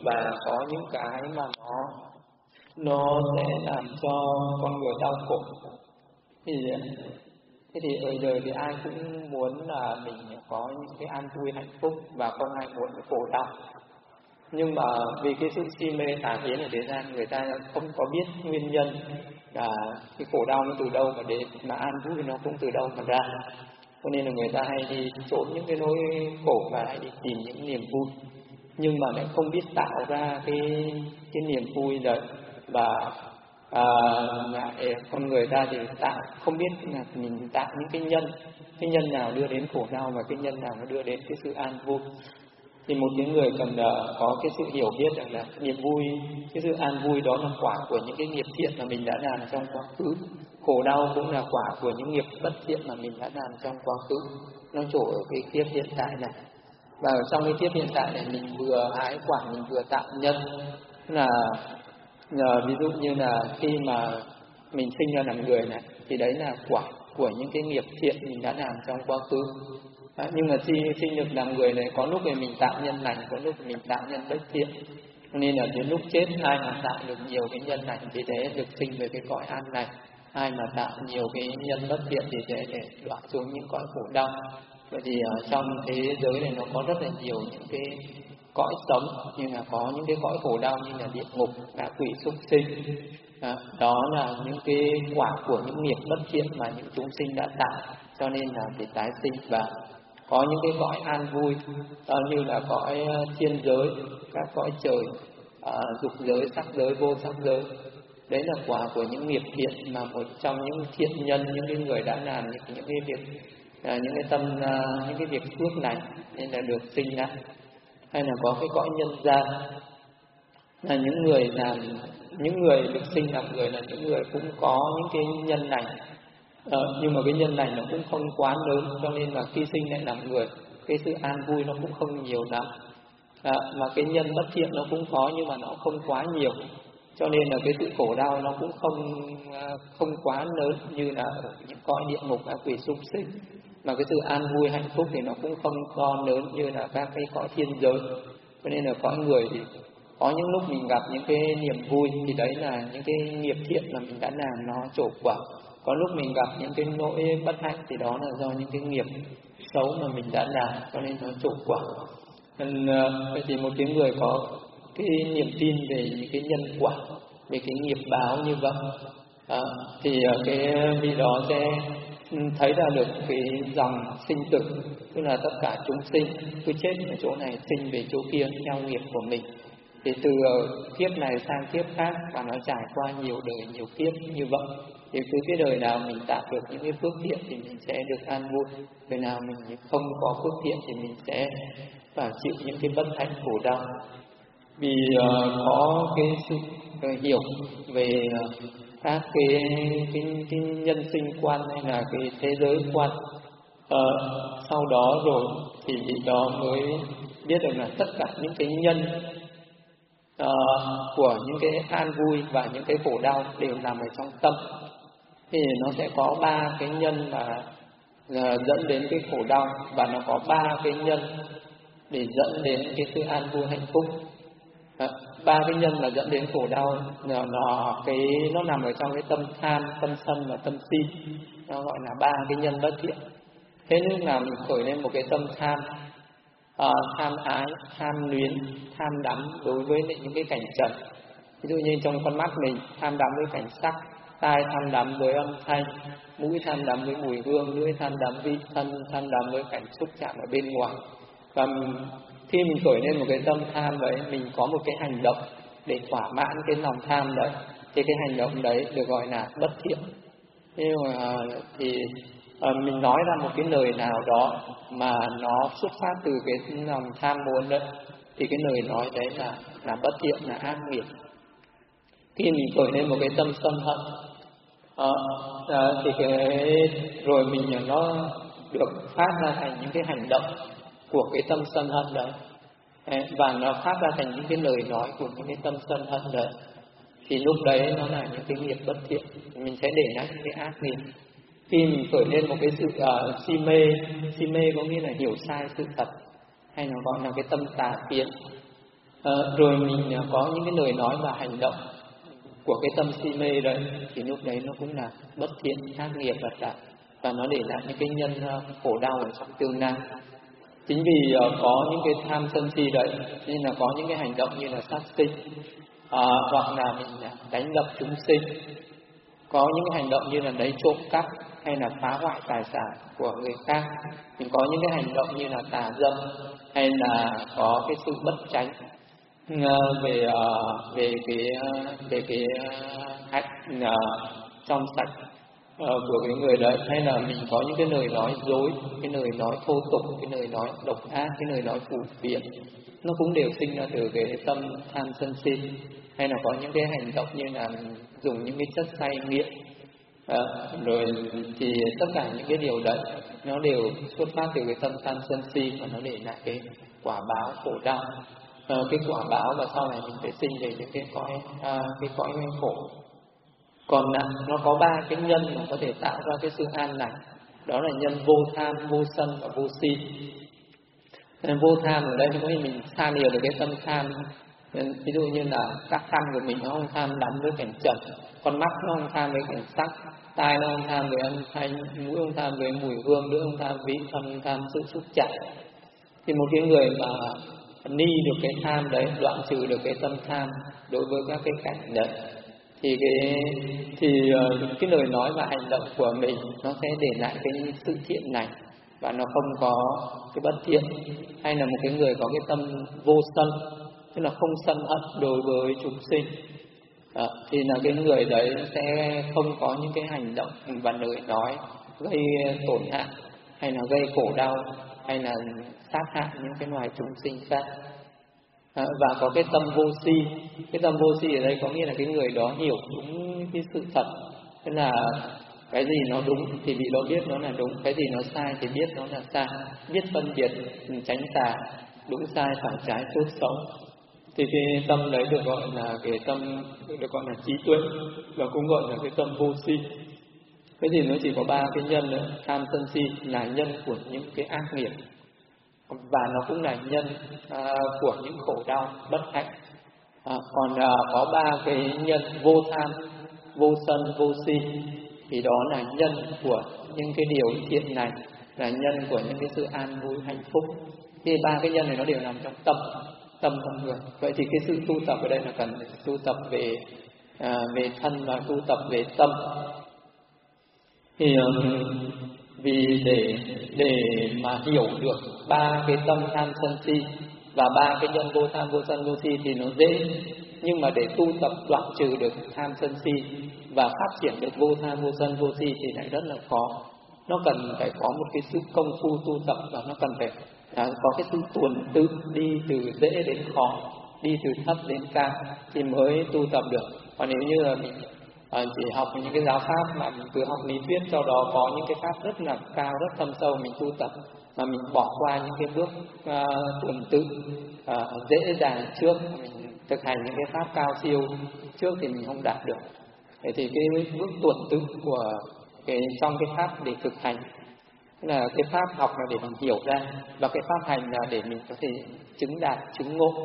và có những cái mà nó sẽ làm cho con người đau khổ. Thì thế thì ở đời thì ai cũng muốn là mình có những cái an vui hạnh phúc và không ai muốn cái khổ đau. Nhưng mà vì cái sự si mê tà kiến ở thế gian, người ta không có biết nguyên nhân là cái khổ đau nó từ đâu mà đến, mà an vui nó cũng từ đâu mà ra. Cho nên là người ta hay đi trốn những cái nỗi khổ và hay đi tìm những niềm vui, nhưng mà lại không biết tạo ra cái niềm vui đấy. Và con người ta thì không biết là mình tạo những cái nhân nào đưa đến khổ đau và cái nhân nào nó đưa đến cái sự an vui. Thì một cái người cần có cái sự hiểu biết rằng là niềm vui, cái sự an vui đó là quả của những cái nghiệp thiện mà mình đã làm trong quá khứ. Khổ đau cũng là quả của những nghiệp bất thiện mà mình đã làm trong quá khứ. Nó trổ ở cái kiếp hiện tại này. Và ở trong cái kiếp hiện tại này mình vừa hái quả, mình vừa tạo nhân. Là ví dụ như là khi mà mình sinh ra làm người này, thì đấy là quả của những cái nghiệp thiện mình đã làm trong quá khứ. Nhưng mà sinh được làm người này, có lúc thì mình tạo nhân lành, có lúc mình tạo nhân bất thiện. Nên là đến lúc chết, ai mà tạo được nhiều cái nhân lành thì sẽ được sinh về cái cõi an lành. Ai mà tạo nhiều cái nhân bất thiện thì sẽ để đoạn xuống những cõi khổ đau. Vậy thì trong thế giới này nó có rất là nhiều những cái cõi sống, nhưng mà có những cái cõi khổ đau như là địa ngục, ngạ quỷ, súc sinh. Đó là những cái quả của những nghiệp bất thiện mà những chúng sinh đã tạo, cho nên là phải tái sinh. Và có những cái cõi an vui như là cõi thiên giới, các cõi trời, dục giới, sắc giới, vô sắc giới. Đấy là quả của những nghiệp thiện mà một trong những thiện nhân, những cái người đã làm những cái việc, những cái tâm, những cái việc phước này nên là được sinh ra. Hay là có cái cõi nhân gian, là những người được sinh làm người là những người cũng có những cái nhân lành, nhưng mà cái nhân lành nó cũng không quá lớn, cho nên là khi sinh lại làm người, cái sự an vui nó cũng không nhiều lắm. Mà cái nhân bất thiện nó cũng có, nhưng mà nó không quá nhiều, cho nên là cái sự khổ đau nó cũng không quá lớn như là ở những cõi địa ngục, ngạ quỷ, súc sinh. Mà cái sự an vui hạnh phúc thì nó cũng không to lớn như là các cái cõi thiên giới. Cho nên là cõi người thì có những lúc mình gặp những cái niềm vui thì đấy là những cái nghiệp thiện mà mình đã làm nó trổ quả. Có lúc mình gặp những cái nỗi bất hạnh thì đó là do những cái nghiệp xấu mà mình đã làm, cho nên nó trổ quả. Nên vậy thì một cái người có cái niềm tin về những cái nhân quả, về cái nghiệp báo như vậy, thì cái vị đó sẽ thấy ra được cái dòng sinh tử, tức là tất cả chúng sinh cứ chết ở chỗ này sinh về chỗ kia theo nghiệp của mình. Thì từ kiếp này sang kiếp khác, và nó trải qua nhiều đời nhiều kiếp như vậy. Thì cứ cái đời nào mình tạo được những cái phước thiện thì mình sẽ được an vui, đời nào mình không có phước thiện thì mình sẽ phải chịu những cái bất hạnh khổ đau. Vì có cái sự hiểu về các cái nhân sinh quan hay là cái thế giới quan, sau đó rồi thì vị đó mới biết được là tất cả những cái nhân của những cái an vui và những cái khổ đau đều nằm ở trong tâm. Thì nó sẽ có 3 cái nhân mà dẫn đến cái khổ đau, và nó có 3 cái nhân để dẫn đến cái sự an vui hạnh phúc. 3 cái nhân mà dẫn đến khổ đau nó nằm ở trong cái tâm tham, tâm sân và tâm si. Nó gọi là 3 cái nhân bất thiện. Thế nên là mình khởi lên một cái tâm tham, tham ái, tham luyến, tham đắm đối với những cái cảnh trần. Ví dụ như trong con mắt mình tham đắm với cảnh sắc, tai tham đắm với âm thanh, mũi tham đắm với mùi hương, lưỡi tham đắm với thân, tham đắm với cảnh xúc chạm ở bên ngoài. Và khi mình khởi lên một cái tâm tham đấy, mình có một cái hành động để thỏa mãn cái lòng tham đấy, thì cái hành động đấy được gọi là bất thiện. Nhưng mà thì mình nói ra một cái lời nào đó mà nó xuất phát từ cái lòng tham muốn đấy, thì cái lời nói đấy là bất thiện, là ác nghiệp. Khi mình khởi lên một cái tâm sân hận, thì rồi mình nó được phát ra thành những cái hành động của cái tâm sân hận đấy, và nó phát ra thành những cái lời nói của những cái tâm sân hận đấy, thì lúc đấy nó là những cái nghiệp bất thiện. Mình sẽ để lại những cái ác nghiệp. Khi mình khởi lên một cái sự si mê có nghĩa là hiểu sai sự thật, hay nó gọi là cái tâm tà kiến. Rồi mình có những cái lời nói và hành động của cái tâm si mê đấy, thì lúc đấy nó cũng là bất thiện, ác nghiệp và nó để lại những cái nhân khổ đau ở trong tương lai. Chính vì có những cái tham sân si đấy nên là có những cái hành động như là sát sinh, hoặc là mình đánh đập chúng sinh, có những cái hành động như là lấy trộm cắp hay là phá hoại tài sản của người khác, mình có những cái hành động như là tà dâm hay là có cái sự bất chánh về cái hạnh trong sạch của cái người đấy, hay là mình có những cái lời nói dối, cái lời nói thô tục, cái lời nói độc ác, cái lời nói phủ phiếm, nó cũng đều sinh ra từ cái tâm tham sân si. Hay là có những cái hành động như là dùng những cái chất say nghiện, rồi thì tất cả những cái điều đấy nó đều xuất phát từ cái tâm tham sân si, và nó để lại cái quả báo khổ đau, cái quả báo và sau này mình phải sinh về những cái cõi khổ. Còn nó có ba cái nhân mà có thể tạo ra cái sự an lành, đó là nhân vô tham, vô sân và vô si. Nên vô tham ở đây có nghĩa mình xa lìa được cái tâm tham. Ví dụ như là các căn của mình nó không tham đắm với cảnh trần, con mắt nó không tham với cảnh sắc, tai nó không tham với âm thanh, mũi không tham với mùi hương, lưỡi không tham với thân, không tham sự xúc chạm. Thì một cái người mà ni được cái tham đấy, đoạn trừ được cái tâm tham đối với các cái cảnh đấy, thì cái lời nói và hành động của mình nó sẽ để lại cái sự thiện lành, và nó không có cái bất thiện. Hay là một cái người có cái tâm vô sân, tức là không sân hận đối với chúng sinh, thì là cái người đấy sẽ không có những cái hành động và lời nói gây tổn hại hay là gây khổ đau hay là sát hại những cái loài chúng sinh khác. Và có cái tâm vô si. Cái tâm vô si ở đây có nghĩa là cái người đó hiểu đúng cái sự thật, tức là cái gì nó đúng thì bị nó biết nó là đúng, cái gì nó sai thì biết nó là sai, biết phân biệt tránh tà, đúng sai phải trái tốt xấu. Thì cái tâm đấy được gọi là cái tâm được gọi là trí tuệ, và cũng gọi là cái tâm vô si. Cái gì nó chỉ có ba cái nhân nữa, tham sân si là nhân của những cái ác nghiệp, và nó cũng là nhân của những khổ đau bất hạnh. Còn có ba cái nhân vô tham, vô sân, vô si, thì đó là nhân của những cái điều thiện lành, là nhân của những cái sự an vui hạnh phúc. Thì ba cái nhân này nó đều nằm trong tâm con người. Vậy thì cái sự tu tập ở đây là cần tu tập về thân và tu tập về tâm. Thì vì để mà hiểu được ba cái tâm tham sân si và ba cái nhân vô tham, vô sân, vô si thì nó dễ, nhưng mà để tu tập đoạn trừ được tham sân si và phát triển được vô tham, vô sân, vô si thì lại rất là khó. Nó cần phải có một cái sự công phu tu tập, và nó cần phải có cái sự tuần tự, đi từ dễ đến khó, đi từ thấp đến cao thì mới tu tập được. Còn nếu như là mình chỉ học những cái giáo pháp mà mình cứ học lý thuyết, sau đó có những cái pháp rất là cao, rất thâm sâu mình tu tập, mà mình bỏ qua những cái bước tuần tự dễ dàng trước, mình thực hành những cái pháp cao siêu trước thì mình không đạt được. Thế thì cái bước tuần tự của trong cái pháp để thực hành là cái pháp học là để mình hiểu ra, và cái pháp hành là để mình có thể chứng đạt, chứng ngộ.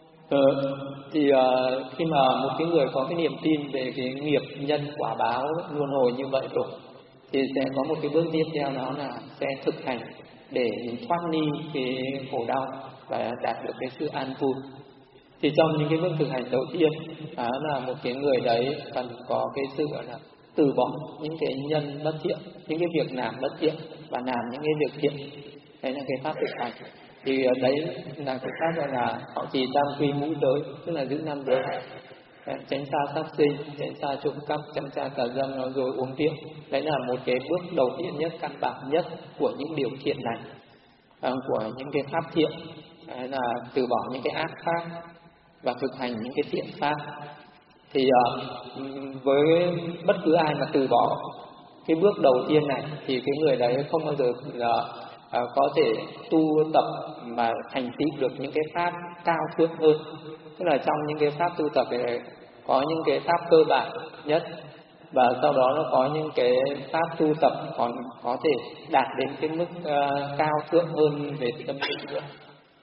Thì khi mà một cái người có cái niềm tin về cái nghiệp nhân quả báo luân hồi như vậy rồi, thì sẽ có một cái bước tiếp theo, đó là sẽ thực hành để mình thoát ly cái khổ đau và đạt được cái sự an vui. Thì trong những cái bước thực hành đầu tiên là một cái người đấy cần có cái sự gọi là từ bỏ những cái nhân bất thiện, những cái việc làm bất thiện, và làm những cái việc thiện. Đấy là cái pháp thực hành. Thì đấy là cái pháp gọi là họ trì tam quy ngũ giới, tức là giữ 5 giới: tránh xa sát sinh, tránh xa trộm cắp, tránh xa tà dâm, nói dối, uống rượu. Đấy là một cái bước đầu tiên nhất, căn bản nhất của những điều thiện lành, của những cái pháp thiện. Đấy là từ bỏ những cái ác pháp và thực hành những cái thiện pháp. Thì với bất cứ ai mà từ bỏ cái bước đầu tiên này thì cái người đấy không bao giờ có thể tu tập mà thành tựu được những cái pháp cao thượng hơn. Tức là trong những cái pháp tu tập này có những cái pháp cơ bản nhất, và sau đó nó có những cái pháp tu tập còn có thể đạt đến cái mức cao thượng hơn về tâm linh nữa.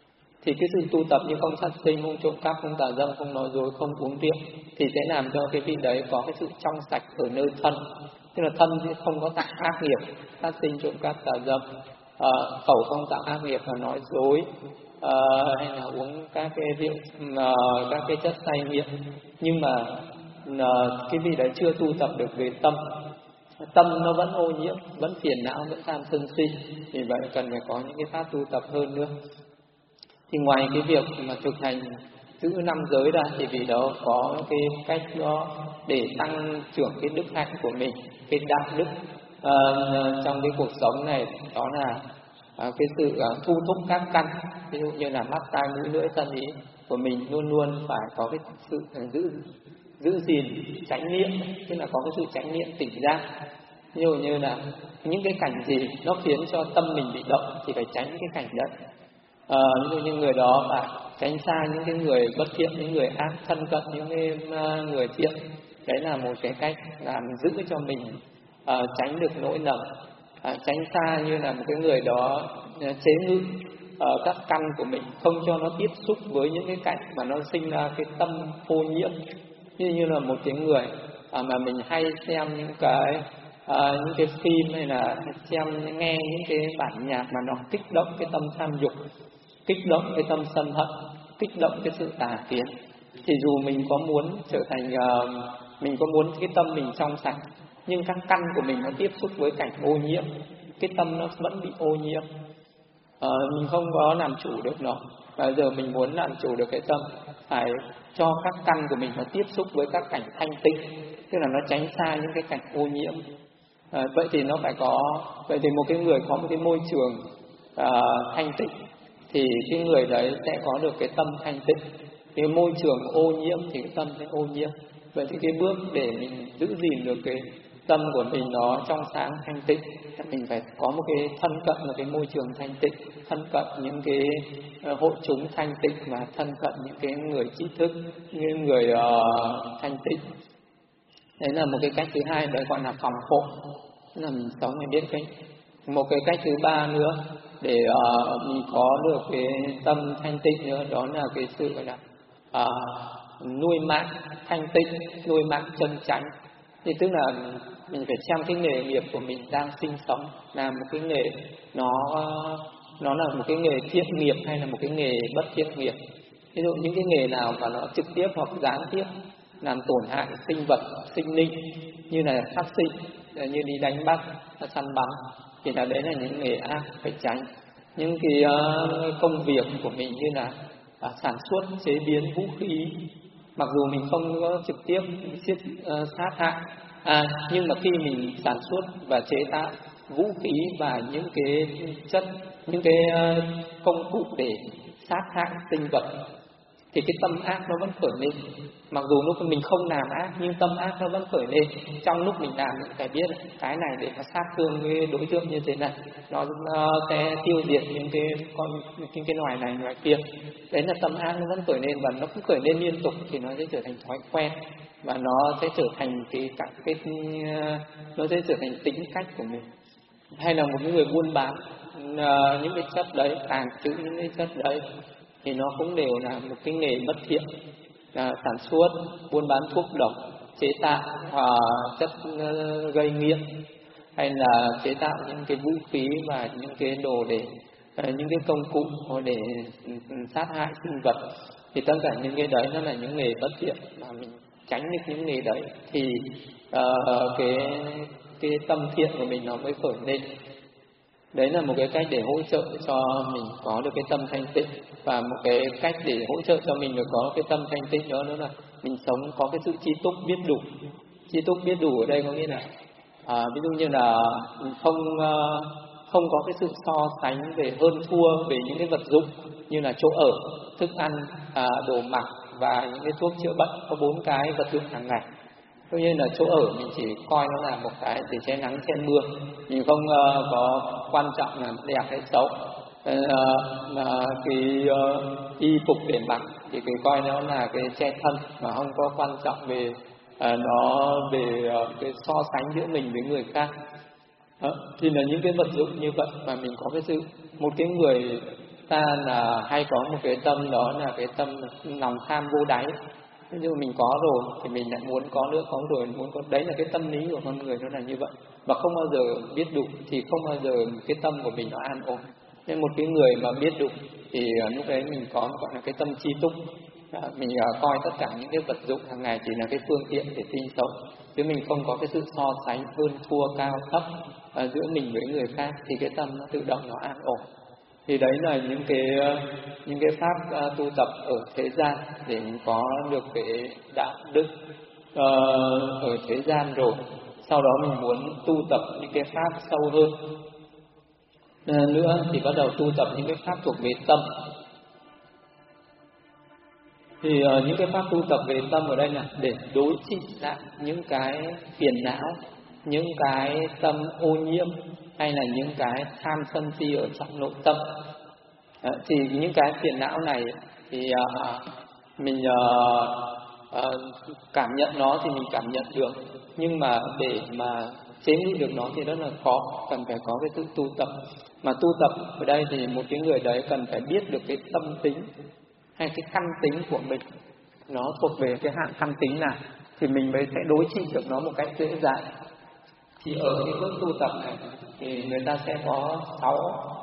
Thì cái sự tu tập như không sát sinh, không trộm cắp, không tà dâm, không nói dối, không uống rượu thì sẽ làm cho cái vị đấy có cái sự trong sạch ở nơi thân. Tức là thân sẽ không có tạo ác nghiệp, sát sinh, trộm cắp, tà dâm, khẩu không tạo ác nghiệp là nói dối, hay là uống các cái rượu, các cái chất say nghiện. Nhưng mà cái vị đấy chưa tu tập được về tâm, tâm nó vẫn ô nhiễm, vẫn phiền não, vẫn tham sân si, thì vậy cần phải có những cái pháp tu tập hơn nữa. Thì ngoài cái việc mà thực hành giữ 5 giới ra thì vì đó có cái cách đó để tăng trưởng cái đức hạnh của mình, cái đạo đức trong cái cuộc sống này, đó là cái sự thu thúc các căn, ví dụ như là mắt, tai, mũi, lưỡi, thân, ý của mình luôn luôn phải có cái sự giữ gìn chánh niệm, tức là có cái sự chánh niệm tỉnh giác. Ví dụ như là những cái cảnh gì nó khiến cho tâm mình bị động thì phải tránh cái cảnh đấy. Ví dụ như người đó phải tránh xa những cái người bất thiện, những người ác, thân cận những cái người thiện. Đấy là một cái cách làm giữ cho mình tránh được nỗi lầm. Tránh xa như là một cái người đó chế ngự các căn của mình, không cho nó tiếp xúc với những cái cảnh mà nó sinh ra cái tâm ô nhiễm. Như là một cái người mà mình hay xem những cái phim hay là xem nghe những cái bản nhạc mà nó kích động cái tâm tham dục, kích động cái tâm sân hận, kích động cái sự tà kiến, thì dù mình có muốn trở thành mình có muốn cái tâm mình trong sạch, nhưng các căn của mình nó tiếp xúc với cảnh ô nhiễm, cái tâm nó vẫn bị ô nhiễm. Mình không có làm chủ được nó. Và giờ mình muốn làm chủ được cái tâm, phải cho các căn của mình nó tiếp xúc với các cảnh thanh tịnh, tức là nó tránh xa những cái cảnh ô nhiễm. Vậy thì nó phải có, vậy thì một cái người có một cái môi trường thanh tịnh thì cái người đấy sẽ có được cái tâm thanh tịnh. Cái môi trường ô nhiễm thì cái tâm sẽ ô nhiễm. Vậy thì cái bước để mình giữ gìn được cái tâm của mình nó trong sáng thanh tịnh, mình phải có một cái thân cận, một cái môi trường thanh tịnh, thân cận những cái hội chúng thanh tịnh, và thân cận những cái người trí thức, những người thanh tịnh. Đấy là một cái cách thứ hai, đấy gọi là phòng hộ, tức là mình sống để biết cái. Một cái cách thứ ba nữa để mình có được cái tâm thanh tịnh nữa, đó là cái sự gọi là nuôi mạng thanh tịnh, nuôi mạng chân chánh. Thì tức là mình phải xem cái nghề nghiệp của mình đang sinh sống là một cái nghề nó là một cái nghề thiện nghiệp hay là một cái nghề bất thiện nghiệp. Ví dụ những cái nghề nào mà nó trực tiếp hoặc gián tiếp làm tổn hại sinh vật, sinh linh, như là sát sinh, như đi đánh bắt, săn bắn, thì đấy là những nghề ác phải tránh. Những cái công việc của mình như là sản xuất, chế biến vũ khí, mặc dù mình không có trực tiếp sát hại, nhưng mà khi mình sản xuất và chế tạo vũ khí và những cái chất, những cái công cụ để sát hại sinh vật, thì cái tâm ác nó vẫn khởi lên. Mặc dù lúc mình không làm ác nhưng tâm ác nó vẫn khởi lên. Trong lúc mình làm mình phải biết cái này để nó sát thương cái đối tượng như thế này, nó sẽ tiêu diệt những cái loài này loài kia. Đấy là tâm ác nó vẫn khởi lên, và nó cũng khởi lên liên tục thì nó sẽ trở thành thói quen, và nó sẽ trở thành nó sẽ trở thành tính cách của mình. Hay là một người buôn bán những cái chất đấy, tàng trữ những cái chất đấy, thì nó cũng đều là một cái nghề bất thiện. Sản xuất, buôn bán thuốc độc, chế tạo chất gây nghiện, hay là chế tạo những cái vũ khí và những cái đồ để những cái công cụ để sát hại sinh vật, thì tất cả những cái đấy nó là những nghề bất thiện. Mà mình tránh được những nghề đấy thì cái tâm thiện của mình nó mới khởi lên. Đấy là một cái cách để hỗ trợ cho mình có được cái tâm thanh tịnh. Và một cái cách để hỗ trợ cho mình được có cái tâm thanh tịnh đó là mình sống có cái sự tri túc biết đủ. Tri túc biết đủ ở đây có nghĩa là ví dụ như là mình không có cái sự so sánh về hơn thua về những cái vật dụng như là chỗ ở, thức ăn, đồ mặc và những cái thuốc chữa bệnh. Có 4 cái vật dụng hàng ngày. Tuy nhiên là chỗ ở mình chỉ coi nó là một cái để che nắng che mưa, mình không có quan trọng là đẹp hay xấu. Mà cái y phục để mặc thì cứ coi nó là cái che thân, mà không có quan trọng về cái so sánh giữa mình với người khác. Thì là những cái vật dụng như vậy mà mình có cái sự, một cái người ta là hay có một cái tâm, đó là cái tâm lòng tham vô đáy. Ví dụ mình có rồi thì mình lại muốn có nữa, có rồi muốn có, đấy là cái tâm lý của con người nó là như vậy. Và không bao giờ biết đủ thì không bao giờ cái tâm của mình nó an ổn. Nên một cái người mà biết đủ thì lúc đấy mình có gọi là cái tâm tri túc. Mình coi tất cả những cái vật dụng hàng ngày chỉ là cái phương tiện để sinh sống, chứ mình không có cái sự so sánh hơn thua cao thấp giữa mình với người khác, thì cái tâm nó tự động nó an ổn. Thì đấy là những cái pháp tu tập ở thế gian để mình có được cái đạo đức ở thế gian rồi. Sau đó mình muốn tu tập những cái pháp sâu hơn nữa thì bắt đầu tu tập những cái pháp thuộc về tâm. Thì những cái pháp tu tập về tâm ở đây là để đối trị lại những cái phiền não, những cái tâm ô nhiễm, hay là những cái tham sân si ở trong nội tâm. Thì những cái phiền não này thì mình cảm nhận nó thì mình cảm nhận được, nhưng mà để mà chế ngự được nó thì rất là khó, cần phải có cái sự tu tập. Mà tu tập ở đây thì một cái người đấy cần phải biết được cái tâm tính hay cái căn tính của mình nó thuộc về cái hạng căn tính nào thì mình mới sẽ đối trị được nó một cách dễ dàng. Thì ở cái bước tu tập này thì người ta sẽ có 6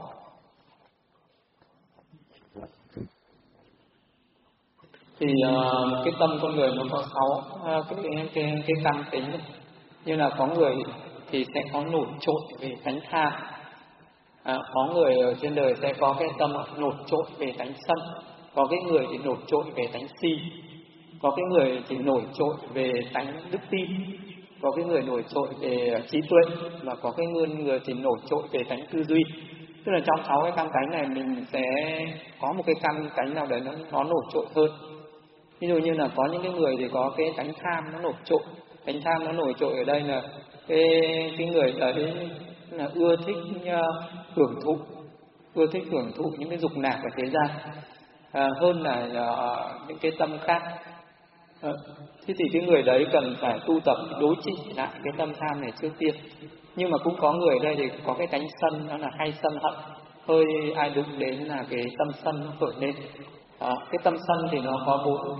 thì cái tâm con người nó có 6 cái căn tính. Như là có người thì sẽ có nổi trội về tánh tham, có người ở trên đời sẽ có cái tâm nổi trội về tánh sân, có cái người thì nổi trội về tánh si, có cái người thì nổi trội về tánh đức tin, có cái người nổi trội về trí tuệ, và có cái người thì nổi trội về tánh tư duy. Tức là trong 6 cái căn tánh này mình sẽ có một cái căn tánh nào đấy nó nổi trội hơn. Ví dụ như là có những cái người thì có cái tánh tham nó nổi trội. Tánh tham nó nổi trội ở đây là cái người đấy là ưa thích hưởng thụ những cái dục lạc ở thế gian hơn là những cái tâm khác. Thế thì cái người đấy cần phải tu tập đối trị lại cái tâm tham này trước tiên. Nhưng mà cũng có người đây thì có cái tánh sân, đó là hay sân hận, hơi ai đụng đến là cái tâm sân nó khởi lên. Cái tâm sân thì nó có bốn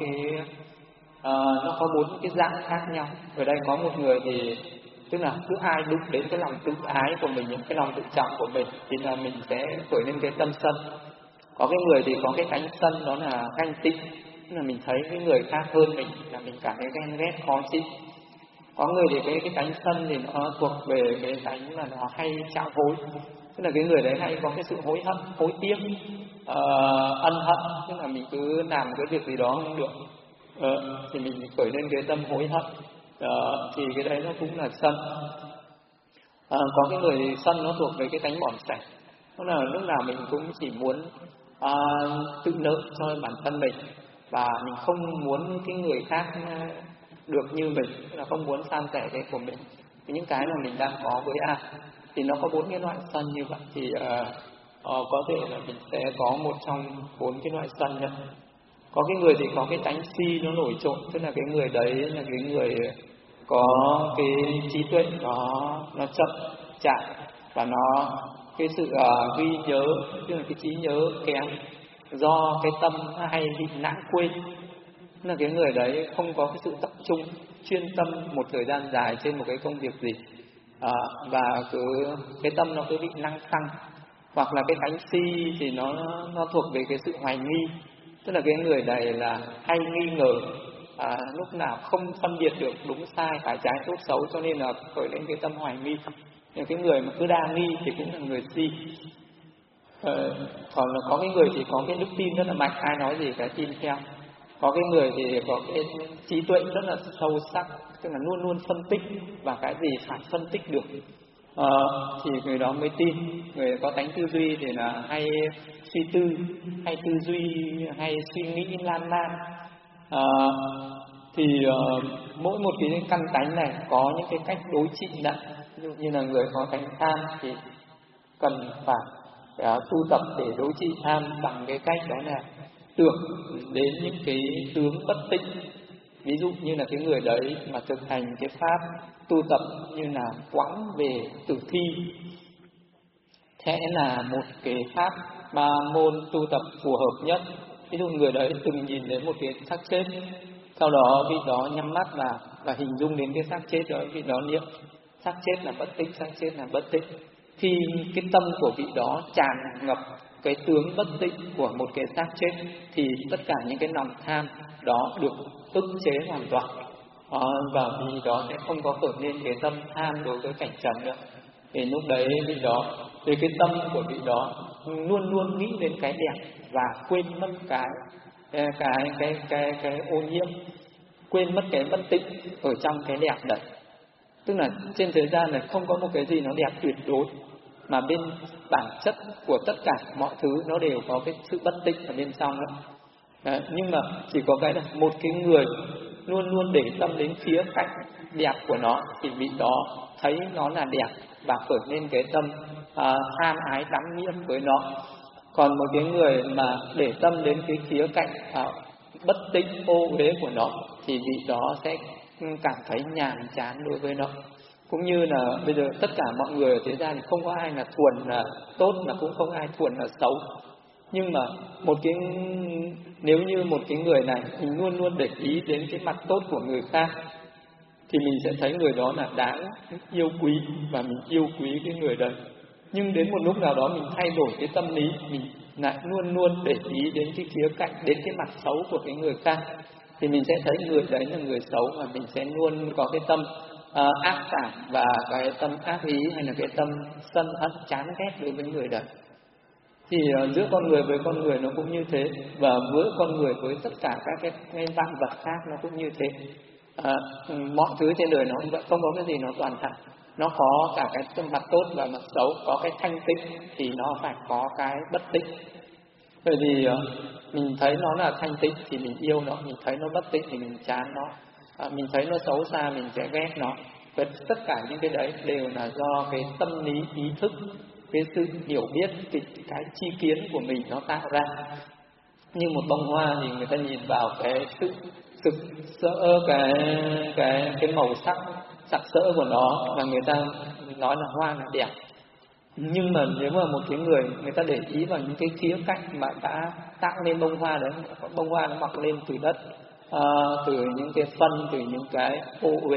cái dạng khác nhau. Ở đây có một người thì tức là cứ ai đụng đến cái lòng tự ái của mình, những cái lòng tự trọng của mình thì là mình sẽ khởi lên cái tâm sân. Có cái người thì có cái tánh sân, đó là ganh tị, tức là mình thấy cái người khác hơn mình là mình cảm thấy ghen ghét khó chịu. Có người thì cái tánh sân thì nó thuộc về cái tánh là nó hay trạo hối, tức là cái người đấy hay có cái sự hối hận, hối tiếc, ân hận, tức là mình cứ làm cái việc gì đó không được thì mình khởi lên cái tâm hối hận, thì cái đấy nó cũng là sân. Có cái người sân nó thuộc về cái tánh bỏng sẻ, tức là lúc nào mình cũng chỉ muốn tự lợi cho bản thân mình, và mình không muốn cái người khác được như mình, tức là không muốn san sẻ cái của mình những cái mà mình đang có với ai. Thì nó có 4 cái loại sân như vậy, thì có thể là mình sẽ có một trong 4 cái loại sân này. Có cái người thì có cái tánh si nó nổi trội, tức là cái người đấy là cái người có cái trí tuệ nó chậm chạp, và nó cái sự ghi nhớ, tức là cái trí nhớ kém, do cái tâm hay bị lãng quên. Tức là cái người đấy không có cái sự tập trung chuyên tâm một thời gian dài trên một cái công việc gì, và cái tâm nó cứ bị lăng xăng. Hoặc là cái tánh si thì nó thuộc về cái sự hoài nghi, tức là cái người này là hay nghi ngờ, lúc nào không phân biệt được đúng sai, phải trái tốt xấu, cho nên là khởi lên cái tâm hoài nghi. Nhưng cái người mà cứ đa nghi thì cũng là người si. Còn là có cái người thì có cái đức tin rất là mạnh, ai nói gì cái tin theo. Có cái người thì có cái trí tuệ rất là sâu sắc, tức là luôn luôn phân tích, và cái gì phải phân tích được thì người đó mới tin. Người có tánh tư duy thì là hay suy tư, hay tư duy, hay suy nghĩ lan man. Thì mỗi một cái căn tánh này có những cái cách đối trị lại. Ví dụ như là người có tánh tham thì cần phải tu tập để đối trị tham bằng cái cách đó là tưởng đến những cái tướng bất tịnh. Ví dụ như là cái người đấy mà thực hành cái pháp tu tập như là quãng về tử thi, sẽ là một cái pháp ba môn tu tập phù hợp nhất. Ví dụ người đấy từng nhìn đến một cái xác chết, sau đó vị đó nhắm mắt và hình dung đến cái xác chết đó, vị đó niệm xác chết là bất tích, xác chết là bất tích. Khi cái tâm của vị đó tràn ngập cái tướng bất tích của một cái xác chết thì tất cả những cái lòng tham đó được ức chế hoàn toàn. Và vì đó sẽ không có khởi lên cái tâm tham đối với cảnh trần nữa. Thì lúc đấy vị đó, thì cái tâm của vị đó luôn luôn nghĩ đến cái đẹp và quên mất cái ô nhiễm, quên mất cái bất tịnh ở trong cái đẹp đấy. Tức là trên thế gian này không có một cái gì nó đẹp tuyệt đối, mà bên bản chất của tất cả mọi thứ nó đều có cái sự bất tịnh ở bên trong đó. Đấy, nhưng mà chỉ có cái là một cái người luôn luôn để tâm đến khía cạnh đẹp của nó thì vị đó thấy nó là đẹp và khởi lên cái tâm tham ái đắm nhiễm với nó. Còn một cái người mà để tâm đến cái khía cạnh bất tịnh ô uế của nó thì vị đó sẽ cảm thấy nhàm chán đối với nó. Cũng như là bây giờ tất cả mọi người ở thế gian không có ai là thuần là tốt, mà cũng không ai thuần là xấu. Nhưng mà nếu như một cái người này mình luôn luôn để ý đến cái mặt tốt của người khác thì mình sẽ thấy người đó là đáng yêu quý và mình yêu quý cái người đấy. Nhưng đến một lúc nào đó mình thay đổi cái tâm lý, mình lại luôn luôn để ý đến cái khía cạnh, đến cái mặt xấu của cái người khác thì mình sẽ thấy người đấy là người xấu, và mình sẽ luôn có cái tâm ác cảm và cái tâm ác ý hay là cái tâm sân hận chán ghét đối với người đấy. Thì giữa con người với con người nó cũng như thế, và giữa con người với tất cả các cái vạn vật khác nó cũng như thế. Mọi thứ trên đời nó không có cái gì nó toàn thẳng, nó có cả cái mặt tốt và mặt xấu, có cái thanh tịnh thì nó phải có cái bất tịnh. Bởi vì mình thấy nó là thanh tịnh thì mình yêu nó, mình thấy nó bất tịnh thì mình chán nó, mình thấy nó xấu xa mình sẽ ghét nó. Và tất cả những cái đấy đều là do cái tâm lý ý thức, cái sự hiểu biết, cái chi kiến của mình nó tạo ra. Như một bông hoa thì người ta nhìn vào cái sự sực sỡ, cái màu sắc sặc sỡ của nó và người ta nói là hoa là đẹp. Nhưng mà nếu mà một cái người ta để ý vào những cái khía cạnh mà đã tạo nên bông hoa đấy, bông hoa nó mọc lên từ đất, từ những cái phân, từ những cái ô uế,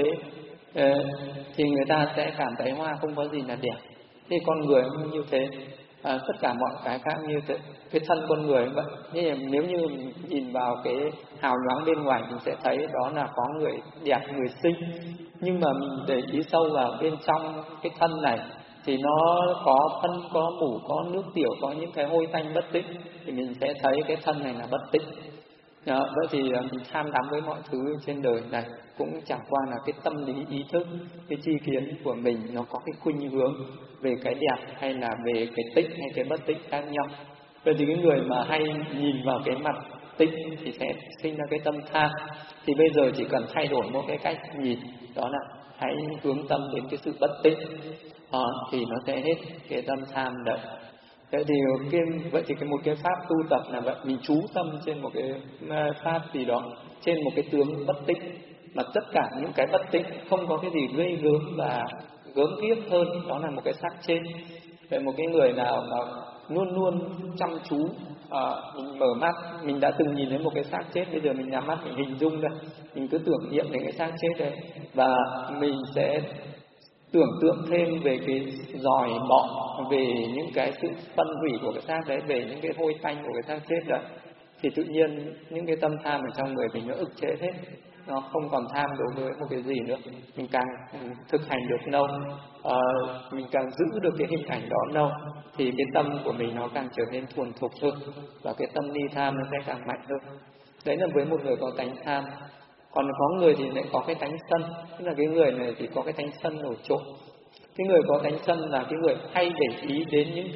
thì người ta sẽ cảm thấy hoa không có gì là đẹp. Thì con người cũng như thế, tất cả mọi cái khác như thế. Cái thân con người cũng vậy. Nếu như mình nhìn vào cái hào nhoáng bên ngoài mình sẽ thấy đó là có người đẹp, người xinh. Nhưng mà mình để ý sâu vào bên trong cái thân này thì nó có phân, có mủ, có nước tiểu, có những cái hôi tanh bất tịnh, thì mình sẽ thấy cái thân này là bất tịnh. Vậy thì mình tham đắm với mọi thứ trên đời này cũng chẳng qua là cái tâm lý ý thức, cái chi kiến của mình nó có cái khuynh hướng về cái đẹp hay là về cái tịnh hay cái bất tịnh khác nhau. Vậy thì cái người mà hay nhìn vào cái mặt tịnh thì sẽ sinh ra cái tâm tham. Thì bây giờ chỉ cần thay đổi một cái cách nhìn, đó là hãy hướng tâm đến cái sự bất tịnh, thì nó sẽ hết cái tâm tham đấy. Vậy thì một cái pháp tu tập là vậy, mình chú tâm trên một cái pháp gì đó, trên một cái tướng bất tịnh, mà tất cả những cái bất tịnh không có cái gì ghê gớm và gớm ghiếc hơn, đó là một cái xác trên. Vậy một cái người nào mà luôn luôn chăm chú, mình mở mắt, mình đã từng nhìn thấy một cái xác chết, bây giờ mình nhắm mắt mình hình dung ra, mình cứ tưởng niệm đến cái xác chết đấy, và mình sẽ tưởng tượng thêm về cái giòi bọ, về những cái sự phân hủy của cái xác đấy, về những cái hôi tanh của cái xác chết đấy, thì tự nhiên những cái tâm tham ở trong người mình nó ức chế hết, nó không còn tham đối với một cái gì nữa. Mình càng thực hành được lâu, mình càng giữ được cái hình ảnh đó lâu, thì cái tâm của mình nó càng trở nên thuần thục hơn, và cái tâm ly tham nó sẽ càng mạnh hơn. Đấy là với một người có tánh tham. Còn có người thì lại có cái tánh sân, tức là cái người này thì có cái tánh sân nổi trội. Cái người có tánh sân là cái người hay để ý đến những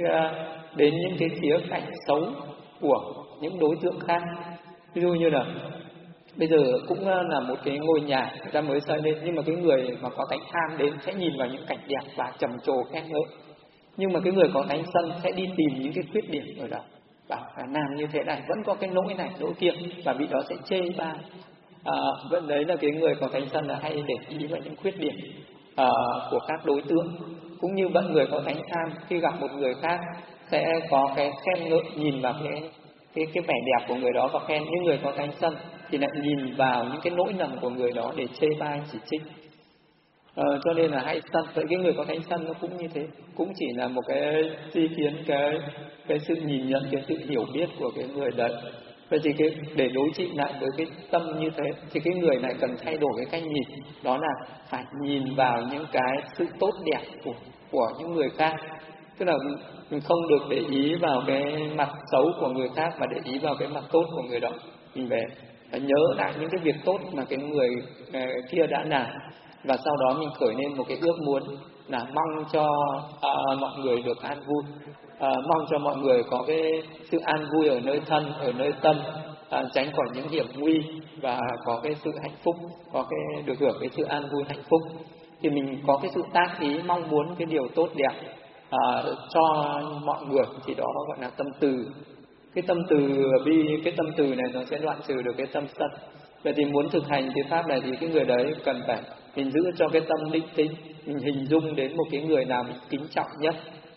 cái khía cạnh xấu của những đối tượng khác. Ví dụ như là bây giờ cũng là một cái ngôi nhà người ta mới xây lên, nhưng mà cái người mà có tánh tham đến sẽ nhìn vào những cảnh đẹp và trầm trồ khen ngợi. Nhưng mà cái người có tánh sân sẽ đi tìm những cái khuyết điểm ở đó, bảo làm như thế này vẫn có cái lỗi này lỗi kia, và bị đó sẽ chê bai. Vẫn đấy là cái người có tánh sân là hay để ý vào những khuyết điểm của các đối tượng. Cũng như vậy, người có tánh tham khi gặp một người khác sẽ có cái khen ngợi, nhìn vào cái vẻ đẹp của người đó và khen. Những người có tánh sân thì lại nhìn vào những cái lỗi lầm của người đó để chê bai chỉ trích. Cho nên là hãy sân. Vậy cái người có tánh sân nó cũng như thế, cũng chỉ là một cái suy kiến, cái sự nhìn nhận, cái sự hiểu biết của cái người đấy. Vậy thì để đối trị lại với cái tâm như thế thì cái người này cần thay đổi cái cách nhìn, đó là phải nhìn vào những cái sự tốt đẹp của những người khác. Tức là mình không được để ý vào cái mặt xấu của người khác mà để ý vào cái mặt tốt của người đó. Mình phải nhớ lại những cái việc tốt mà cái người kia đã làm, và sau đó mình khởi lên một cái ước muốn là mong cho mọi người được an vui, mong cho mọi người có cái sự an vui ở nơi thân, ở nơi tâm, tránh khỏi những hiểm nguy và có cái sự hạnh phúc, có cái được hưởng cái sự an vui hạnh phúc. Thì mình có cái sự tác ý mong muốn cái điều tốt đẹp cho mọi người, thì đó gọi là tâm từ. Cái tâm từ bi, cái tâm từ này nó sẽ đoạn trừ được cái tâm sân. Vậy thì muốn thực hành cái pháp này thì cái người đấy cần phải mình giữ cho cái tâm định tĩnh, mình hình dung đến một cái người nào mình kính trọng nhất.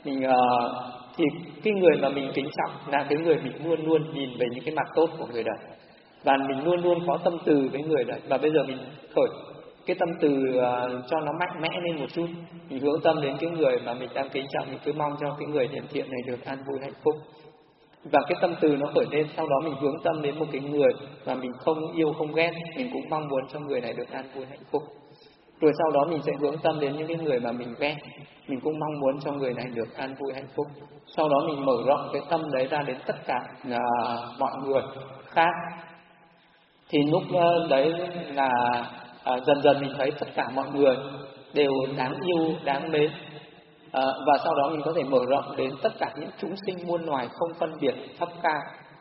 Thì cái người mà mình kính trọng là cái người mình luôn luôn nhìn về những cái mặt tốt của người đấy, và mình luôn luôn có tâm từ với người đấy. Và bây giờ mình khởi cái tâm từ cho nó mạnh mẽ lên một chút, mình hướng tâm đến cái người mà mình đang kính trọng, mình cứ mong cho cái người hiển thiện này được an vui hạnh phúc. Và cái tâm từ nó khởi lên, sau đó mình hướng tâm đến một cái người mà mình không yêu không ghét, mình cũng mong muốn cho người này được an vui hạnh phúc. Rồi sau đó mình sẽ hướng tâm đến những cái người mà mình ghét, mình cũng mong muốn cho người này được an vui hạnh phúc. Sau đó mình mở rộng cái tâm đấy ra đến tất cả mọi người khác. Thì lúc đấy là dần dần mình thấy tất cả mọi người đều đáng yêu, đáng mến. Và sau đó mình có thể mở rộng đến tất cả những chúng sinh muôn loài không phân biệt thấp cao.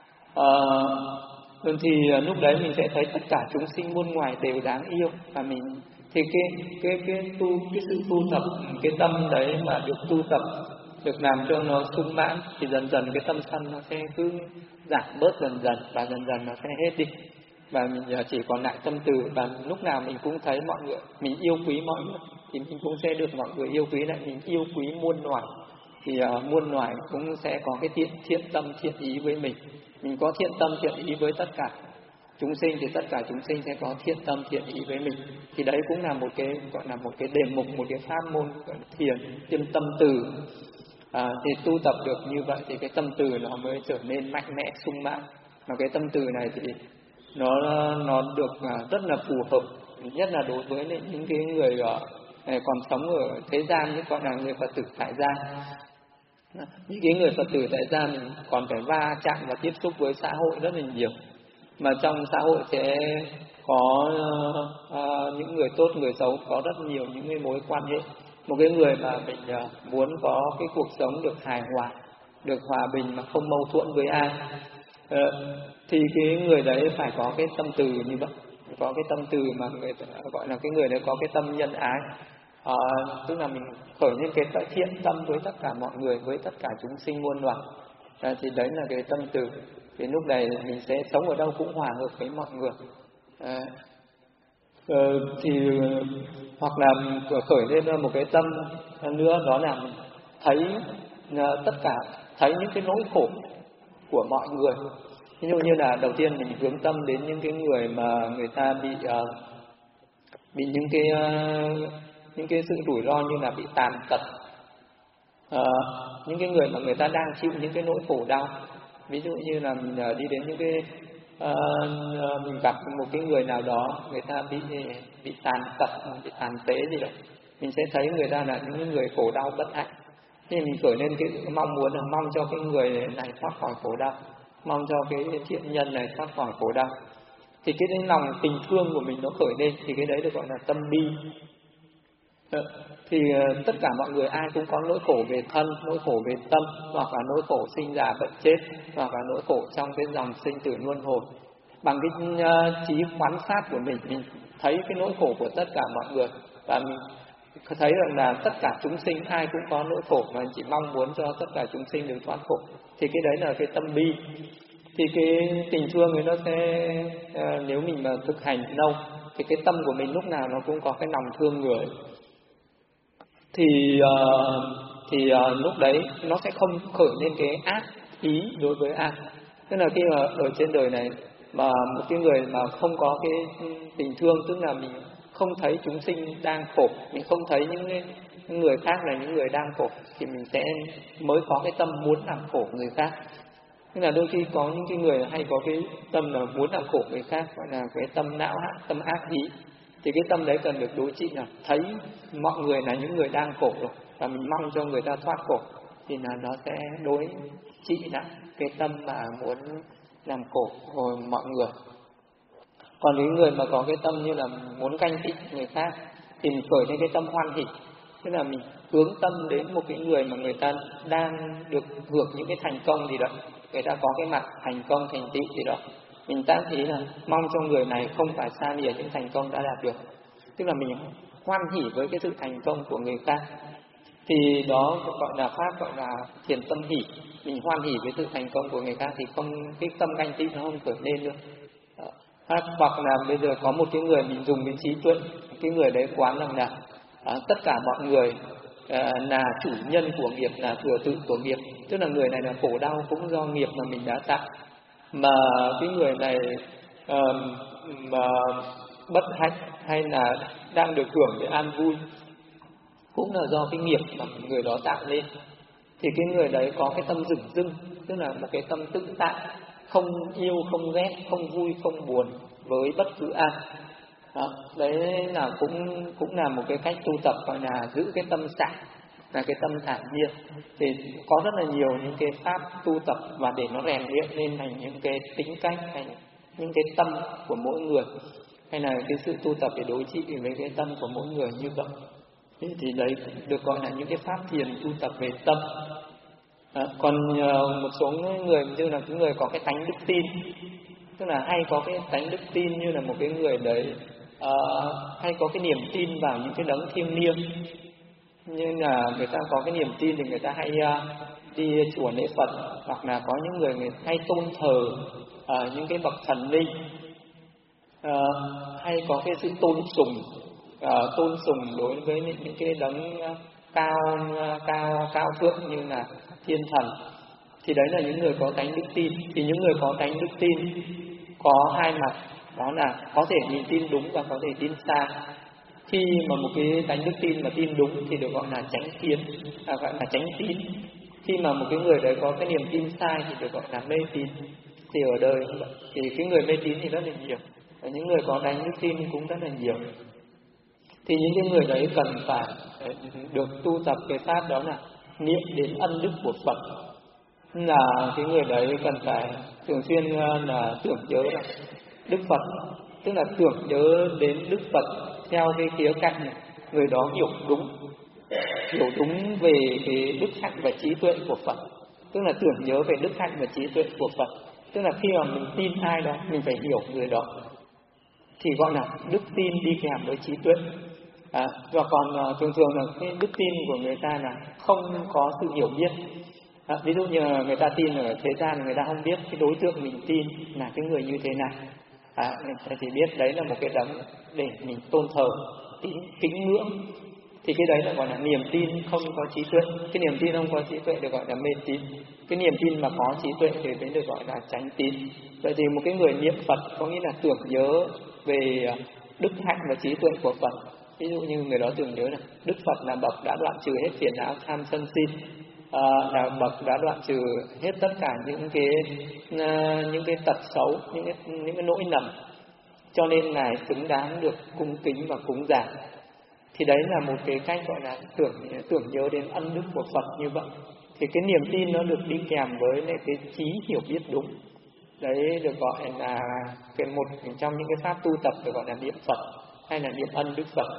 Thì lúc đấy mình sẽ thấy tất cả chúng sinh muôn loài đều đáng yêu, và mình thì cái sự tu tập, cái tâm đấy mà được tu tập, được làm cho nó sung mãn, thì dần dần cái tâm sân nó sẽ cứ giảm bớt dần dần, và dần dần nó sẽ hết đi, và mình chỉ còn lại tâm từ. Và lúc nào mình cũng thấy mọi người, mình yêu quý mọi người thì mình cũng sẽ được mọi người yêu quý lại. Mình yêu quý muôn loài thì muôn loài cũng sẽ có cái thiện tâm thiện ý với mình. Mình có thiện tâm thiện ý với tất cả chúng sinh thì tất cả chúng sinh sẽ có thiện tâm thiện ý với mình. Thì đấy cũng là một cái gọi là một cái đề mục, một cái pháp môn gọi là thiền tâm từ. Thì tu tập được như vậy thì cái tâm từ nó mới trở nên mạnh mẽ sung mãn. Mà cái tâm từ này thì nó được rất là phù hợp, nhất là đối với những cái người còn sống ở thế gian, như gọi là người Phật tử tại gia. Những cái người Phật tử tại gia mình còn phải va chạm và tiếp xúc với xã hội rất là nhiều, mà trong xã hội sẽ có những người tốt, người xấu, có rất nhiều những cái mối quan hệ. Một cái người mà mình muốn có cái cuộc sống được hài hòa, được hòa bình mà không mâu thuẫn với ai, thì cái người đấy phải có cái tâm từ như vậy, có cái tâm từ mà người ta gọi là cái người đấy có cái tâm nhân ái. Tức là mình khởi lên cái thiện tâm với tất cả mọi người, với tất cả chúng sinh muôn loài. Thì đấy là cái tâm từ. Thì lúc này mình sẽ sống ở đâu cũng hòa hợp với mọi người. Thì hoặc là khởi lên một cái tâm nữa, đó là mình thấy tất cả, thấy những cái nỗi khổ của mọi người. Ví dụ như là đầu tiên mình hướng tâm đến những cái người mà người ta bị những cái sự rủi ro như là bị tàn tật, những cái người mà người ta đang chịu những cái nỗi khổ đau. Ví dụ như là mình đi đến những cái mình gặp một cái người nào đó, người ta bị tàn tật, bị tàn phế gì đó, mình sẽ thấy người ta là những người khổ đau bất hạnh. Thì mình khởi lên cái mong muốn là mong cho cái người này thoát khỏi khổ đau, mong cho cái thiện nhân này thoát khỏi khổ đau. Thì cái lòng tình thương của mình nó khởi lên, thì cái đấy được gọi là tâm bi. Thì tất cả mọi người ai cũng có nỗi khổ về thân, nỗi khổ về tâm, hoặc là nỗi khổ sinh già bệnh chết, hoặc là nỗi khổ trong cái dòng sinh tử luân hồi. Bằng cái trí quan sát của mình thấy cái nỗi khổ của tất cả mọi người, và mình thấy rằng là tất cả chúng sinh ai cũng có nỗi khổ, và chỉ mong muốn cho tất cả chúng sinh được thoát khổ. Thì cái đấy là cái tâm bi. Thì cái tình thương ấy nó sẽ nếu mình mà thực hành lâu thì cái tâm của mình lúc nào nó cũng có cái lòng thương người. Thì thì lúc đấy nó sẽ không khởi lên cái ác ý đối với ai. Tức là khi mà ở trên đời này mà một cái người mà không có cái tình thương, tức là mình không thấy chúng sinh đang khổ, mình không thấy những người khác là những người đang khổ, thì mình sẽ mới có cái tâm muốn làm khổ người khác. Tức là đôi khi có những cái người hay có cái tâm là muốn làm khổ người khác, gọi là cái tâm não ác, tâm ác ý. Thì cái tâm đấy cần được đối trị, là thấy mọi người là những người đang khổ rồi và mình mong cho người ta thoát khổ, thì là nó sẽ đối trị lại cái tâm mà muốn làm khổ của mọi người. Còn những người mà có cái tâm như là muốn ganh tị người khác thì mình khởi lên cái tâm hoan hỷ, tức là mình hướng tâm đến một cái người mà người ta đang được hưởng những cái thành công gì đó, người ta có cái mặt thành công thành tựu gì đó, mình tác ý là mong cho người này không phải xa lìa những thành công đã đạt được, tức là mình hoan hỷ với cái sự thành công của người khác. Thì đó gọi là pháp, gọi là thiền tâm hỷ. Mình hoan hỷ với sự thành công của người khác thì không, cái tâm ganh tị nó không khởi lên nữa. Hoặc là bây giờ có một cái người mình dùng cái trí tuệ, cái người đấy quán rằng là tất cả mọi người là chủ nhân của nghiệp, là thừa tự của nghiệp, tức là người này là khổ đau cũng do nghiệp mà mình đã tạo, mà cái người này mà bất hạnh hay là đang được hưởng cái an vui cũng là do cái nghiệp mà người đó tạo lên. Thì cái người đấy có cái tâm dửng dưng, tức là một cái tâm tự tại, không yêu, không ghét, không vui, không buồn với bất cứ ai. Đó, đấy là cũng là một cái cách tu tập, gọi là giữ cái tâm xả, là cái tâm thản nhiên. Thì có rất là nhiều những cái pháp tu tập và để nó rèn luyện lên thành những cái tính cách, thành những cái tâm của mỗi người, hay là cái sự tu tập để đối trị với cái tâm của mỗi người như vậy. Thì đấy được gọi là những cái pháp thiền tu tập về tâm. Còn một số người như là cái người có cái tánh đức tin, tức là hay có cái tánh đức tin, như là một cái người đấy hay có cái niềm tin vào những cái đấng thiêng liêng, như là người ta có cái niềm tin thì người ta hay đi chùa lễ Phật, hoặc là có những người hay tôn thờ những cái bậc thần linh, hay có cái sự tôn sùng đối với những cái đấng cao thượng như là thiên thần. Thì đấy là những người có tánh đức tin. Thì những người có tánh đức tin có hai mặt, đó là có thể mình tin đúng và có thể tin sai. Khi mà một cái tánh đức tin mà tin đúng thì được gọi là chánh kiến, gọi là chánh tín. Khi mà một cái người đấy có cái niềm tin sai thì được gọi là mê tín. Thì ở đời thì cái người mê tín thì rất là nhiều, và những người có tánh đức tin cũng rất là nhiều. Thì những cái người đấy cần phải được tu tập cái pháp đó là niệm đến ân đức của Phật. Là cái người đấy cần phải thường xuyên là tưởng nhớ là Đức Phật, tức là tưởng nhớ đến Đức Phật theo cái khía cạnh này, người đó hiểu đúng về cái đức hạnh và trí tuệ của Phật, tức là tưởng nhớ về đức hạnh và trí tuệ của Phật. Tức là khi mà mình tin ai đó, mình phải hiểu người đó, thì gọi là đức tin đi kèm với trí tuệ. Và còn thường thường là cái đức tin của người ta là không có sự hiểu biết. Ví dụ như người ta tin ở thế gian, người ta không biết cái đối tượng mình tin là cái người như thế nào. Người ta chỉ biết đấy là một cái đấng để mình tôn thờ, kính ngưỡng. Thì cái đấy là gọi là niềm tin không có trí tuệ. Cái niềm tin không có trí tuệ được gọi là mê tín. Cái niềm tin mà có trí tuệ thì mới được gọi là chánh tín. Vậy thì một cái người niệm Phật có nghĩa là tưởng nhớ về đức hạnh và trí tuệ của Phật. Ví dụ như người đó tưởng nhớ là Đức Phật là bậc đã đoạn trừ hết phiền não tham sân si, là bậc đã đoạn trừ hết tất cả những cái tật xấu, những cái nỗi lầm, cho nên ngài xứng đáng được cung kính và cúng dường. Thì đấy là một cái cách gọi là tưởng nhớ đến ân đức của Phật như vậy. Thì cái niềm tin nó được đi kèm với cái trí hiểu biết đúng. Đấy được gọi là một trong những cái pháp tu tập được gọi là niệm Phật hay là niệm ân đức Phật.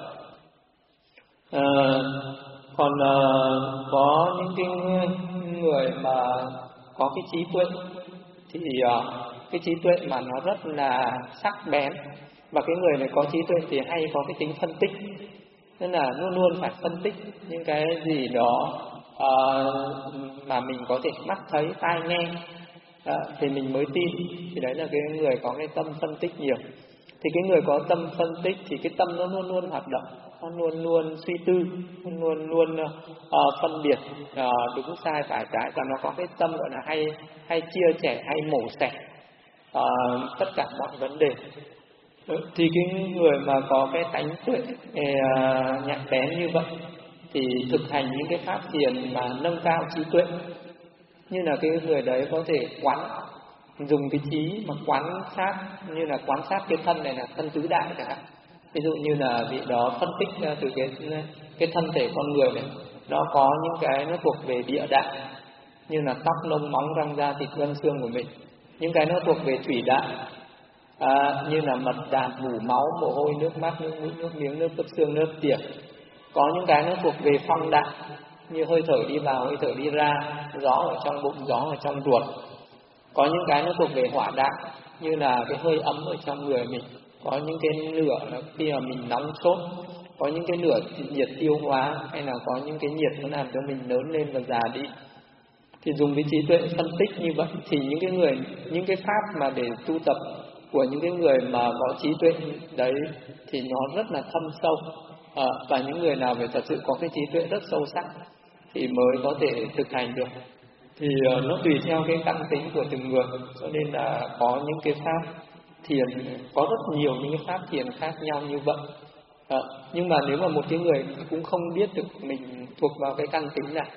Còn có những cái người mà có cái trí tuệ thì cái trí tuệ mà nó rất là sắc bén, và cái người này có trí tuệ thì hay có cái tính phân tích, nên là luôn luôn phải phân tích những cái gì đó mà mình có thể mắt thấy tai nghe thì mình mới tin. Thì đấy là cái người có cái tâm phân tích nhiều. Thì cái người có tâm phân tích thì cái tâm nó luôn luôn hoạt động, nó luôn luôn suy tư, luôn luôn phân biệt đúng sai phải trái, và nó có cái tâm gọi là hay chia sẻ, hay mổ xẻ tất cả mọi vấn đề. Thì cái người mà có cái tánh tuệ nhạy bén như vậy thì thực hành những cái pháp thiền mà nâng cao trí tuệ, như là cái người đấy có thể dùng cái trí mà quan sát, như là quan sát cái thân này là thân tứ đại chẳng hạn. Ví dụ như là vị đó phân tích từ cái thân thể con người này, nó có những cái nó thuộc về địa đại, như là tóc, lông, móng, răng, da, thịt, gân, xương của mình. Những cái nó thuộc về thủy đại, như là mật, đàm, mủ, máu, mồ hôi, nước mắt, nước mũi, nước miếng, nước cấp xương, nước tiểu. Có những cái nó thuộc về phong đại, như hơi thở đi vào, hơi thở đi ra, gió ở trong bụng, gió ở trong ruột. Có những cái nó thuộc về hỏa đại, như là cái hơi ấm ở trong người mình. Có những cái lửa khi mà mình nóng sốt, có những cái lửa nhiệt tiêu hóa, hay là có những cái nhiệt nó làm cho mình lớn lên và già đi. Thì dùng cái trí tuệ phân tích như vậy thì những cái pháp mà để tu tập của những cái người mà có trí tuệ đấy thì nó rất là thâm sâu. Và những người nào phải thật sự có cái trí tuệ rất sâu sắc thì mới có thể thực hành được. Thì nó tùy theo cái căn tính của từng người, cho nên là có những cái pháp thiền, có rất nhiều những cái pháp thiền khác nhau như vậy. Nhưng mà nếu mà một cái người cũng không biết được mình thuộc vào cái căn tính này,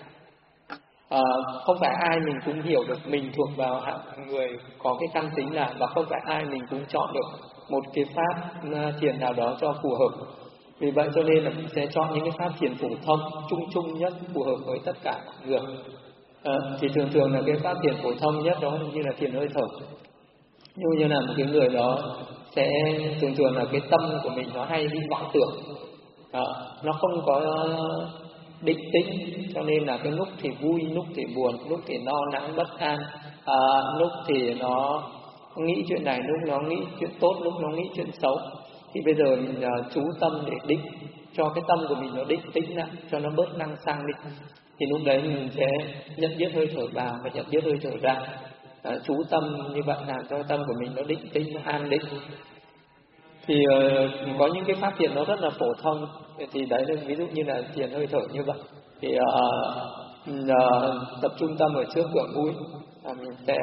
không phải ai mình cũng hiểu được mình thuộc vào hạng người có cái căn tính nào, và không phải ai mình cũng chọn được một cái pháp thiền nào đó cho phù hợp. Vì vậy cho nên là mình sẽ chọn những cái pháp thiền phổ thông, chung nhất, phù hợp với tất cả mọi người. Thì thường là cái pháp thiền phổ thông nhất đó như là thiền hơi thở. Như là một cái người đó sẽ thường là cái tâm của mình nó hay bị vọng tưởng, nó không có định tĩnh, cho nên là cái lúc thì vui, lúc thì buồn, lúc thì lo lắng bất an, lúc thì nó nghĩ chuyện này, lúc nó nghĩ chuyện tốt, lúc nó nghĩ chuyện xấu. Thì bây giờ mình chú tâm để định cho cái tâm của mình nó định tĩnh lại, cho nó bớt năng sang đi. Thì lúc đấy mình sẽ nhận biết hơi thở vào và nhận biết hơi thở ra. Chú tâm như vậy làm cho tâm của mình nó định tĩnh, nó an định. Thì có những cái pháp thiền nó rất là phổ thông, thì đấy là ví dụ như là thiền hơi thở như vậy. Thì tập trung tâm ở trước cửa mũi, mình sẽ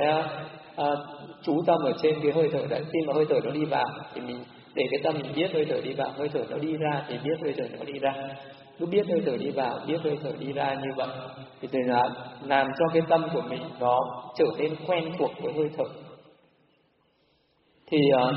chú tâm ở trên cái hơi thở đấy. Khi mà hơi thở nó đi vào thì mình để cái tâm mình biết hơi thở đi vào, hơi thở nó đi ra thì biết hơi thở nó đi ra. Cứ biết hơi thở đi vào, biết hơi thở đi ra như vậy thì là làm cho cái tâm của mình nó trở nên quen thuộc với hơi thở. Thì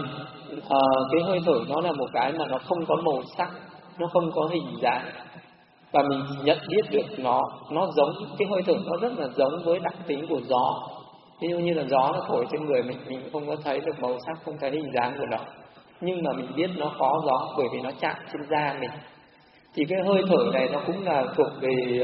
cái hơi thở nó là một cái mà nó không có màu sắc, nó không có hình dáng, và mình nhận biết được nó giống, cái hơi thở nó rất là giống với đặc tính của gió. Ví dụ như là gió nó thổi trên người mình không có thấy được màu sắc, không thấy hình dáng của nó, nhưng mà mình biết nó có gió bởi vì nó chạm trên da mình. Thì cái hơi thở này nó cũng là thuộc về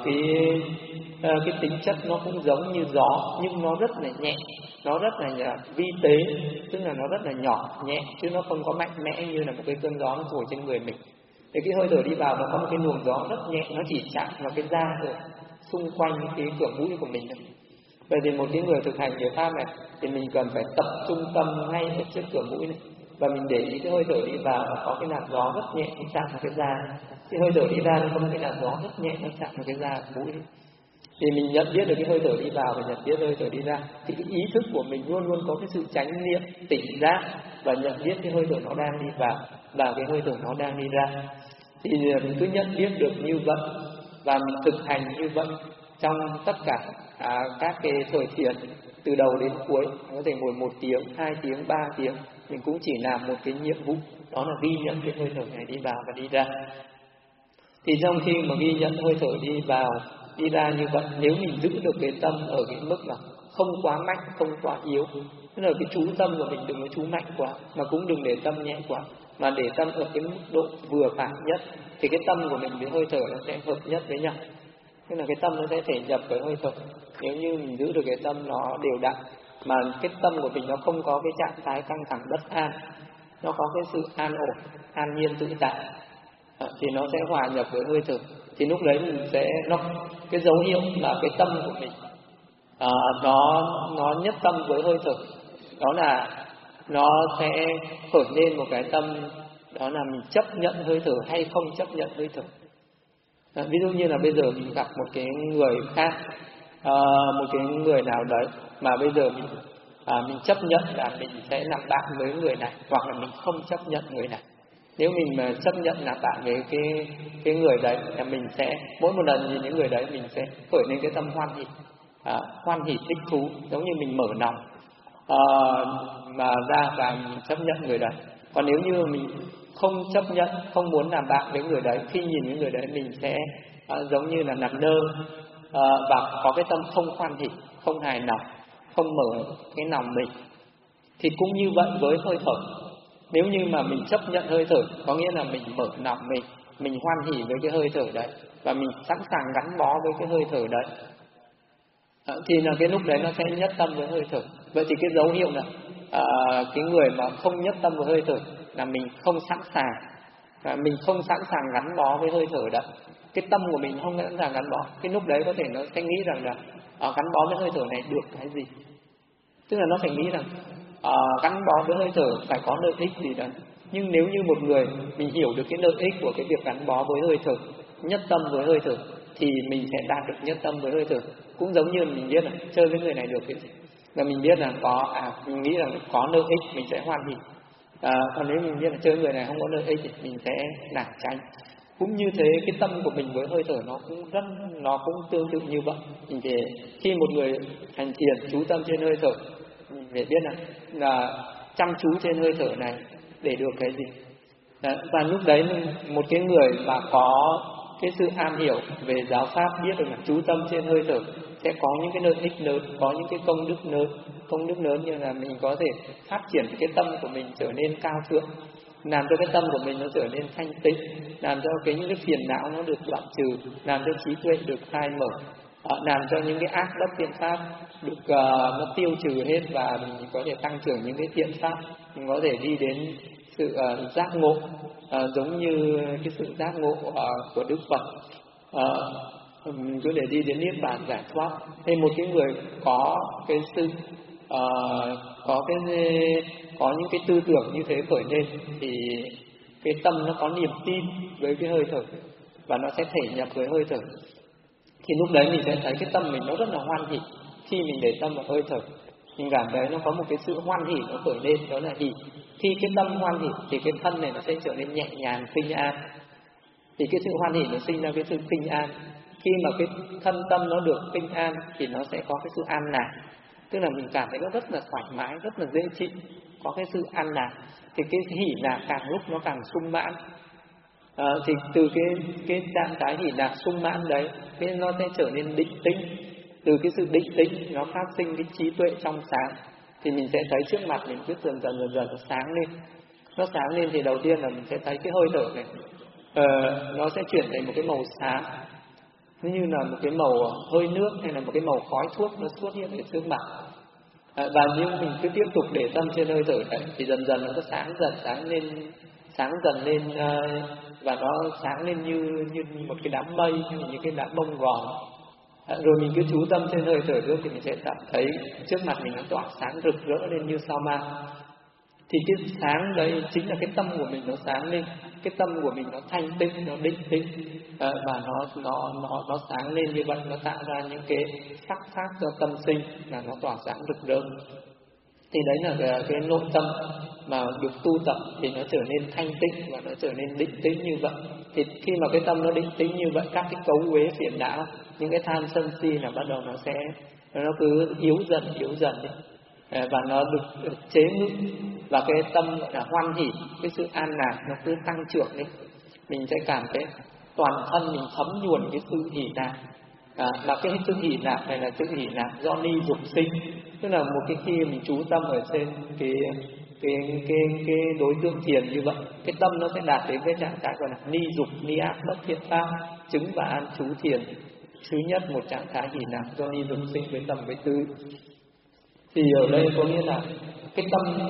cái tính chất nó cũng giống như gió, nhưng nó rất là nhẹ, nó rất là vi tế, tức là nó rất là nhỏ nhẹ, chứ nó không có mạnh mẽ như là một cái cơn gió nó thổi trên người mình. Thì cái hơi thở đi vào nó có một cái luồng gió rất nhẹ, nó chỉ chạm vào cái da thôi, xung quanh cái cửa mũi của mình thôi. Vậy thì một cái người thực hành cái pháp này thì mình cần phải tập trung tâm ngay ở trước cửa mũi này, và mình để ý cái hơi thở đi vào và có cái làn gió rất nhẹ nó chạm vào cái da. Cái hơi thở đi ra nó có một cái làn gió rất nhẹ nó chạm vào cái da của mũi. Thì mình nhận biết được cái hơi thở đi vào và nhận biết hơi thở đi ra, thì cái ý thức của mình luôn luôn có cái sự chánh niệm, tỉnh giác và nhận biết cái hơi thở nó đang đi vào và cái hơi thở nó đang đi ra. Thì mình cứ nhận biết được như vậy và mình thực hành như vậy trong tất cả các cái thời thiền từ đầu đến cuối. Có thể ngồi 1 tiếng, 2 tiếng, 3 tiếng, mình cũng chỉ làm một cái nhiệm vụ, đó là ghi nhận cái hơi thở này đi vào và đi ra. Thì trong khi mà ghi nhận hơi thở đi vào đi ra như vậy, nếu mình giữ được cái tâm ở cái mức là không quá mạnh, không quá yếu, tức là cái chú tâm của mình đừng có chú mạnh quá, mà cũng đừng để tâm nhẹ quá, mà để tâm ở cái mức độ vừa phải nhất, thì cái tâm của mình với hơi thở nó sẽ hợp nhất với nhau. Tức là cái tâm nó sẽ thể nhập với hơi thở. Nếu như mình giữ được cái tâm nó đều đặn, mà cái tâm của mình nó không có cái trạng thái căng thẳng bất an, nó có cái sự an ổn, an nhiên tự tại, thì nó sẽ hòa nhập với hơi thở. Thì lúc đấy mình sẽ cái dấu hiệu là cái tâm của mình nó nhất tâm với hơi thở, đó là nó sẽ khởi lên một cái tâm, đó là mình chấp nhận hơi thở hay không chấp nhận hơi thở. Ví dụ như là bây giờ mình gặp một cái người khác, một cái người nào đấy mà bây giờ mình chấp nhận là mình sẽ làm bạn với người này, hoặc là mình không chấp nhận người này. Nếu mình mà chấp nhận làm bạn với cái người đấy, là mình sẽ mỗi một lần nhìn những người đấy mình sẽ khởi lên cái tâm hoan hỷ thích thú, giống như mình mở lòng mà ra và mình chấp nhận người đấy. Còn nếu như mình không chấp nhận, không muốn làm bạn với người đấy, khi nhìn những người đấy mình sẽ giống như là làm nơ, và có cái tâm không hoan hỷ, không hài lòng, không mở cái lòng mình. Thì cũng như vậy với hơi thở. Nếu như mà mình chấp nhận hơi thở, có nghĩa là mình mở lòng mình hoan hỷ với cái hơi thở đấy, và mình sẵn sàng gắn bó với cái hơi thở đấy, thì là cái lúc đấy nó sẽ nhất tâm với hơi thở. Vậy thì cái dấu hiệu là cái người mà không nhất tâm với hơi thở là mình không sẵn sàng, mình không sẵn sàng gắn bó với hơi thở đấy. Cái tâm của mình không sẵn sàng gắn bó. Cái lúc đấy có thể nó sẽ nghĩ rằng là gắn bó với hơi thở này được cái gì. Tức là nó phải nghĩ rằng gắn bó với hơi thở phải có lợi ích gì đấy. Nhưng nếu như một người mình hiểu được cái lợi ích của cái việc gắn bó với hơi thở, nhất tâm với hơi thở, thì mình sẽ đạt được nhất tâm với hơi thở. Cũng giống như mình biết là chơi với người này được cái gì, là mình biết là mình nghĩ rằng có lợi ích mình sẽ hoan hỉ. Còn nếu mình biết là chơi người này không có lợi ích thì mình sẽ lảng tránh. Cũng như thế, cái tâm của mình với hơi thở nó cũng tương tự như vậy. Mình phải, khi một người hành thiền chú tâm trên hơi thở, mình phải biết là chăm chú trên hơi thở này để được cái gì. Đấy, và lúc đấy một cái người mà có cái sự am hiểu về giáo pháp, biết được là chú tâm trên hơi thở sẽ có những cái lợi ích lớn, có những cái công đức lớn, như là mình có thể phát triển cái tâm của mình trở nên cao thượng, làm cho cái tâm của mình nó trở nên thanh tịnh, làm cho những cái phiền não nó được đoạn trừ, làm cho trí tuệ được khai mở, làm cho những cái ác bất thiện pháp được nó tiêu trừ hết, và mình có thể tăng trưởng những cái thiện pháp, mình có thể đi đến sự giác ngộ, giống như cái sự giác ngộ của Đức Phật, mình có thể đi đến niết bàn giải thoát. Thêm một cái người có cái sự có những cái tư tưởng như thế khởi lên, thì cái tâm nó có niềm tin với cái hơi thở và nó sẽ thể nhập với hơi thở. Thì lúc đấy mình sẽ thấy cái tâm mình nó rất là hoan hỷ. Khi mình để tâm vào hơi thở, mình cảm thấy nó có một cái sự hoan hỷ nó khởi lên, đó là hỷ. Khi cái tâm hoan hỷ thì cái thân này nó sẽ trở nên nhẹ nhàng, bình an. Thì cái sự hoan hỷ nó sinh ra cái sự bình an. Khi mà cái thân tâm nó được bình an thì nó sẽ có cái sự an lạc. Tức là mình cảm thấy nó rất là thoải mái, rất là dễ chịu, có cái sự an lạc. Thì cái hỷ lạc càng lúc nó càng sung mãn. Thì từ cái trạng thái hỷ lạc sung mãn đấy, cái nó sẽ trở nên định tĩnh. Từ cái sự định tĩnh nó phát sinh cái trí tuệ trong sáng. Thì mình sẽ thấy trước mặt mình cứ dần dần nó sáng lên. Nó sáng lên thì đầu tiên là mình sẽ thấy cái hơi thở này nó sẽ chuyển thành một cái màu xám, như là một cái màu hơi nước hay là một cái màu khói thuốc nó xuất hiện ở trước mặt. Và như mình cứ tiếp tục để tâm trên hơi thở đấy, thì dần dần nó có sáng dần lên, và nó sáng lên như một cái đám mây, như cái đám bông gòn. Rồi mình cứ chú tâm trên hơi thở trước thì mình sẽ cảm thấy trước mặt mình nó tỏa sáng rực rỡ lên như sao ma. Thì cái sáng đấy chính là cái tâm của mình nó sáng lên, cái tâm của mình nó thanh tịnh, nó định tĩnh, và nó sáng lên như vậy, nó tạo ra những cái sắc pháp cho tâm sinh, là nó tỏa sáng rực rỡ. Thì đấy là cái nội tâm mà được tu tập thì nó trở nên thanh tịnh và nó trở nên định tĩnh như vậy. Thì khi mà cái tâm nó định tĩnh như vậy, các cái cấu uế phiền não, những cái tham sân si là bắt đầu nó cứ yếu dần đi. Và nó được chế ngự, và cái tâm gọi là hoan hỷ, cái sự an lạc nó cứ tăng trưởng lên. Mình sẽ cảm thấy toàn thân mình thấm nhuần cái sự hỷ lạc. Mà cái sự hỷ lạc này là sự hỷ lạc do ni dục sinh, tức là một cái khi mình chú tâm ở trên cái đối tượng thiền như vậy, cái tâm nó sẽ đạt đến cái trạng thái gọi là ni dục ni ác bất thiện pháp, chứng và an trú thiền thứ nhất, một trạng thái hỷ lạc do ni dục sinh với tầm với tư. Thì ở đây có nghĩa là cái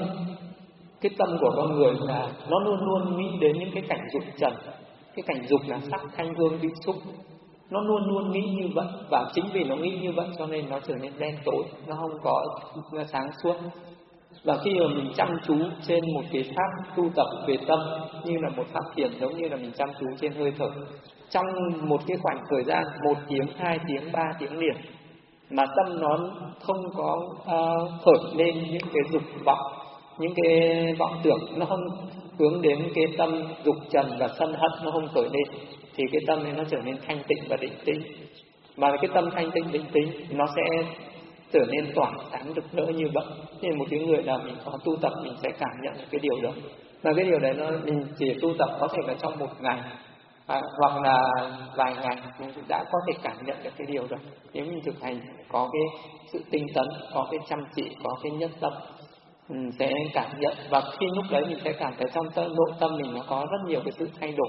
tâm của con người là nó luôn luôn nghĩ đến những cái cảnh dục trần. Cái cảnh dục là sắc thanh hương vị xúc, nó luôn luôn nghĩ như vậy. Và chính vì nó nghĩ như vậy cho nên nó trở nên đen tối, nó không có sáng suốt. Và khi mà mình chăm chú trên một cái pháp tu tập về tâm như là một pháp thiền, giống như là mình chăm chú trên hơi thở, trong một cái khoảng thời gian 1 tiếng, 2 tiếng, 3 tiếng liền, mà tâm nó không có khởi lên những cái dục vọng, những cái vọng tưởng, nó không hướng đến cái tâm dục trần và sân hận, nó không khởi lên, thì cái tâm ấy nó trở nên thanh tịnh và định tĩnh. Mà cái tâm thanh tịnh định tĩnh nó sẽ trở nên tỏa sáng rực rỡ như vậy. Nên một cái người nào mình có tu tập mình sẽ cảm nhận được cái điều đó. Và cái điều đấy mình chỉ tu tập có thể là trong 1 ngày hoặc là vài ngày mình đã có thể cảm nhận được cái điều đó. Nếu mình thực hành có cái sự tinh tấn, có cái chăm chỉ, có cái nhất tâm, mình sẽ cảm nhận. Và khi lúc đấy mình sẽ cảm thấy trong nội tâm mình nó có rất nhiều cái sự thay đổi.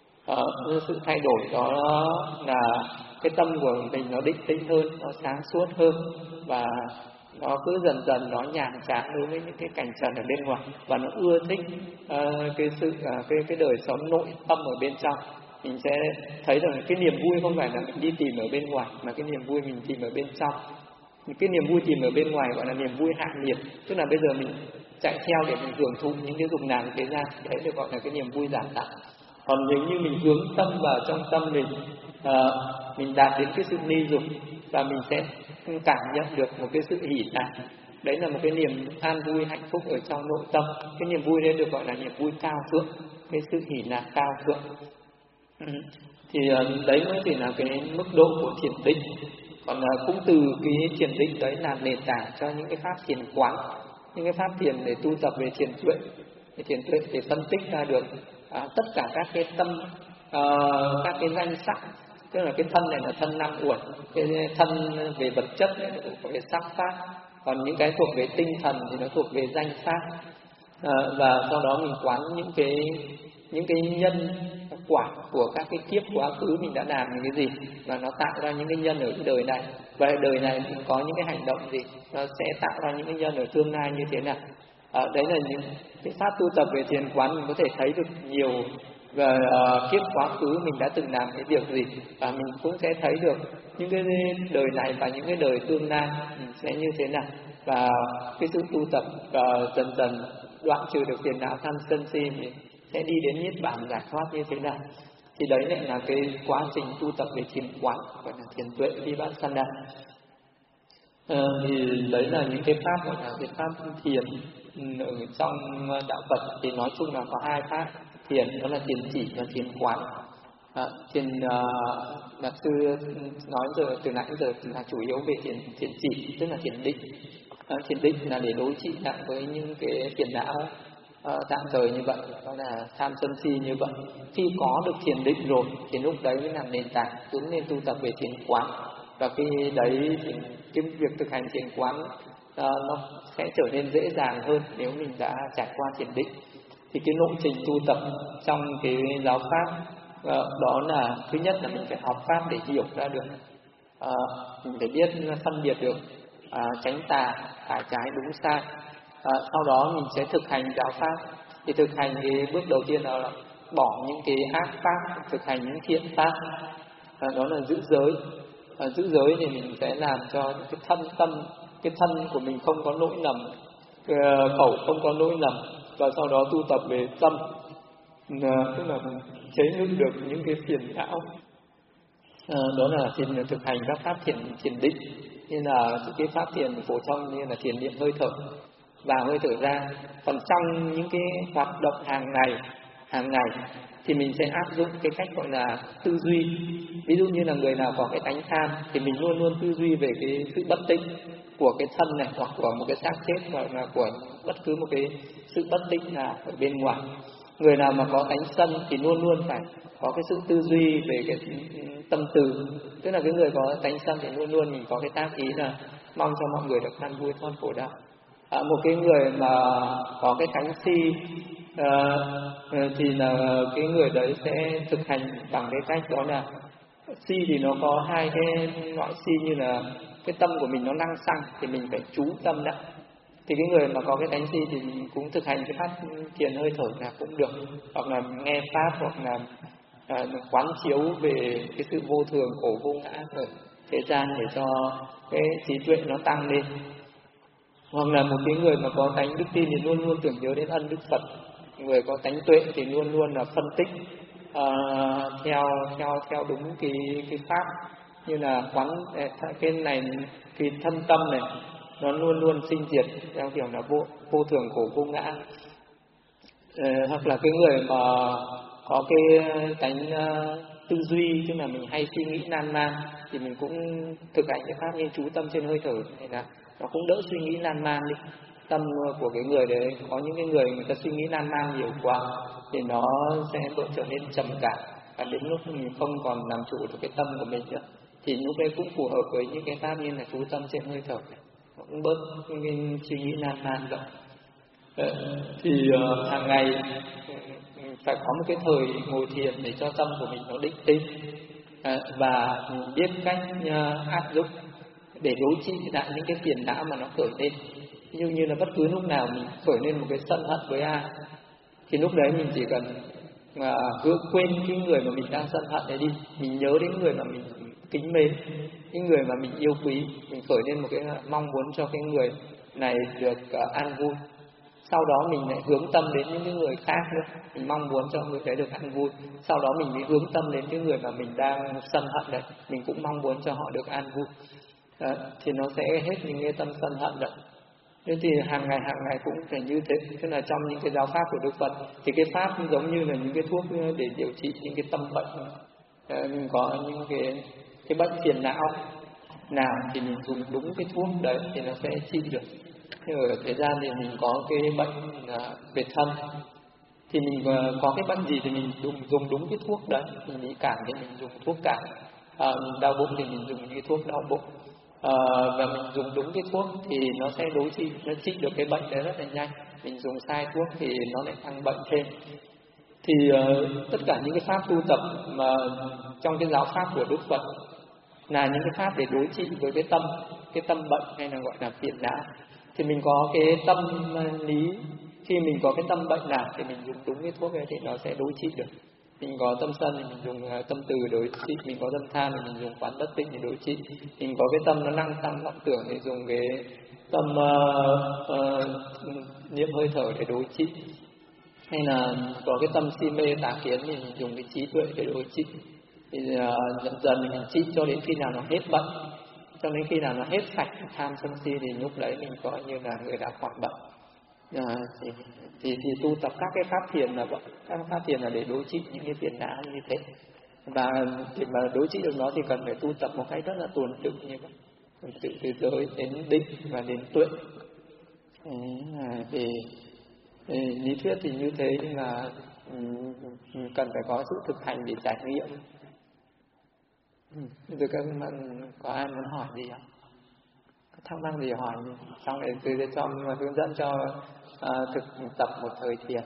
Sự thay đổi đó là cái tâm của mình nó định tĩnh hơn, nó sáng suốt hơn, và nó cứ dần dần nó nhàm chán đối với những cái cảnh trần ở bên ngoài, và nó ưa thích cái đời sống nội tâm ở bên trong. Mình sẽ thấy rằng cái niềm vui không phải là mình đi tìm ở bên ngoài, mà cái niềm vui mình tìm ở bên trong. Cái niềm vui tìm ở bên ngoài gọi là niềm vui hạ nhiệt, tức là bây giờ mình chạy theo để mình hưởng thụ những cái dục nào thế gian, đấy được gọi là cái niềm vui giảm tạm. Còn nếu như mình hướng tâm vào trong tâm mình đạt đến cái sự ly dục, và mình sẽ cảm nhận được một cái sự hỷ lạc. Đấy là một cái niềm an vui hạnh phúc ở trong nội tâm. Cái niềm vui đấy được gọi là niềm vui cao thượng, cái sự hỷ lạc cao thượng. Thì đấy mới chỉ là cái mức độ của thiền định. Còn cũng từ cái thiền định đấy là nền tảng cho những cái pháp thiền quán, những cái pháp thiền để tu tập về thiền tuệ. Thiền tuệ để phân tích ra được tất cả các cái tâm, các cái danh sắc. Tức là cái thân này là thân 5 uẩn, cái thân về vật chất này là thuộc về sắc pháp, còn những cái thuộc về tinh thần thì nó thuộc về danh pháp. Và sau đó mình quán những cái nhân quả của các cái kiếp quá khứ mình đã làm những cái gì, và nó tạo ra những cái nhân ở cái đời này, và đời này mình có những cái hành động gì, nó sẽ tạo ra những cái nhân ở tương lai như thế nào. Đấy là những cái pháp tu tập về thiền quán. Mình có thể thấy được nhiều về kiếp quá khứ mình đã từng làm cái việc gì, và mình cũng sẽ thấy được những cái đời này và những cái đời tương lai mình sẽ như thế nào. Và cái sự tu tập dần dần đoạn trừ được phiền não tham sân si, mình sẽ đi đến niết bàn giải thoát như thế nào. Thì đấy lại là cái quá trình tu tập về thiền quán, gọi là thiền tuệ vipassana. Thì đấy là những cái pháp gọi là cái pháp thiền ở trong đạo Phật. Thì nói chung là có 2 pháp thiền, đó là thiền chỉ và thiền quán. Thiền Đạt sư nói giờ từ nãy giờ là chủ yếu về thiền chỉ, tức là thiền định. Thiền định là để đối trị lại với những cái phiền não tạm thời như vậy, đó là tham sân si như vậy. Khi có được thiền định rồi thì lúc đấy mới làm nền tảng hướng lên tu tập về thiền quán. Và khi đấy thì cái việc thực hành thiền quán nó sẽ trở nên dễ dàng hơn nếu mình đã trải qua thiền định. Thì cái lộ trình tu tập trong cái giáo pháp đó là thứ nhất là mình phải học pháp để hiểu ra được, mình phải biết phân biệt được tránh tà, phải trái, đúng sai. Sau đó mình sẽ thực hành giáo pháp. Thì thực hành cái bước đầu tiên là bỏ những cái ác pháp, thực hành những thiện pháp, đó là giữ giới. Giữ giới thì mình sẽ làm cho cái cái thân của mình không có lỗi lầm, khẩu không có lỗi lầm, và sau đó tu tập về tâm, tức là chế ngự được những cái phiền não. Đó là thực hành các pháp thiền định, như là cái pháp thiền phổ thông như là thiền niệm hơi thở vào hơi thở ra. Còn trong những cái hoạt động hàng ngày thì mình sẽ áp dụng cái cách gọi là tư duy. Ví dụ như là người nào có cái tánh tham thì mình luôn luôn tư duy về cái sự bất tịnh của cái thân này, hoặc của một cái xác chết, hoặc là của bất cứ một cái sự bất tịnh nào ở bên ngoài. Người nào mà có tánh sân thì luôn luôn phải có cái sự tư duy về cái tâm từ, tức là cái người có tánh sân thì luôn luôn mình có cái tác ý là mong cho mọi người được an vui thoát khổ đạo. Một cái người mà có cái tánh si thì là cái người đấy sẽ thực hành bằng cái cách đó là si thì nó có 2 cái loại si, như là cái tâm của mình nó năng xăng thì mình phải chú tâm lại. Thì cái người mà có cái tánh si thì mình cũng thực hành cái pháp thiền hơi thở là cũng được, hoặc là nghe pháp, hoặc là quán chiếu về cái sự vô thường khổ vô ngã ở thế gian để cho cái trí tuệ nó tăng lên. Hoặc là một cái người mà có tánh đức tin thì luôn luôn tưởng nhớ đến ân Đức Phật. Người có tánh tuệ thì luôn luôn là phân tích theo đúng cái pháp, như là quán cái này, cái thân tâm này nó luôn luôn sinh diệt theo kiểu là vô thường khổ vô ngã. Hoặc là cái người mà có cái tánh tư duy, tức là mình hay suy nghĩ lan man, thì mình cũng thực hành cái pháp như chú tâm trên hơi thở này, là nó cũng đỡ suy nghĩ lan man đi. Tâm của cái người đấy, có những cái người ta suy nghĩ lan man nhiều quá thì nó sẽ trở nên trầm cảm, và đến lúc mình không còn làm chủ được cái tâm của mình nữa, thì lúc đấy cũng phù hợp với những cái pháp như là chú tâm trên hơi thở này, cũng bớt những cái suy nghĩ lan man rồi. Thì hàng ngày phải có một cái thời ngồi thiền để cho tâm của mình nó định tĩnh, và biết cách áp dụng để đối trị lại những cái phiền não mà nó khởi lên. Ví dụ như là bất cứ lúc nào mình khởi lên một cái sân hận với ai, thì lúc đấy mình chỉ cần quên cái người mà mình đang sân hận đấy đi, mình nhớ đến người mà mình kính mến, những người mà mình yêu quý, mình khởi lên một cái mong muốn cho cái người này được an vui. Sau đó mình lại hướng tâm đến những người khác nữa, mình mong muốn cho người đấy được an vui. Sau đó mình mới hướng tâm đến những người mà mình đang sân hận đấy, mình cũng mong muốn cho họ được an vui. Đó, thì nó sẽ hết những cái tâm sân hận đấy. Thế thì hàng ngày cũng phải như thế. Tức là trong những cái giáo pháp của Đức Phật thì cái pháp giống như là những cái thuốc để điều trị những cái tâm bệnh. Mình có những cái bệnh phiền não nào thì mình dùng đúng cái thuốc đấy thì nó sẽ trị được. Thế ở thời gian thì mình có cái bệnh về thân, thì mình có cái bệnh gì thì mình dùng đúng cái thuốc đấy. Mình bị cảm thì mình dùng thuốc cảm, mình đau bụng thì mình dùng cái thuốc đau bụng, và mình dùng đúng cái thuốc thì nó sẽ nó trị được cái bệnh đấy rất là nhanh. Mình dùng sai thuốc thì nó lại tăng bệnh thêm. Thì tất cả những cái pháp tu tập mà trong cái giáo pháp của Đức Phật là những cái pháp để đối trị với cái tâm bệnh hay là gọi là phiền não. Thì mình có cái tâm lý, khi mình có cái tâm bệnh nào thì mình dùng đúng cái thuốc ấy thì nó sẽ đối trị được. Mình có tâm sân thì mình dùng tâm từ đối trị, mình có tâm tham thì mình dùng quán bất tịnh để đối trị, mình có cái tâm nó năng tăng vọng tưởng thì dùng cái tâm niệm hơi thở để đối trị, hay là có cái tâm si mê tà kiến thì mình dùng cái trí tuệ để đối trị. Thì dần dần mình trị cho đến khi nào nó hết bệnh, cho đến khi nào nó hết sạch tham sân si thì lúc đấy mình coi như là người đã khỏi bệnh. Thì tu tập các cái pháp thiền là vậy. Các pháp thiền là để đối trị những cái phiền não như thế, và để mà đối trị được nó thì cần phải tu tập một cách rất là tuần tự như vậy, từ giới đến định và đến tuệ. Thì lý thuyết thì như thế, nhưng mà cần phải có sự thực hành để trải nghiệm. Bây giờ các bạn có ai muốn hỏi gì không? Có thắc mắc gì hỏi gì? Xong rồi từ cho hướng dẫn cho thực tập một thời thiền.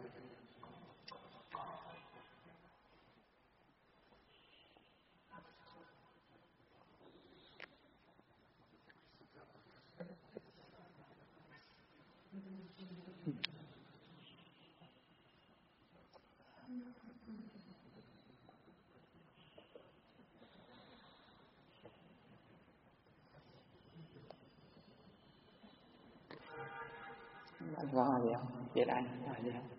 Bạn có hỏi gì không? Việt Anh hỏi gì không?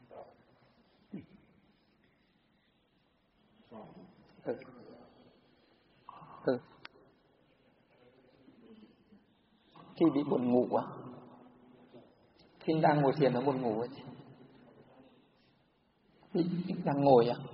Khi bị buồn ngủ á, khi đang ngồi thiền nó buồn ngủ ấy, đang ngồi á,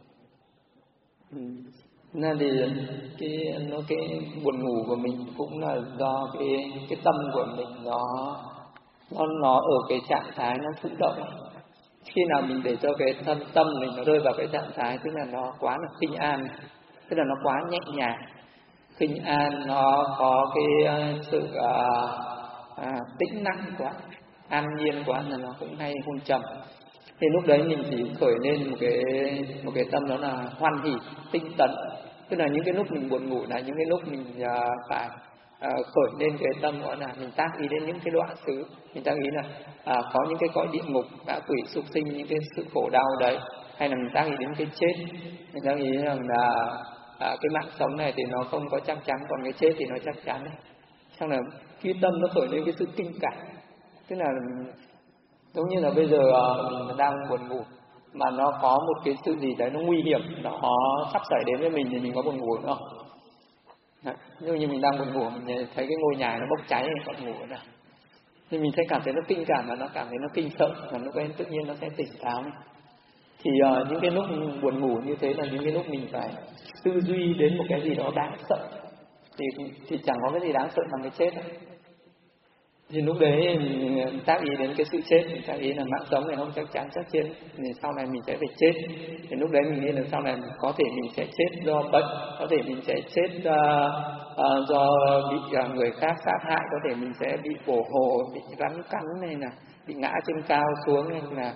nên thì cái buồn ngủ của mình cũng là do cái tâm của mình nó ở cái trạng thái nó thụ động. Khi nào mình để cho cái tâm mình nó rơi vào cái trạng thái tức là nó quá là khinh an, tức là nó quá nhẹ nhàng, khinh an, nó có cái sự tĩnh lặng quá, an nhiên quá là nó cũng hay hôn trầm. Thì lúc đấy mình chỉ khởi lên một cái tâm đó là hoan hỉ, tinh tấn. Tức là những cái lúc mình buồn ngủ là những cái lúc mình phải khởi lên cái tâm gọi là mình tác ý đến những cái đoạn xứ, mình tác ý là có những cái cõi địa ngục, ngạ quỷ, súc sinh, những cái sự khổ đau đấy, hay là mình tác ý đến cái chết, mình tác ý rằng là cái mạng sống này thì nó không có chắc chắn, còn cái chết thì nó chắc chắn đấy. Xong là Khi tâm nó khởi lên cái sự kinh cảm, tức là giống như là bây giờ mình đang buồn ngủ mà nó có một cái sự gì đấy nó nguy hiểm, nó sắp xảy đến với mình thì mình có buồn ngủ nữa không? Đấy, như mình đang buồn ngủ, mình thấy cái ngôi nhà nó bốc cháy thì còn ngủ nữa. Thì mình sẽ cảm thấy nó kinh cảm và nó cảm thấy nó kinh sợ, và lúc ấy tự nhiên nó sẽ tỉnh táo. Thì những cái lúc buồn ngủ như thế là những cái lúc mình phải tư duy đến một cái gì đó đáng sợ. Thì chẳng có cái gì đáng sợ bằng cái chết. Thì lúc đấy mình tác ý đến cái sự chết, mình tác ý là mạng sống này không chắc chắn chắc chết, thì sau này mình sẽ phải chết. Thì lúc đấy mình nghĩ là sau này có thể mình sẽ chết do bệnh, có thể mình sẽ chết do bị người khác sát hại, có thể mình sẽ bị bổ hồ, bị rắn cắn, hay là bị ngã trên cao xuống, hay là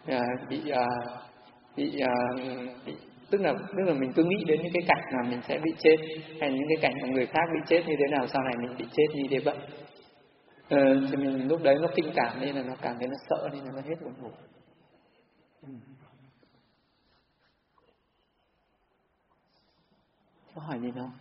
bị tức là mình cứ nghĩ đến những cái cảnh mà mình sẽ bị chết, hay những cái cảnh mà người khác bị chết như thế nào, sau này mình bị chết như thế vậy. Thì mình lúc đấy nó kinh cảm nên là nó cảm thấy nó sợ, nên là nó hết buồn ngủ. Có hỏi gì không?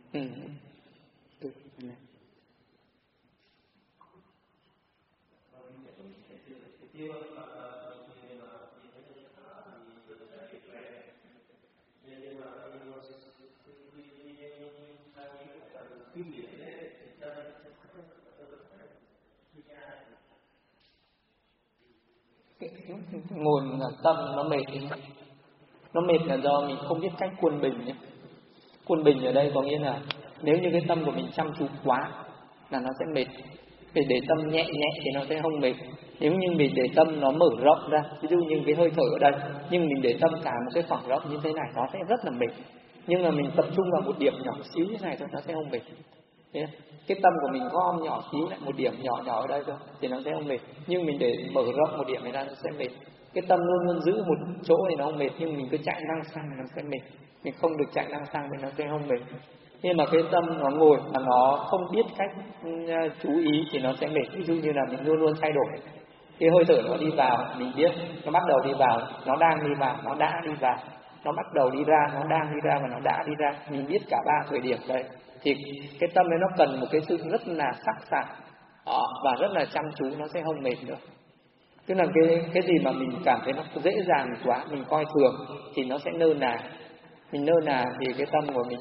Nguồn là tâm nó mệt. Nó mệt là do mình không biết cách quân bình nhé. Quân bình ở đây có nghĩa là nếu như cái tâm của mình chăm chú quá là nó sẽ mệt. Để tâm nhẹ nhẹ thì nó sẽ không mệt. Nếu như mình để tâm nó mở rộng ra, ví dụ như cái hơi thở ở đây, nhưng mình để tâm cả một cái khoảng rộng như thế này, nó sẽ rất là mệt. Nhưng mà mình tập trung vào một điểm nhỏ xíu như này thôi, nó sẽ không mệt. Cái tâm của mình gom nhỏ xíu lại một điểm nhỏ nhỏ ở đây thôi thì nó sẽ không mệt. Nhưng mình để mở rộng một điểm này ra nó sẽ mệt. Cái tâm luôn luôn giữ một chỗ thì nó không mệt, nhưng mình cứ chạy năng sang thì nó sẽ mệt. Mình không được chạy năng sang thì nó sẽ không mệt. Nhưng mà cái tâm nó ngồi mà nó không biết cách chú ý thì nó sẽ mệt. Ví dụ như là mình luôn luôn thay đổi. Cái hơi thở nó đi vào, mình biết nó bắt đầu đi vào, nó đang đi vào, nó đã đi vào, nó bắt đầu đi ra, nó đang đi ra và nó đã đi ra. Mình biết cả ba thời điểm đấy. Thì cái tâm ấy nó cần một cái sự rất là sắc sảo và rất là chăm chú, nó sẽ không mệt nữa. Tức là cái gì mà mình cảm thấy nó dễ dàng quá, mình coi thường thì nó sẽ nơ nà. Mình nơ nà thì cái tâm của mình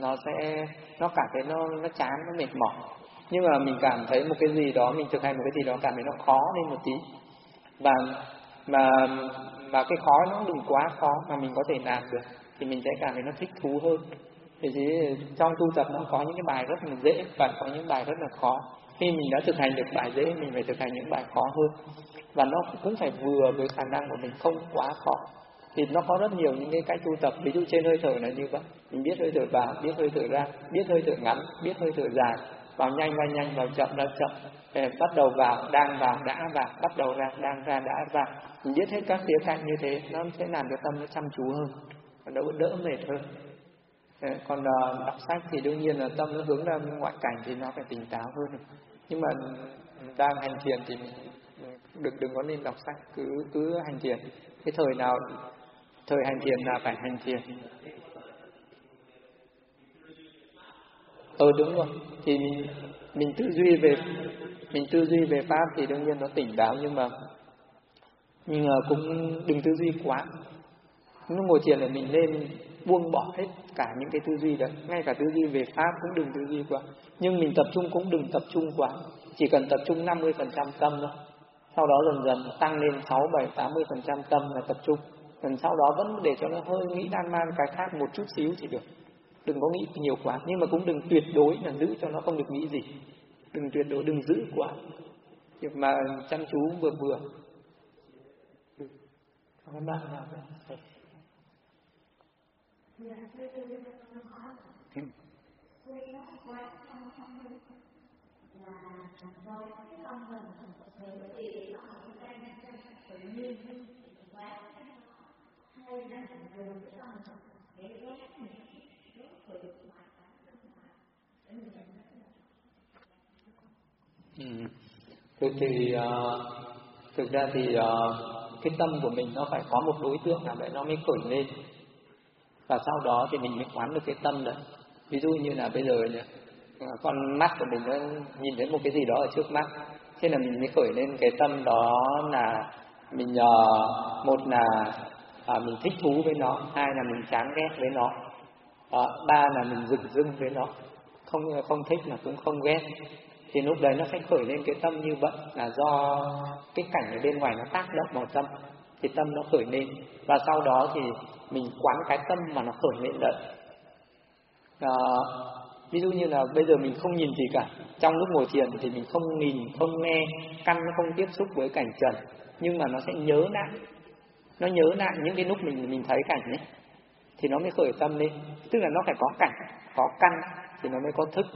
nó cảm thấy nó chán, nó mệt mỏi. Nhưng mà mình cảm thấy một cái gì đó, mình thực hành một cái gì đó cảm thấy nó khó lên một tí, và mà cái khó nó đừng quá khó mà mình có thể làm được, thì mình sẽ cảm thấy nó thích thú hơn. Thì trong tu tập nó có những cái bài rất là dễ và có những bài rất là khó. Khi mình đã thực hành được bài dễ, mình phải thực hành những bài khó hơn, và nó cũng phải vừa với khả năng của mình, không quá khó. Thì nó có rất nhiều những cái cách tu tập. Ví dụ trên hơi thở là như vậy, mình biết hơi thở vào, biết hơi thở ra, biết hơi thở ngắn, biết hơi thở dài, vào nhanh ra nhanh, vào chậm ra chậm, bắt đầu vào, đang vào, đã vào, bắt đầu ra, đang ra, đã vào. Mình biết hết các khía cạnh như thế, nó sẽ làm cho tâm nó chăm chú hơn, và đỡ mệt hơn. Còn đọc sách thì đương nhiên là tâm nó hướng ra ngoại cảnh thì nó phải tỉnh táo hơn. Nhưng mà đang hành thiền thì mình đừng có nên đọc sách, cứ hành thiền. Cái thời nào thời hành thiền là phải hành thiền. Đúng rồi. Thì mình tư duy về pháp thì đương nhiên nó tỉnh táo, nhưng mà cũng đừng tư duy quá. Lúc ngồi thiền là mình nên buông bỏ hết cả những cái tư duy đấy, ngay cả tư duy về pháp cũng đừng tư duy quá. Nhưng mình tập trung cũng đừng tập trung quá, chỉ cần tập trung 50% tâm thôi. Sau đó dần dần tăng lên 6, 7, 80% tâm là tập trung. Còn sau đó vẫn để cho nó hơi nghĩ đan man cái khác một chút xíu thì được. Đừng có nghĩ nhiều quá, nhưng mà cũng đừng tuyệt đối là giữ cho nó không được nghĩ gì. Đừng tuyệt đối, đừng giữ quá, mà chăm chú vừa vừa. Các bạn nào đấy. Thực ra thì cái tâm của mình nó phải có một đối tượng nào đấy nó mới khởi lên, và sau đó thì mình mới quán được cái tâm đấy. Ví dụ như là bây giờ con mắt của mình nó nhìn thấy một cái gì đó ở trước mắt, thế là mình mới khởi lên cái tâm đó là mình một là mình thích thú với nó, hai là mình chán ghét với nó, ba là mình dửng dưng với nó, không thích mà cũng không ghét. Thì lúc đấy nó sẽ khởi lên cái tâm như vậy, là do cái cảnh ở bên ngoài nó tác động vào tâm, thì tâm nó khởi lên, và sau đó thì mình quán cái tâm mà nó khởi lên đấy. Ví dụ như là bây giờ mình không nhìn gì cả, trong lúc ngồi thiền thì mình không nhìn, không nghe, căn nó không tiếp xúc với cảnh trần, nhưng mà nó sẽ nhớ lại những cái lúc mình thấy cảnh ấy, thì nó mới khởi tâm lên. Tức là nó phải có cảnh, có căn thì nó mới có thức.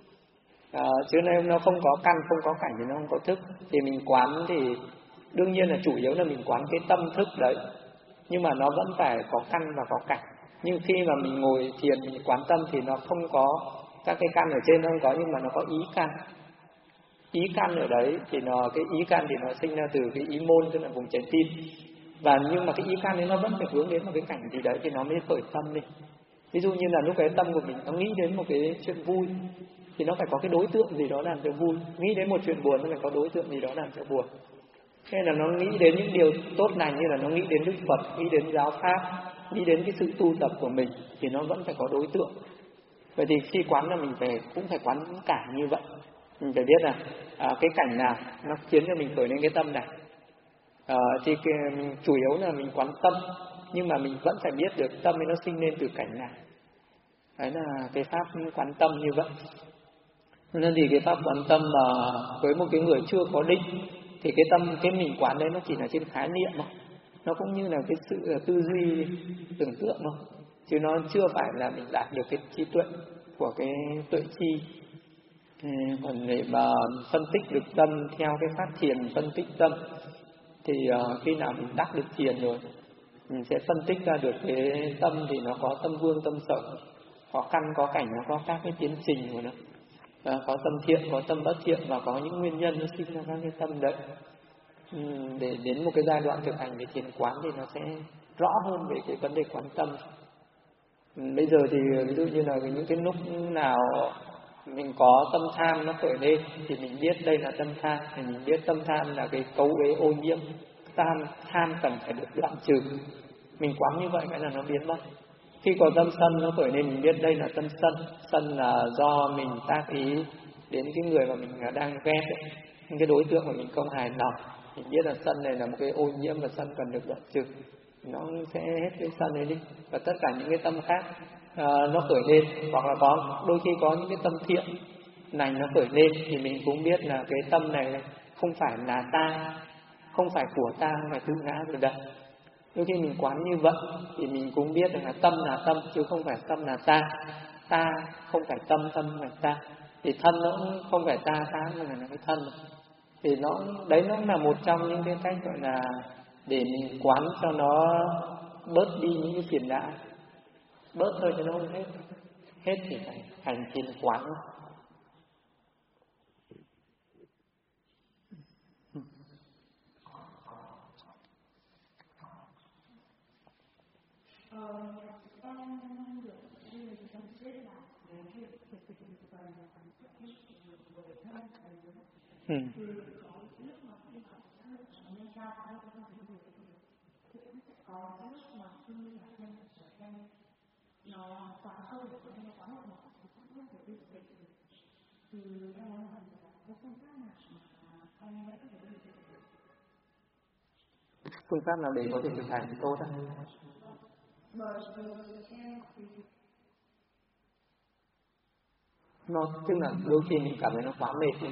Chứ nếu nó không có căn, không có cảnh thì nó không có thức. Thì mình quán thì đương nhiên là chủ yếu là mình quán cái tâm thức đấy, nhưng mà nó vẫn phải có căn và có cảnh. Nhưng khi mà mình ngồi thiền mình quán tâm thì nó không có các cái căn ở trên, nó không có, nhưng mà nó có ý căn. Ý căn ở đấy thì cái ý căn thì nó sinh ra từ cái ý môn, tức là vùng trái tim. Và nhưng mà cái ý căn đấy nó vẫn phải hướng đến một cái cảnh gì đấy thì nó mới khởi tâm lên. Ví dụ như là lúc cái tâm của mình nó nghĩ đến một cái chuyện vui thì nó phải có cái đối tượng gì đó làm cho vui, nghĩ đến một chuyện buồn nó phải có đối tượng gì đó làm cho buồn. Thế là nó nghĩ đến những điều tốt lành, như là nó nghĩ đến Đức Phật, nghĩ đến giáo pháp, nghĩ đến cái sự tu tập của mình, thì nó vẫn phải có đối tượng. Vậy thì khi quán là mình cũng phải quán cả như vậy. Mình phải biết là cái cảnh nào nó khiến cho mình khởi lên cái tâm này. Thì mình chủ yếu là mình quán tâm, nhưng mà mình vẫn phải biết được tâm ấy nó sinh lên từ cảnh nào. Đấy là cái pháp quán tâm như vậy. Nên thì cái pháp quán tâm mà với một cái người chưa có định thì cái tâm, cái mình quán đấy nó chỉ là trên khái niệm thôi. Nó cũng như là cái sự tư duy tưởng tượng thôi, chứ nó chưa phải là mình đạt được cái trí tuệ của cái tuệ chi. Còn để mà phân tích được tâm theo cái pháp thiền phân tích tâm thì khi nào mình đắc được thiền rồi, mình sẽ phân tích ra được cái tâm thì nó có tâm vương, tâm sở, có căn, có cảnh, nó có các cái tiến trình của nó. Có tâm thiện, có tâm bất thiện, và có những nguyên nhân nó sinh ra các cái tâm đấy. Để đến một cái giai đoạn thực hành về thiền quán thì nó sẽ rõ hơn về cái vấn đề quán tâm. Bây giờ thì ví dụ như là những cái lúc nào mình có tâm tham nó khởi lên thì mình biết đây là tâm tham, thì mình biết tâm tham là cái cấu uế ô nhiễm, tham cần phải được đoạn trừ. Mình quán như vậy cái là nó biến mất. Khi có tâm sân nó khởi lên mình biết đây là tâm sân. Sân là do mình tác ý đến cái người mà mình đang ghét ấy, những cái đối tượng mà mình không hài lòng. Mình biết là sân này là một cái ô nhiễm và sân cần được đoạn trừ, nó sẽ hết cái sân này đi. Và tất cả những cái tâm khác nó khởi lên, hoặc là đôi khi có những cái tâm thiện này nó khởi lên thì mình cũng biết là cái tâm này không phải là ta, không phải của ta, không phải tự ngã rồi đây. Đôi khi mình quán như vậy thì mình cũng biết là tâm chứ không phải tâm là ta. Ta không phải tâm, tâm không phải ta. Thì thân nó cũng không phải ta mà là cái thân. Thì đấy nó là một trong những cái cách gọi là để mình quán cho nó bớt đi những cái phiền não. Bớt thôi chứ nó không hết. Hết thì phải hành thiền quán. Phương pháp nào để có thể thực hành tốt hơn? Nó tức là đôi khi mình cảm thấy nó quá mệt,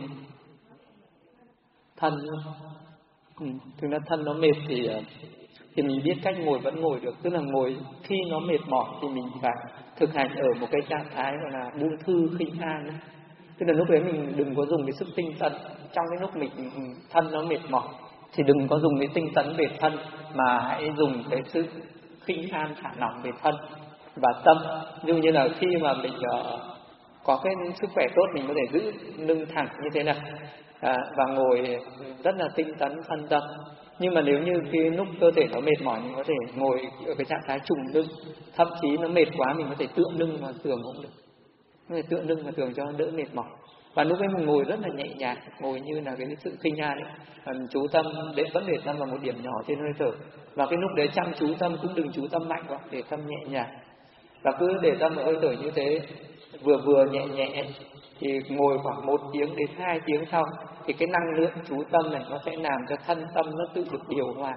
thân thực ra thân nó mệt thì mình biết cách ngồi vẫn ngồi được. Tức là ngồi khi nó mệt mỏi thì mình phải thực hành ở một cái trạng thái gọi là buông thư khinh an. Tức là lúc đấy mình đừng có dùng cái sức tinh tấn. Trong cái lúc mình thân nó mệt mỏi thì đừng có dùng cái tinh tấn về thân, mà hãy dùng cái sự khinh an thả lỏng về thân và tâm. Ví dụ như là khi mà mình có cái sức khỏe tốt, mình có thể giữ lưng thẳng như thế này và ngồi rất là tinh tấn phân tâm. Nhưng mà nếu như khi lúc cơ thể nó mệt mỏi, mình có thể ngồi ở cái trạng thái trùng lưng, thậm chí nó mệt quá mình có thể tựa lưng vào tường cũng được. người tựa lưng và thường cho nó đỡ mệt mỏi. Và lúc ấy mình ngồi rất là nhẹ nhàng, ngồi như là cái sự khinh an ấy. Chú tâm vẫn để tâm vào một điểm nhỏ trên hơi thở. Và cái lúc đấy chăm chú tâm cũng đừng chú tâm mạnh quá, để tâm nhẹ nhàng. Và cứ để tâm vào hơi thở như thế, vừa vừa nhẹ nhẹ. Thì ngồi khoảng 1 tiếng đến 2 tiếng sau, thì cái năng lượng chú tâm này nó sẽ làm cho thân tâm nó tự được điều hòa.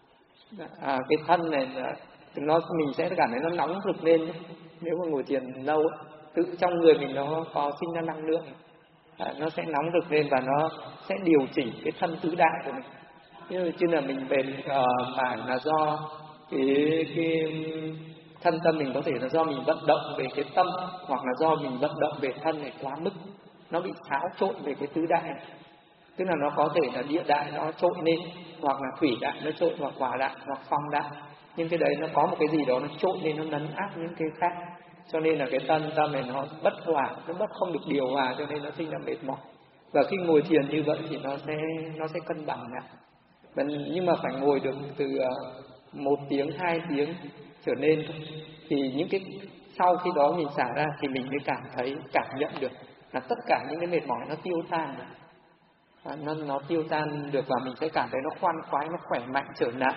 Cái thân này mình sẽ cảm thấy nó nóng rực lên. Nếu mà ngồi thiền lâu, tự trong người mình nó có sinh ra năng lượng, nó sẽ nóng rực lên và nó sẽ điều chỉnh cái thân tứ đại của mình. Như là mình về mảng là do cái thân tâm mình, có thể là do mình vận động về cái tâm, hoặc là do mình vận động về thân này quá mức, nó bị xáo trộn về cái tứ đại này. Tức là nó có thể là địa đại nó trội lên, hoặc là thủy đại nó trội, hoặc hỏa đại, hoặc phong đại. Nhưng cái đấy nó có một cái gì đó nó trội lên, nó lấn áp những cái khác. Cho nên là cái thân tâm này nó bất hòa, nó không được điều hòa, cho nên nó sinh ra mệt mỏi. Và khi ngồi thiền như vậy thì nó sẽ cân bằng lại. Nhưng mà phải ngồi được từ 1 tiếng, 2 tiếng trở lên. Thì những cái sau khi đó mình xả ra thì mình mới cảm nhận được là tất cả những cái mệt mỏi nó tiêu tan được. Nó tiêu tan được và mình sẽ cảm thấy nó khoan khoái, nó khỏe mạnh trở lại.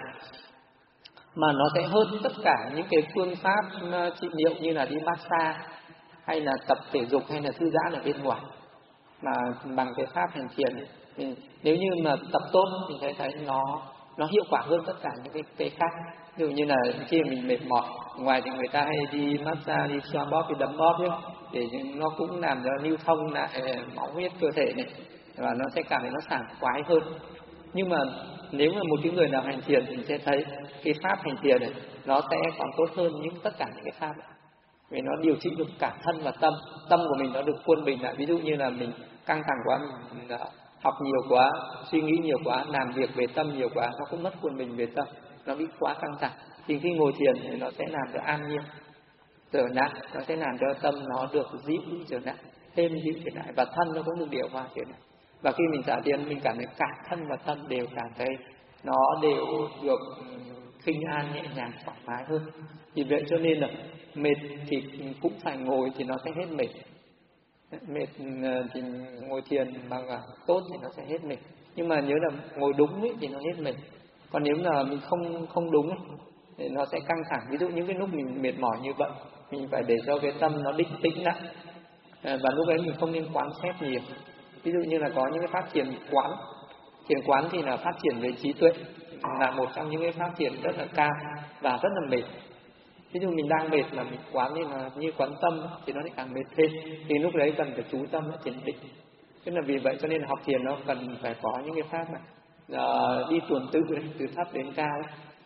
Mà nó sẽ hơn tất cả những cái phương pháp trị liệu như là đi massage, hay là tập thể dục, hay là thư giãn ở bên ngoài. Mà bằng cái pháp hành thiền, nếu như mà tập tốt thì sẽ thấy nó hiệu quả hơn tất cả những cái khác. Ví dụ như là khi mình mệt mỏi, ngoài thì người ta hay đi massage, đi xoa bóp, đi đấm bóp ấy, để nó cũng làm cho lưu thông lại máu huyết cơ thể này, và nó sẽ cảm thấy nó sảng khoái hơn. Nhưng mà nếu mà một cái người nào hành thiền thì sẽ thấy cái pháp hành thiền này nó sẽ còn tốt hơn tất cả những cái pháp này. Vì nó điều trị được cả thân và tâm. Tâm của mình nó được quân bình lại. Ví dụ như là mình căng thẳng quá, mình học nhiều quá, suy nghĩ nhiều quá, làm việc về tâm nhiều quá, nó cũng mất quân bình về tâm, nó bị quá căng thẳng. Thì khi ngồi thiền thì nó sẽ làm cho an nhiên trở lại, nó sẽ làm cho tâm nó được dịu trở lại, thêm dịu trở lại, và thân nó cũng được điều hòa trở lại. Và khi mình xả thiền, mình cảm thấy cả thân và tâm đều cảm thấy nó đều được khinh an, nhẹ nhàng, thoải mái hơn. Vì vậy cho nên là mệt thì cũng phải ngồi thì nó sẽ hết mệt. Mệt thì ngồi thiền bằng tốt thì nó sẽ hết mệt. Nhưng mà nhớ là ngồi đúng ấy thì nó hết mệt. Còn nếu là mình không đúng ấy, thì nó sẽ căng thẳng. Ví dụ những cái lúc mình mệt mỏi như vậy, mình phải để cho cái tâm nó định tĩnh lại. Và lúc ấy mình không nên quán xét nhiều. Ví dụ như là có những cái pháp thiền quán. Thiền quán thì là phát triển về trí tuệ, là một trong những cái pháp thiền rất là cao và rất là mệt. Ví dụ mình đang mệt mà mình quán như quán tâm thì nó lại càng mệt thêm. Thì lúc đấy cần phải chú tâm là thiền định. Thế là vì vậy cho nên học thiền nó cần phải có những cái pháp này, đi tuần tự này, từ thấp đến cao.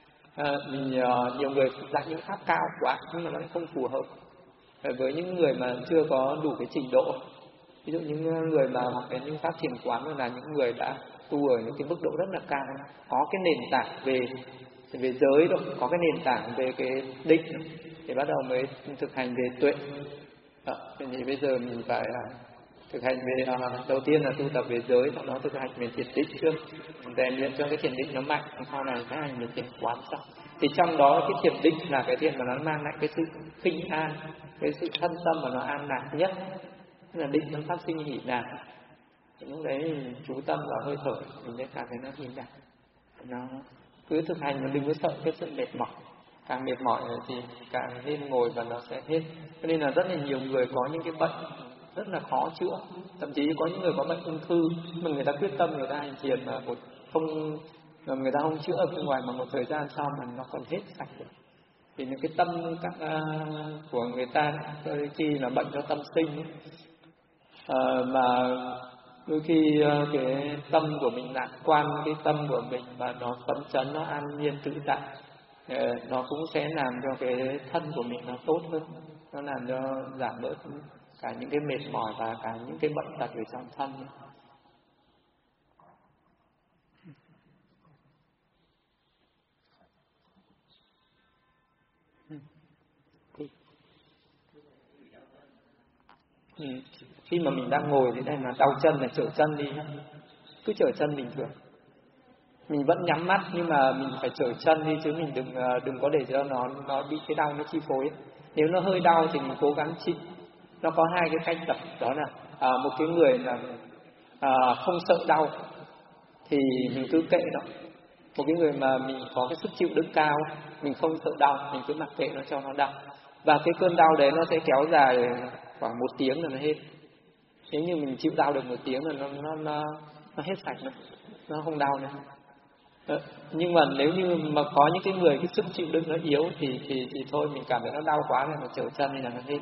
Nhiều người dạy những pháp cao quá nhưng mà nó lại không phù hợp với những người mà chưa có đủ cái trình độ. Ví dụ những người mà học đến những pháp thiền quán là những người đã tu ở những cái mức độ rất là cao, có cái nền tảng về giới rồi, có cái nền tảng về cái định thì bắt đầu mới thực hành về tuệ. Thì bây giờ mình phải thực hành về đầu tiên là tu tập về giới, sau đó thực hành về thiền định trước, rèn luyện cho cái thiền định nó mạnh, sau này sẽ hành về thiền quán sau. Thì trong đó cái thiền định là cái thiền mà nó mang lại cái sự khinh an, cái sự thân tâm mà nó an lạc nhất, là định nó phát sinh hỷ lạc. Lúc đấy chú tâm vào hơi thở, mình sẽ cảm thấy nó hỷ lạc. Nó cứ thực hành mà đừng có sợ cái sự mệt mỏi. Càng mệt mỏi thì càng nên ngồi và nó sẽ hết. Cho nên là rất là nhiều người có những cái bệnh rất là khó chữa. Thậm chí có những người có bệnh ung thư mà người ta quyết tâm, người ta hành thiền mà người ta không chữa ở bên ngoài, mà một thời gian sau mà nó còn hết sạch rồi. Thì những cái tâm của người ta đôi khi là bệnh do tâm sinh, mà đôi khi cái tâm của mình lạc quan, cái tâm của mình mà nó phấn chấn, nó an nhiên tự tại, nó cũng sẽ làm cho cái thân của mình nó tốt hơn, nó làm cho giảm bớt cả những cái mệt mỏi và cả những cái bệnh tật ở trong thân. Khi mà mình đang ngồi thì đây là đau chân là trở chân đi, cứ trở chân bình thường. Mình vẫn nhắm mắt nhưng mà mình phải trở chân đi, chứ mình đừng có để cho nó bị cái đau nó chi phối. Nếu nó hơi đau thì mình cố gắng trị, Nó có hai cái cách tập, đó là một cái người là không sợ đau thì mình cứ kệ nó. Một cái người mà mình có cái sức chịu đựng cao, mình không sợ đau, mình cứ mặc kệ nó cho nó đau. Và cái cơn đau đấy nó sẽ kéo dài khoảng 1 tiếng rồi nó hết. Nếu như mình chịu đau được 1 tiếng là nó hết sạch rồi, nó không đau nữa. Nhưng mà nếu như mà có những cái người cái sức chịu đựng nó yếu thì thôi, mình cảm thấy nó đau quá rồi nó trở chân thì là nó hết.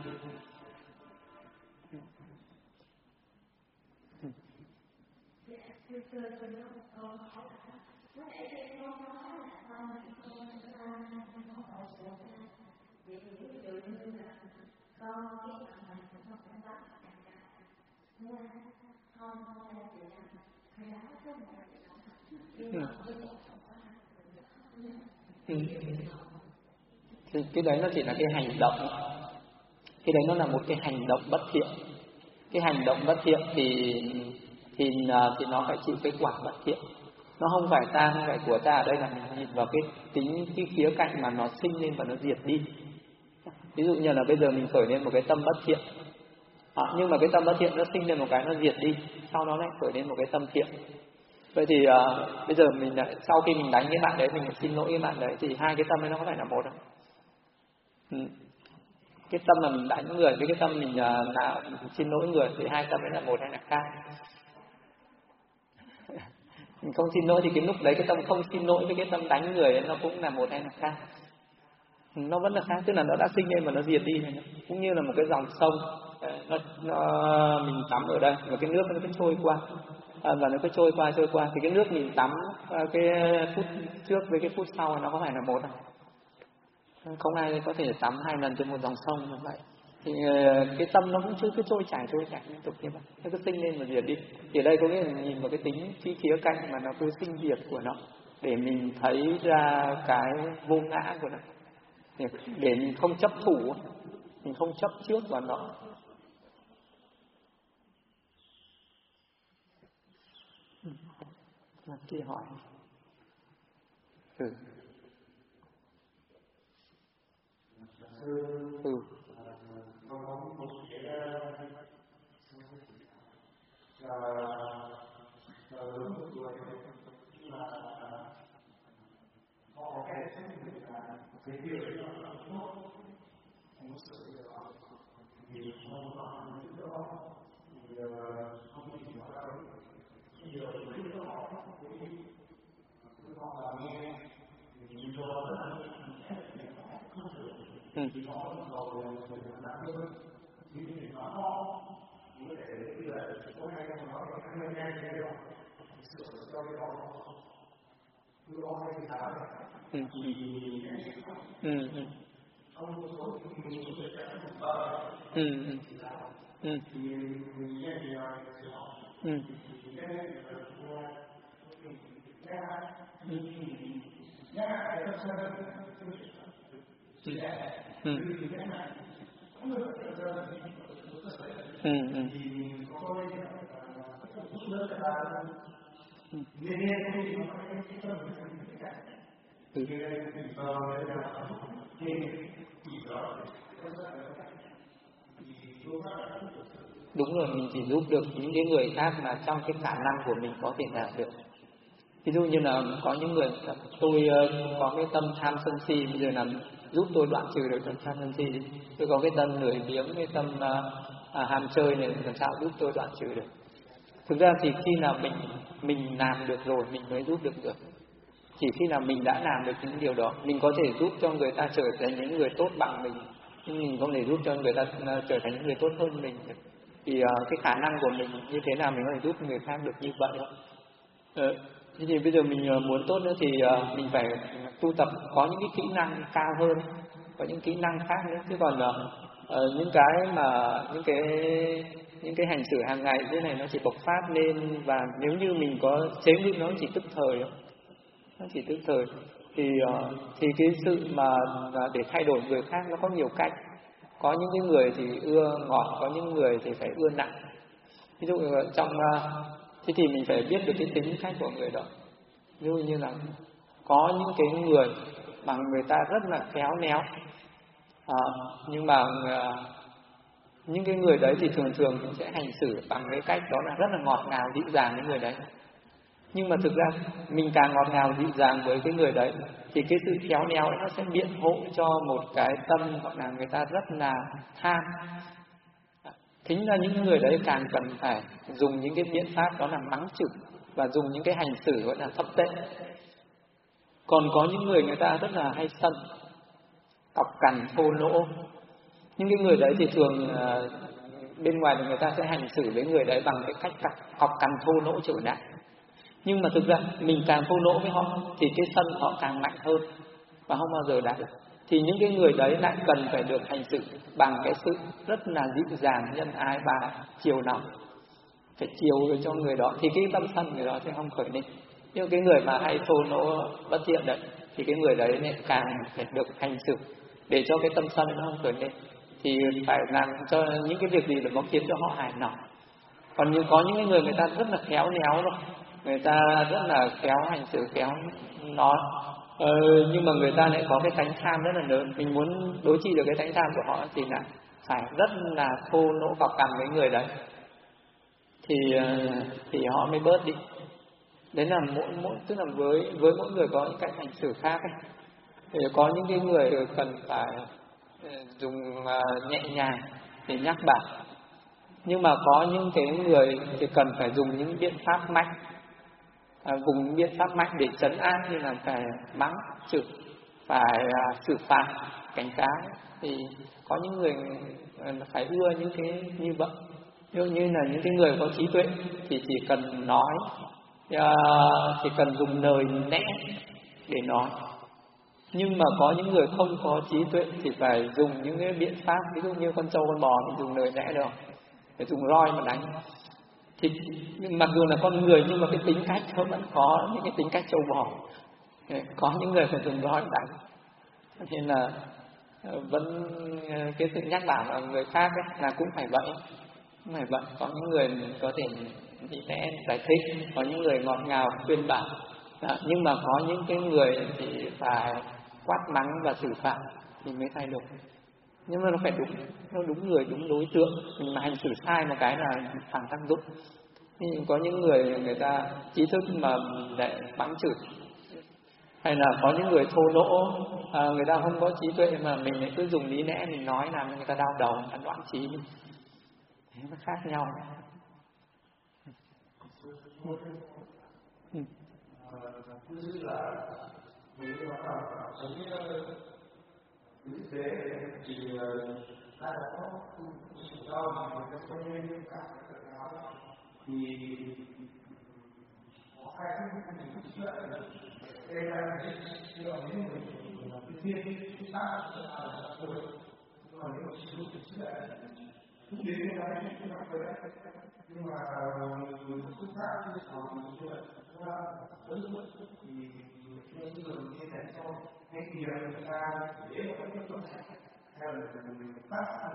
Thì cái đấy nó chỉ là cái hành động, cái đấy nó là một cái hành động bất thiện. Cái hành động bất thiện thì nó phải chịu cái quả bất thiện. Nó không phải ta, không phải của ta. Ở đây là mình nhìn vào cái khía cạnh mà nó sinh lên và nó diệt đi. Ví dụ như là bây giờ mình khởi lên một cái tâm bất thiện, nhưng mà cái tâm bất thiện nó sinh lên một cái nó diệt đi, sau đó lại khởi lên một cái tâm thiện. Vậy thì bây giờ mình lại, sau khi mình đánh cái bạn đấy, mình xin lỗi cái bạn đấy, thì hai cái tâm ấy nó có phải là một không? Cái tâm mà mình đánh người với cái tâm mình xin lỗi người thì hai tâm ấy là một hay là khác? Mình không xin lỗi thì cái lúc đấy cái tâm không xin lỗi với cái tâm đánh người ấy, nó cũng là một hay là khác? Nó vẫn là khác, tức là nó đã sinh lên mà nó diệt đi này. Cũng như là một cái dòng sông, mình tắm ở đây và cái nước nó cứ trôi qua, và nó cứ trôi qua thì cái nước mình tắm cái phút trước với cái phút sau nó có phải là một không? Không ai có thể tắm 2 lần trên một dòng sông như vậy. Thì cái tâm nó cũng cứ trôi chảy liên tục như vậy, nó cứ sinh lên và diệt đi. Thì ở đây có nghĩa là nhìn vào cái tính khía cạnh mà nó cứ sinh diệt của nó, để mình thấy ra cái vô ngã của nó, để mình không chấp thủ, mình không chấp trước vào nó. Kia hỏi. Đúng rồi, mình chỉ giúp được những cái người khác mà trong cái khả năng của mình có thể làm được. Ví dụ như là có những người, tôi có cái tâm tham sân si, bây giờ là giúp tôi đoạn trừ được tâm tham sân si. Tôi có cái tâm lười biếng, cái tâm ham chơi này, làm sao giúp tôi đoạn trừ được? Thực ra thì khi nào mình làm được rồi mình mới giúp được. Chỉ khi nào mình đã làm được những điều đó, mình có thể giúp cho người ta trở thành những người tốt bằng mình, nhưng mình không thể giúp cho người ta trở thành những người tốt hơn mình. Thì cái khả năng của mình như thế nào mình có thể giúp người khác được như vậy không? Thế thì bây giờ mình muốn tốt nữa thì mình phải tu tập có những cái kỹ năng cao hơn, có những kỹ năng khác nữa. Chứ còn những cái mà những cái hành xử hàng ngày thế này nó chỉ bộc phát lên, và nếu như mình có chế ngự nó chỉ tức thời thôi. Nó chỉ tức thời. Thì cái sự mà để thay đổi người khác nó có nhiều cách. Có những cái người thì ưa ngọt, có những người thì phải ưa nặng. Ví dụ trong thế thì mình phải biết được cái tính cách của người đó. Ví dụ như là có những cái người mà người ta rất là khéo léo, nhưng mà Những cái người đấy thì thường thường mình sẽ hành xử bằng cái cách đó là rất là ngọt ngào dịu dàng với người đấy. Nhưng mà thực ra mình càng ngọt ngào dịu dàng với cái người đấy thì cái sự khéo léo ấy nó sẽ biện hộ cho một cái tâm hoặc là người ta rất là tham. Chính ra những người đấy càng cần phải dùng những cái biện pháp đó là mắng chửi và dùng những cái hành xử gọi là thấp tệ. Còn có những người ta rất là hay sân, cọc cằn thô lỗ. Những cái người đấy thì thường bên ngoài thì người ta sẽ hành xử với người đấy bằng cái cách cọc cằn thô lỗ trở lại. Nhưng mà thực ra mình càng thô lỗ với họ thì cái sân họ càng mạnh hơn và không bao giờ đạt được. Thì những cái người đấy lại cần phải được hành xử bằng cái sự rất là dịu dàng, nhân ái và chiều lòng. Phải chiều cho người đó thì cái tâm sân người đó sẽ không khởi lên. Nhưng cái người mà hay thô lỗ bất thiện đấy thì cái người đấy lại càng phải được hành xử để cho cái tâm sân nó không khởi lên. Thì phải làm cho những cái việc gì để nó khiến cho họ hài lòng. Còn như có những người ta rất là khéo léo rồi, người ta rất là khéo hành xử, khéo nói, nhưng mà người ta lại có cái tánh tham rất là lớn. Mình muốn đối trị được cái tánh tham của họ thì là phải rất là thô lỗ cọc cằn với người đấy thì họ mới bớt đi. Đấy là mỗi tức là với mỗi người có những cách hành xử khác ấy. Thì có những cái người cần phải dùng nhẹ nhàng để nhắc bảo, nhưng mà có những cái người thì cần phải dùng những biện pháp mạnh, dùng biện pháp mạnh để trấn áp, như là phải mắng chửi, phải xử phạt, cảnh cáo. Thì có những người phải ưa những cái như vậy. Ví dụ như là những cái người có trí tuệ thì chỉ cần nói, chỉ cần dùng lời lẽ để nói. Nhưng mà có những người không có trí tuệ thì phải dùng những cái biện pháp, ví dụ như con trâu con bò thì dùng lời lẽ được, phải dùng roi mà đánh. Thì mặc dù là con người nhưng mà cái tính cách nó vẫn có những cái tính cách trâu bò. Có những người phải dùng roi đánh. Nên là vẫn cái sự nhắc bảo là người khác ấy, là cũng phải vậy. Cũng phải vậy. Có những người có thể lý lẽ giải thích, có những người ngọt ngào khuyên bảo. Nhưng mà có những cái người thì phải quát mắng và xử phạt thì mới thay đổi. Nhưng mà nó phải đúng, nó đúng người, đúng đối tượng. Mình mà hành xử sai một cái là phản tác dụng. Nhưng có những người ta trí thức mà lại mắng chửi, hay là có những người thô lỗ, người ta không có trí tuệ mà mình lại cứ dùng lý lẽ mình nói làm người ta đau đầu, người ta loạn trí. Thế nó khác nhau. Thực tế thì đã có rủi ro mà người ta không nên các cái đó thì có hai cái mình cũng chuyện đây là cái những người là cái thiên tác là tuổi, còn nếu sử dụng cái chuyện cũng đến cái đấy cũng là vậy. Nhưng mà người xuất phát thì còn chuyện với thì những người như thế thôi. Hay thì người ta để một cái chuyện này theo là mình phát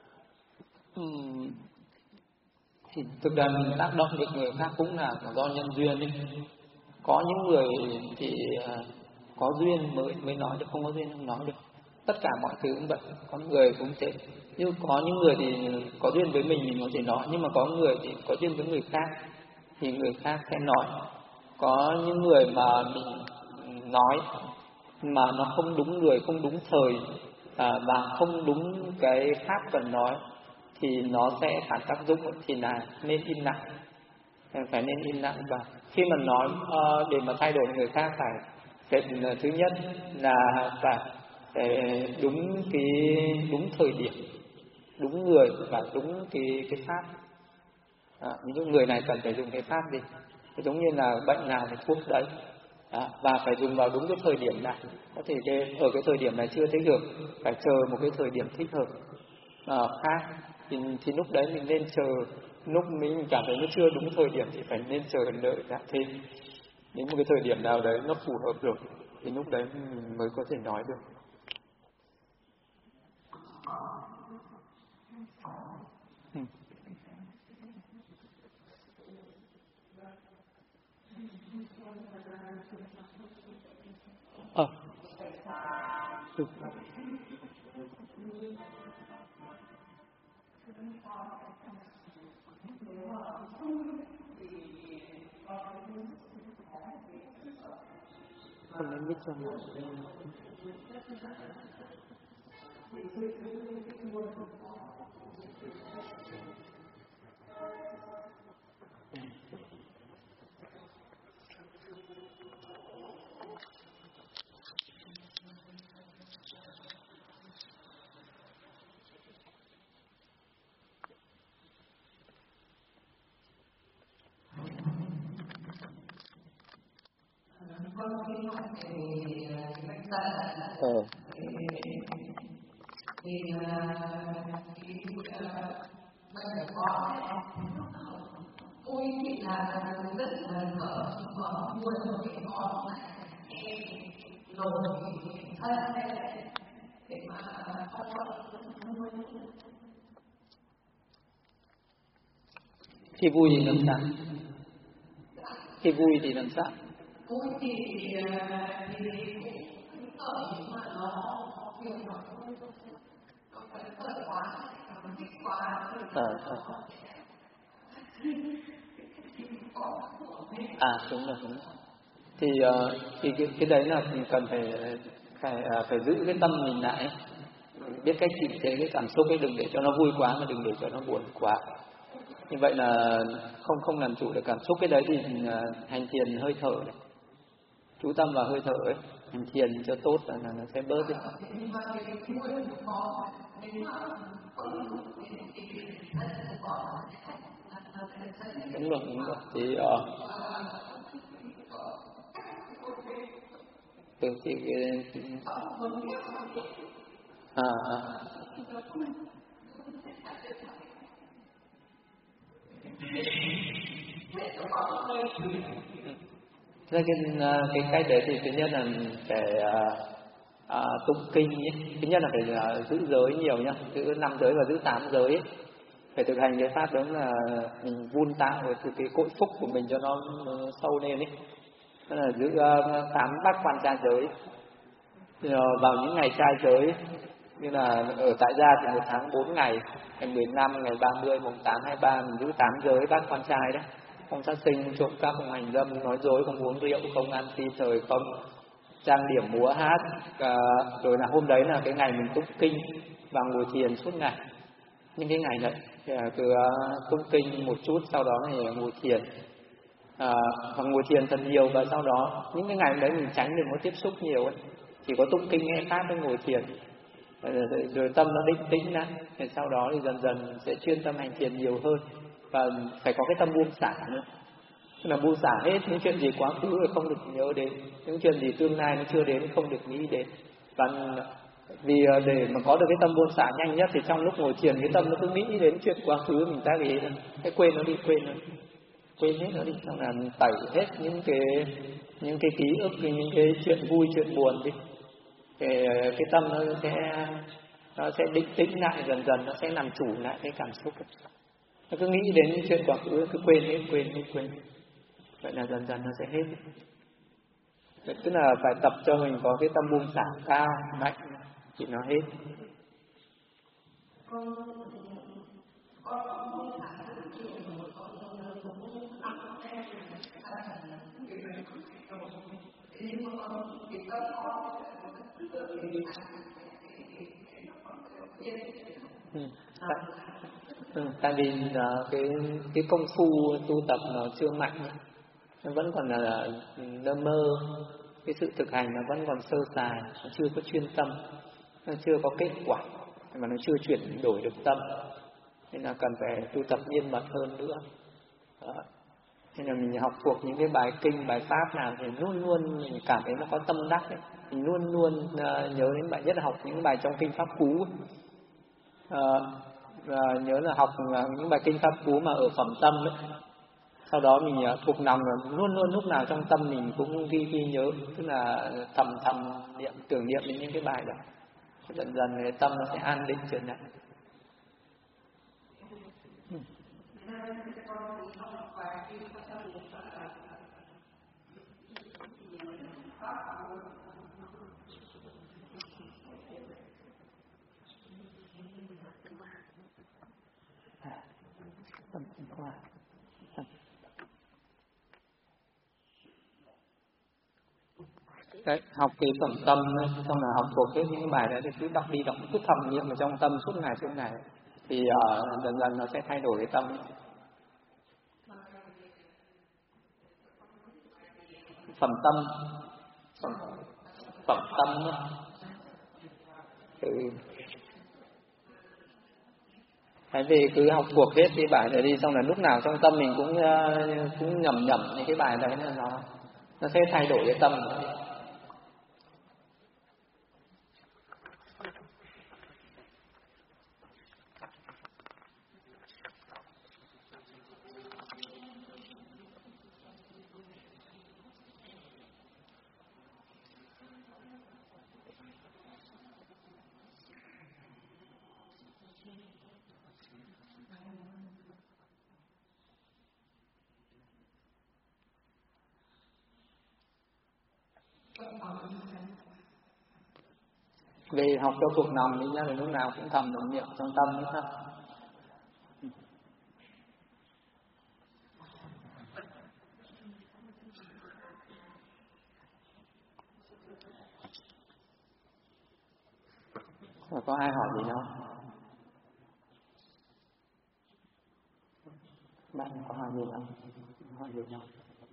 thì thực ra mình tác động được người khác cũng là do nhân duyên ấy. Có những người thì có duyên mới nói được, không có duyên không nói được. Tất cả mọi thứ cũng vậy, có người cũng thế. Nhưng có những người thì có duyên với mình có thể nói, nhưng mà có người thì có duyên với người khác thì người khác sẽ nói. Có những người mà mình nói mà nó không đúng người, không đúng thời, và không đúng cái pháp cần nói thì nó sẽ phản tác dụng. Thì là nên im lặng, phải nên im lặng. Và khi mà nói để mà thay đổi người khác phải thứ nhất là phải đúng thời điểm, đúng người và đúng cái pháp. Ví dụ người này cần phải dùng cái pháp gì, giống như là bệnh nào thì thuốc đấy. Và phải dùng vào đúng cái thời điểm này. Có thể ở cái thời điểm này chưa thích hợp, phải chờ một cái thời điểm thích hợp khác. Thì lúc đấy mình nên chờ. Lúc mình cảm thấy nó chưa đúng thời điểm thì phải nên chờ đợi lại thêm đến một cái thời điểm nào đấy nó phù hợp được, thì lúc đấy mình mới có thể nói được. Không nên biết cho nó. Tôi chỉ là rất là vợ buồn một cái con rồi thân để mà khi vui thì làm sao? Khi vui thì làm sao? vui thì ở mà nó kiểu nó khởi quá, nó thích quá. Đúng rồi. Thì cái đấy là cần phải giữ cái tâm mình lại, biết cách kiềm chế cái cảm xúc ấy, đừng để cho nó vui quá mà đừng để cho nó buồn quá. Như vậy là không làm chủ được cảm xúc. Cái đấy thì hành thiền hơi thở này. Chú tâm vào hơi thở ấy, hành thiền cho tốt là nó sẽ bớt đi. Đúng rồi. Thì cái cách đấy thì thứ nhất là phải tụng kinh ấy. Thứ nhất là phải giữ giới nhiều nhá, giữ 5 giới và giữ 8 giới ấy. Phải thực hành cái pháp đó là mình vun tạo từ cái cội phúc của mình cho nó sâu lên ấy. Đó là giữ 8 bát quan trai giới. Vào những ngày trai giới như là ở tại gia thì 1 tháng 4 ngày, ngày 15, ngày 30, mùng 8, 23 mình giữ 8 giới bát quan trai đấy. Không sát sinh, không trộm cắp, không hành dâm, không nói dối, không uống rượu, không ăn phi thời, không trang điểm múa hát. Rồi là hôm đấy là cái ngày mình tụng kinh và ngồi thiền suốt ngày. Những cái ngày đấy từ tụng kinh một chút, sau đó thì ngồi thiền, hoặc ngồi thiền thật nhiều, và sau đó những cái ngày đấy mình tránh đừng có tiếp xúc nhiều ấy, chỉ có tụng kinh nghe pháp với ngồi thiền, rồi tâm nó định tĩnh lại. Thì sau đó thì dần dần sẽ chuyên tâm hành thiền nhiều hơn, và phải có cái tâm buông xả nữa. Tức là buông xả hết những chuyện gì quá khứ rồi không được nhớ đến, những chuyện gì tương lai nó chưa đến không được nghĩ đến. Và vì để mà có được cái tâm buông xả nhanh nhất thì trong lúc ngồi thiền cái tâm nó cứ nghĩ đến chuyện quá khứ mình ta nghĩ là cái quên nó đi, quên hết nó đi, xong là mình tẩy hết những cái ký ức, những cái chuyện vui chuyện buồn đi. Thì cái tâm nó sẽ định tĩnh lại, dần dần nó sẽ làm chủ lại cái cảm xúc. Nó cứ nghĩ đến những chuyện quá khứ cứ quên hết. Vậy là dần dần nó sẽ hết. Vậy tức là phải tập cho mình có cái tâm buông xả cao, mạnh thì nó hết. Tại vì cái công phu tu tập nó chưa mạnh, nó vẫn còn là lơ mơ, cái sự thực hành nó vẫn còn sơ sài, nó chưa có chuyên tâm, nó chưa có kết quả, mà nó chưa chuyển đổi được tâm, nên là cần phải tu tập nghiêm mật hơn nữa. Đó. Nên là mình học thuộc những cái bài kinh, bài pháp nào thì luôn luôn mình cảm thấy nó có tâm đắc ấy. Mình luôn luôn nhớ đến bài, nhất là học những bài trong kinh pháp cú, nhớ là học những bài kinh pháp cú mà ở phẩm tâm ấy. Sau đó mình thuộc lòng là luôn luôn lúc nào trong tâm mình cũng ghi nhớ, tức là thầm niệm, tưởng niệm đến những cái bài đó. Dần dần cái tâm nó sẽ an định trở lại. Đấy, học cái phẩm tâm ấy, xong là học thuộc hết những cái bài đấy thì cứ đọc đi đọc cứ thầm niệm ở trong tâm suốt ngày thì dần dần nó sẽ thay đổi cái tâm. Phẩm tâm, phẩm tâm ấy. Tại vì cứ học thuộc hết cái bài đấy đi, xong là lúc nào trong tâm mình cũng nhẩm những cái bài đấy là nó sẽ thay đổi cái tâm. Về học cho thuộc lòng đi nhá, thì lúc nào cũng thầm niệm trong tâm nữa. Có ai hỏi gì không? Bạn có hỏi gì không? Hỏi gì không?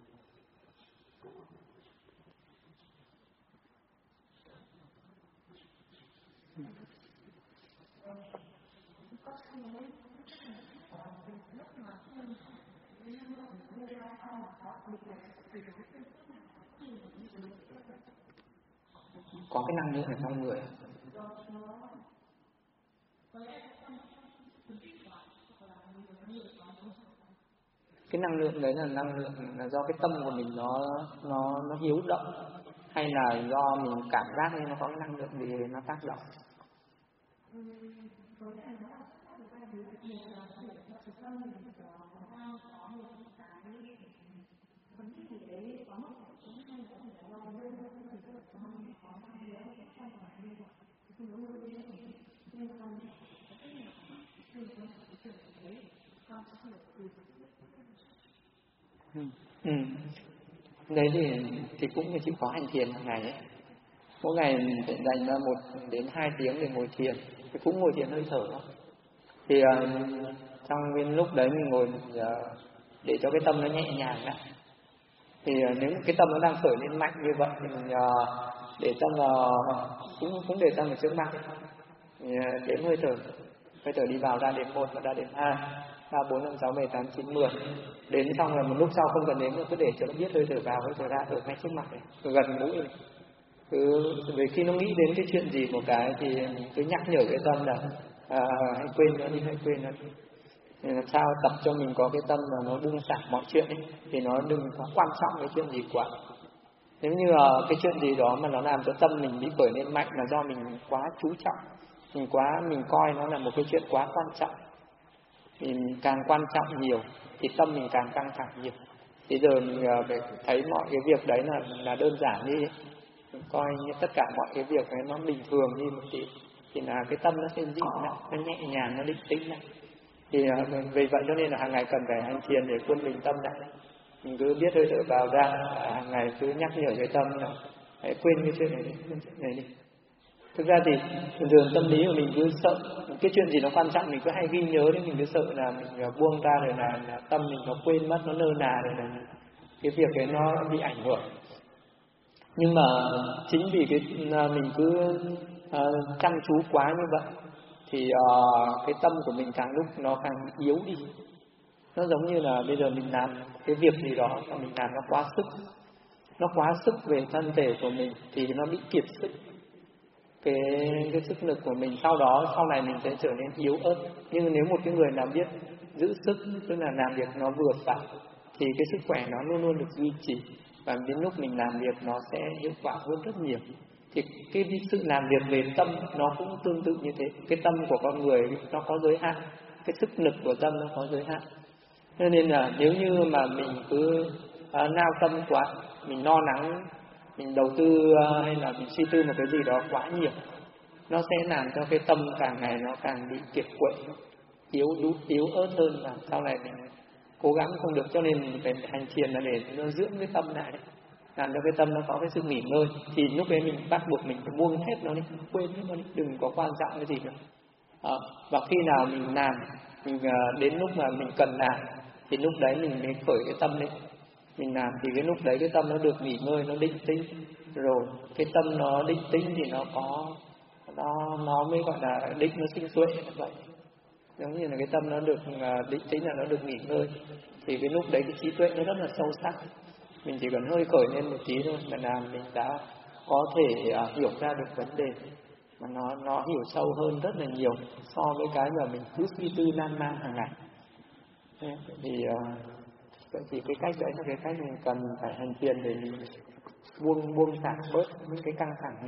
Có cái năng lượng ở trong người. Cái năng lượng đấy là năng lượng là do cái tâm của mình nó hiếu động, hay là do mình cảm giác như nó có cái năng lượng gì nó tác động. Đấy thì cũng phải chịu khó hành thiền hàng ngày ấy. Mỗi ngày mình phải dành ra 1 đến 2 tiếng để ngồi thiền, thì cũng ngồi thiền hơi thở. Thì trong cái lúc đấy mình ngồi để cho cái tâm nó nhẹ nhàng lại. Thì nếu cái tâm nó đang khởi lên mạnh như vậy thì mình để tâm vào cũng để tâm ở trước mặt, đếm hơi thở đi vào ra đếm 1 và ra đếm 2, 3, 4, 5, 6, 7, 8, 9, 10. Đến xong là một lúc sau không cần đếm nữa, cứ để cho nó biết hơi thở vào hơi thở ra ở ngay trước mặt này, gần mũi này. Vì khi nó nghĩ đến cái chuyện gì một cái thì mình cứ nhắc nhở cái tâm là hãy quên nó đi. Làm sao tập cho mình có cái tâm là nó buông xả mọi chuyện ấy, thì nó đừng có quan trọng cái chuyện gì quá. Nếu như cái chuyện gì đó mà nó làm cho tâm mình bị khởi lên mạnh là do mình quá chú trọng, mình coi nó là một cái chuyện quá quan trọng. Thì mình càng quan trọng nhiều thì tâm mình càng căng thẳng nhiều. Bây giờ mình phải thấy mọi cái việc đấy là đơn giản đi, mình coi như tất cả mọi cái việc đấy nó bình thường đi một tí, thì là cái tâm nó sẽ dịu lại, nó nhẹ nhàng, nó định tĩnh lại. Thì vì vậy cho nên là hàng ngày cần phải hành thiền để quân bình tâm lại. Mình cứ biết hơi thở vào ra, hàng ngày cứ nhắc nhở cái tâm là hãy quên cái chuyện này đi. Thực ra thì thường tâm lý của mình cứ sợ cái chuyện gì nó quan trọng, mình cứ hay ghi nhớ đấy, mình cứ sợ là mình buông ra rồi là tâm mình nó quên mất, nó lơ là rồi là cái việc đấy nó bị ảnh hưởng. Nhưng mà chính vì mình cứ chăm chú quá như vậy thì cái tâm của mình càng lúc nó càng yếu đi. Nó giống như là bây giờ mình làm cái việc gì đó mà mình làm nó quá sức về thân thể của mình thì nó bị kiệt sức. Cái sức lực của mình sau này mình sẽ trở nên yếu ớt. Nhưng nếu một cái người nào biết giữ sức, tức là làm việc nó vừa phải, thì cái sức khỏe nó luôn luôn được duy trì, và đến lúc mình làm việc nó sẽ hiệu quả hơn rất nhiều. Thì cái sự làm việc về tâm nó cũng tương tự như thế. Cái tâm của con người nó có giới hạn, cái sức lực của tâm nó có giới hạn. Cho nên là nếu như mà mình cứ nao tâm quá, mình lo lắng, mình đầu tư hay là mình suy tư một cái gì đó quá nhiều, nó sẽ làm cho cái tâm càng ngày nó càng bị kiệt quệ, yếu ớt hơn, và sau này mình cố gắng không được. Cho nên mình phải hành thiền là để nó dưỡng cái tâm lại. làm cho cái tâm nó có cái sự nghỉ ngơi, thì lúc đấy mình bắt buộc mình phải buông hết nó đi, quên hết nó đi, đừng có quan trọng cái gì nữa. Và khi nào mình làm, mình đến lúc mà mình cần làm thì lúc đấy mình mới khởi cái tâm lên mình làm, thì cái lúc đấy cái tâm nó được nghỉ ngơi, nó định tĩnh rồi. Cái tâm nó định tĩnh thì nó mới gọi là định, nó sinh tuệ vậy. Giống như là cái tâm nó được định tĩnh là nó được nghỉ ngơi, thì cái lúc đấy cái trí tuệ nó rất là sâu sắc. Mình chỉ cần hơi khởi lên một tí thôi mà làm mình đã có thể hiểu ra được vấn đề, mà nó hiểu sâu hơn rất là nhiều so với cái mà mình cứ suy tư lan man hàng ngày. Vậy thì cái cách đấy là cái cách mình cần phải hành thiền để mình buông xả bớt những cái căng thẳng đi.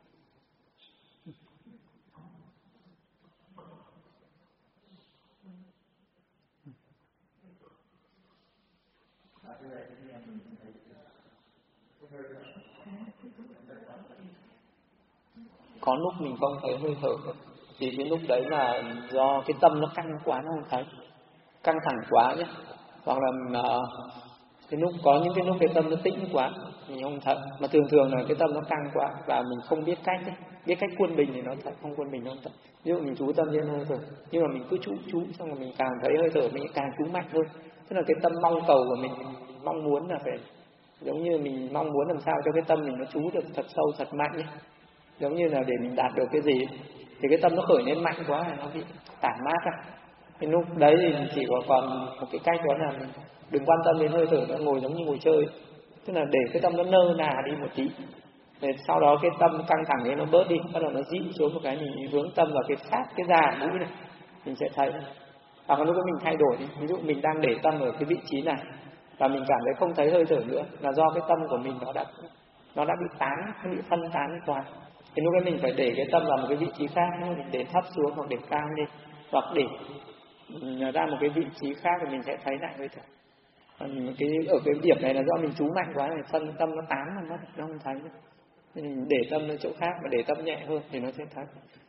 Có lúc mình không thấy hơi thở thì cái lúc đấy là do cái tâm nó căng quá, nó không thấy, căng thẳng quá nhé, hoặc là cái lúc có những cái lúc cái tâm nó tĩnh quá mình không thấy, mà thường là cái tâm nó căng quá và mình không biết cách ấy. Biết cách quân bình thì nó thật, không quân bình nó không thật. Ví dụ mình chú tâm lên hơi thở, nhưng mà mình cứ chú xong rồi mình càng thấy hơi thở mình càng chú mạnh hơn, tức là cái tâm mong cầu của mình mong muốn là phải giống như mình mong muốn làm sao cho cái tâm mình nó chú được thật sâu thật mạnh ấy. Giống như là để mình đạt được cái gì thì cái tâm nó khởi lên mạnh quá là nó bị tản mát ra. Cái lúc đấy thì mình chỉ còn một cái cách đó là mình đừng quan tâm đến hơi thở, nó ngồi giống như ngồi chơi, tức là để cái tâm nó nơ nà đi một tí, để sau đó cái tâm căng thẳng ấy nó bớt đi, bắt đầu nó dịu xuống một cái, mình hướng tâm vào cái sát cái da mũi này, mình sẽ thấy. Hoặc là lúc đó mình thay đổi đi, ví dụ mình đang để tâm ở cái vị trí này và mình cảm thấy không thấy hơi thở nữa, là do cái tâm của mình nó đã bị tán, nó bị phân tán quá. Thì lúc đấy mình phải để cái tâm vào một cái vị trí khác, mình để thấp xuống hoặc để cao lên, hoặc để ra một cái vị trí khác thì mình sẽ thấy lại hơi thở. Ở cái điểm này là do mình chú mạnh quá, thì phân tâm nó tán mà mất, nó không thấy nữa. Nên mình để tâm lên chỗ khác và để tâm nhẹ hơn thì nó sẽ thấy.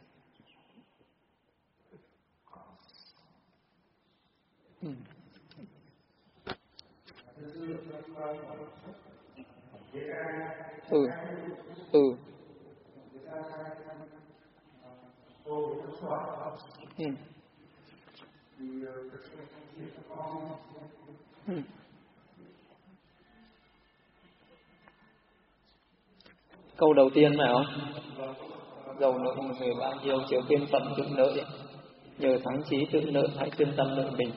Câu đầu tiên phải không? Giàu nợ một người bao nhiêu chớ quên phận tự nợ, nhờ thắng chí tự nợ hãy chuyên tâm nợ mình.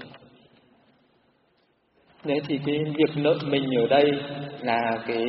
Đấy thì cái việc nợ mình ở đây là cái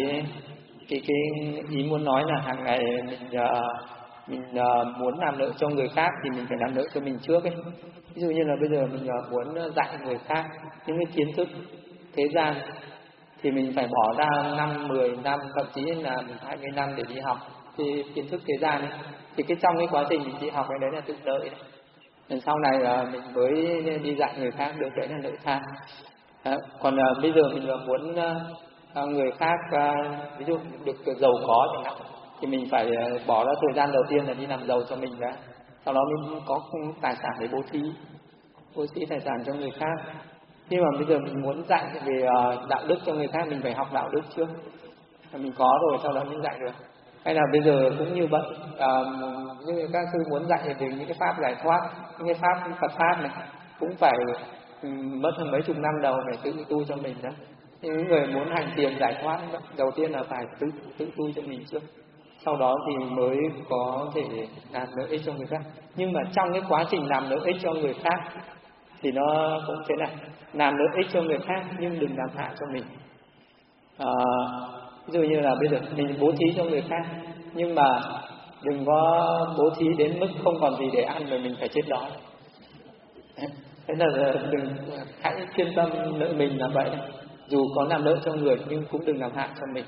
ý muốn nói là hàng ngày mình muốn làm nợ cho người khác thì mình phải làm nợ cho mình trước ấy. Ví dụ như là bây giờ mình muốn dạy người khác những cái kiến thức thế gian thì mình phải bỏ ra 5, 10 năm, thậm chí là 20 năm để đi học cái kiến thức thế gian ấy. Thì trong cái quá trình mình đi học cái đấy là tự nợ đấy. Đến sau này mình mới đi dạy người khác được, đấy là nợ tha. Còn bây giờ mình muốn người khác ví dụ được giàu có chẳng hạn, thì mình phải bỏ ra thời gian đầu tiên là đi làm giàu cho mình đã, sau đó mình có tài sản để bố thí tài sản cho người khác. Nhưng mà bây giờ mình muốn dạy về đạo đức cho người khác, mình phải học đạo đức trước, mình có rồi sau đó mình dạy được. Hay là bây giờ cũng như vậy, như các sư muốn dạy về những cái pháp giải thoát, những cái pháp Phật pháp này cũng phải mất mấy chục năm đầu phải tự tu cho mình đó. Những người muốn hành thiền giải thoát đầu tiên là phải tự tu cho mình trước, sau đó thì mới có thể làm lợi ích cho người khác. Nhưng mà trong cái quá trình làm lợi ích cho người khác thì nó cũng thế này, làm lợi ích cho người khác nhưng đừng làm hại cho mình. Ví dụ như là bây giờ mình bố thí cho người khác, nhưng mà đừng có bố thí đến mức không còn gì để ăn rồi mình phải chết đói. Thế là hãy chuyên tâm nợ mình là vậy. Dù có làm lợi cho người nhưng cũng đừng làm hại cho mình.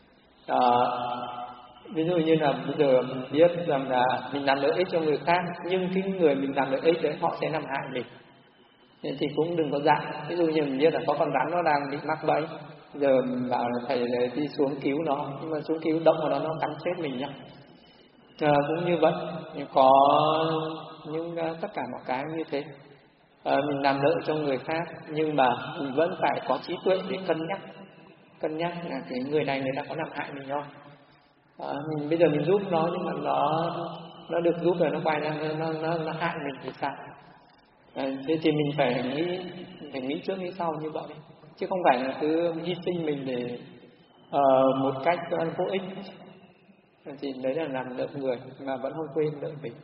Ví dụ như là bây giờ mình biết rằng là mình làm lợi ích cho người khác, nhưng cái người mình làm lợi ích đấy họ sẽ làm hại mình, nên thì cũng đừng có dạy. Ví dụ như mình biết là có con rắn nó đang bị mắc bẫy, giờ mình bảo là thầy đi xuống cứu nó, nhưng mà xuống cứu động vào nó cắn chết mình nhá. Cũng như vậy, có những tất cả mọi cái như thế. Mình làm lợi cho người khác nhưng mà mình vẫn phải có trí tuệ để cân cân nhắc là cái người này người ta có làm hại mình không. Mình bây giờ mình giúp nó nhưng mà nó được giúp rồi nó quay ra nó hại mình thì sao? Thế thì mình phải nghĩ trước nghĩ sau như vậy, chứ không phải là cứ hy sinh mình để một cách vô ích. Thì đấy là làm nợ người mà vẫn không quên nợ mình.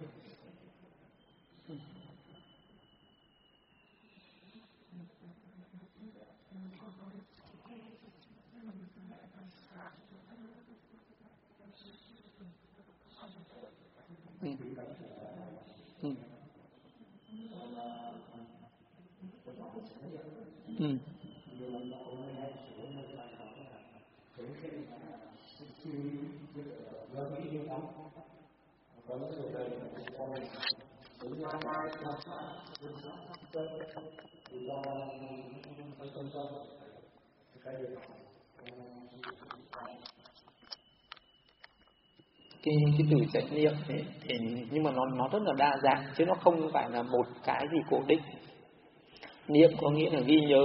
Cái từ chánh niệm thì nhưng mà nó rất là đa dạng, chứ nó không phải là một cái gì cố định. Niệm có nghĩa là ghi nhớ,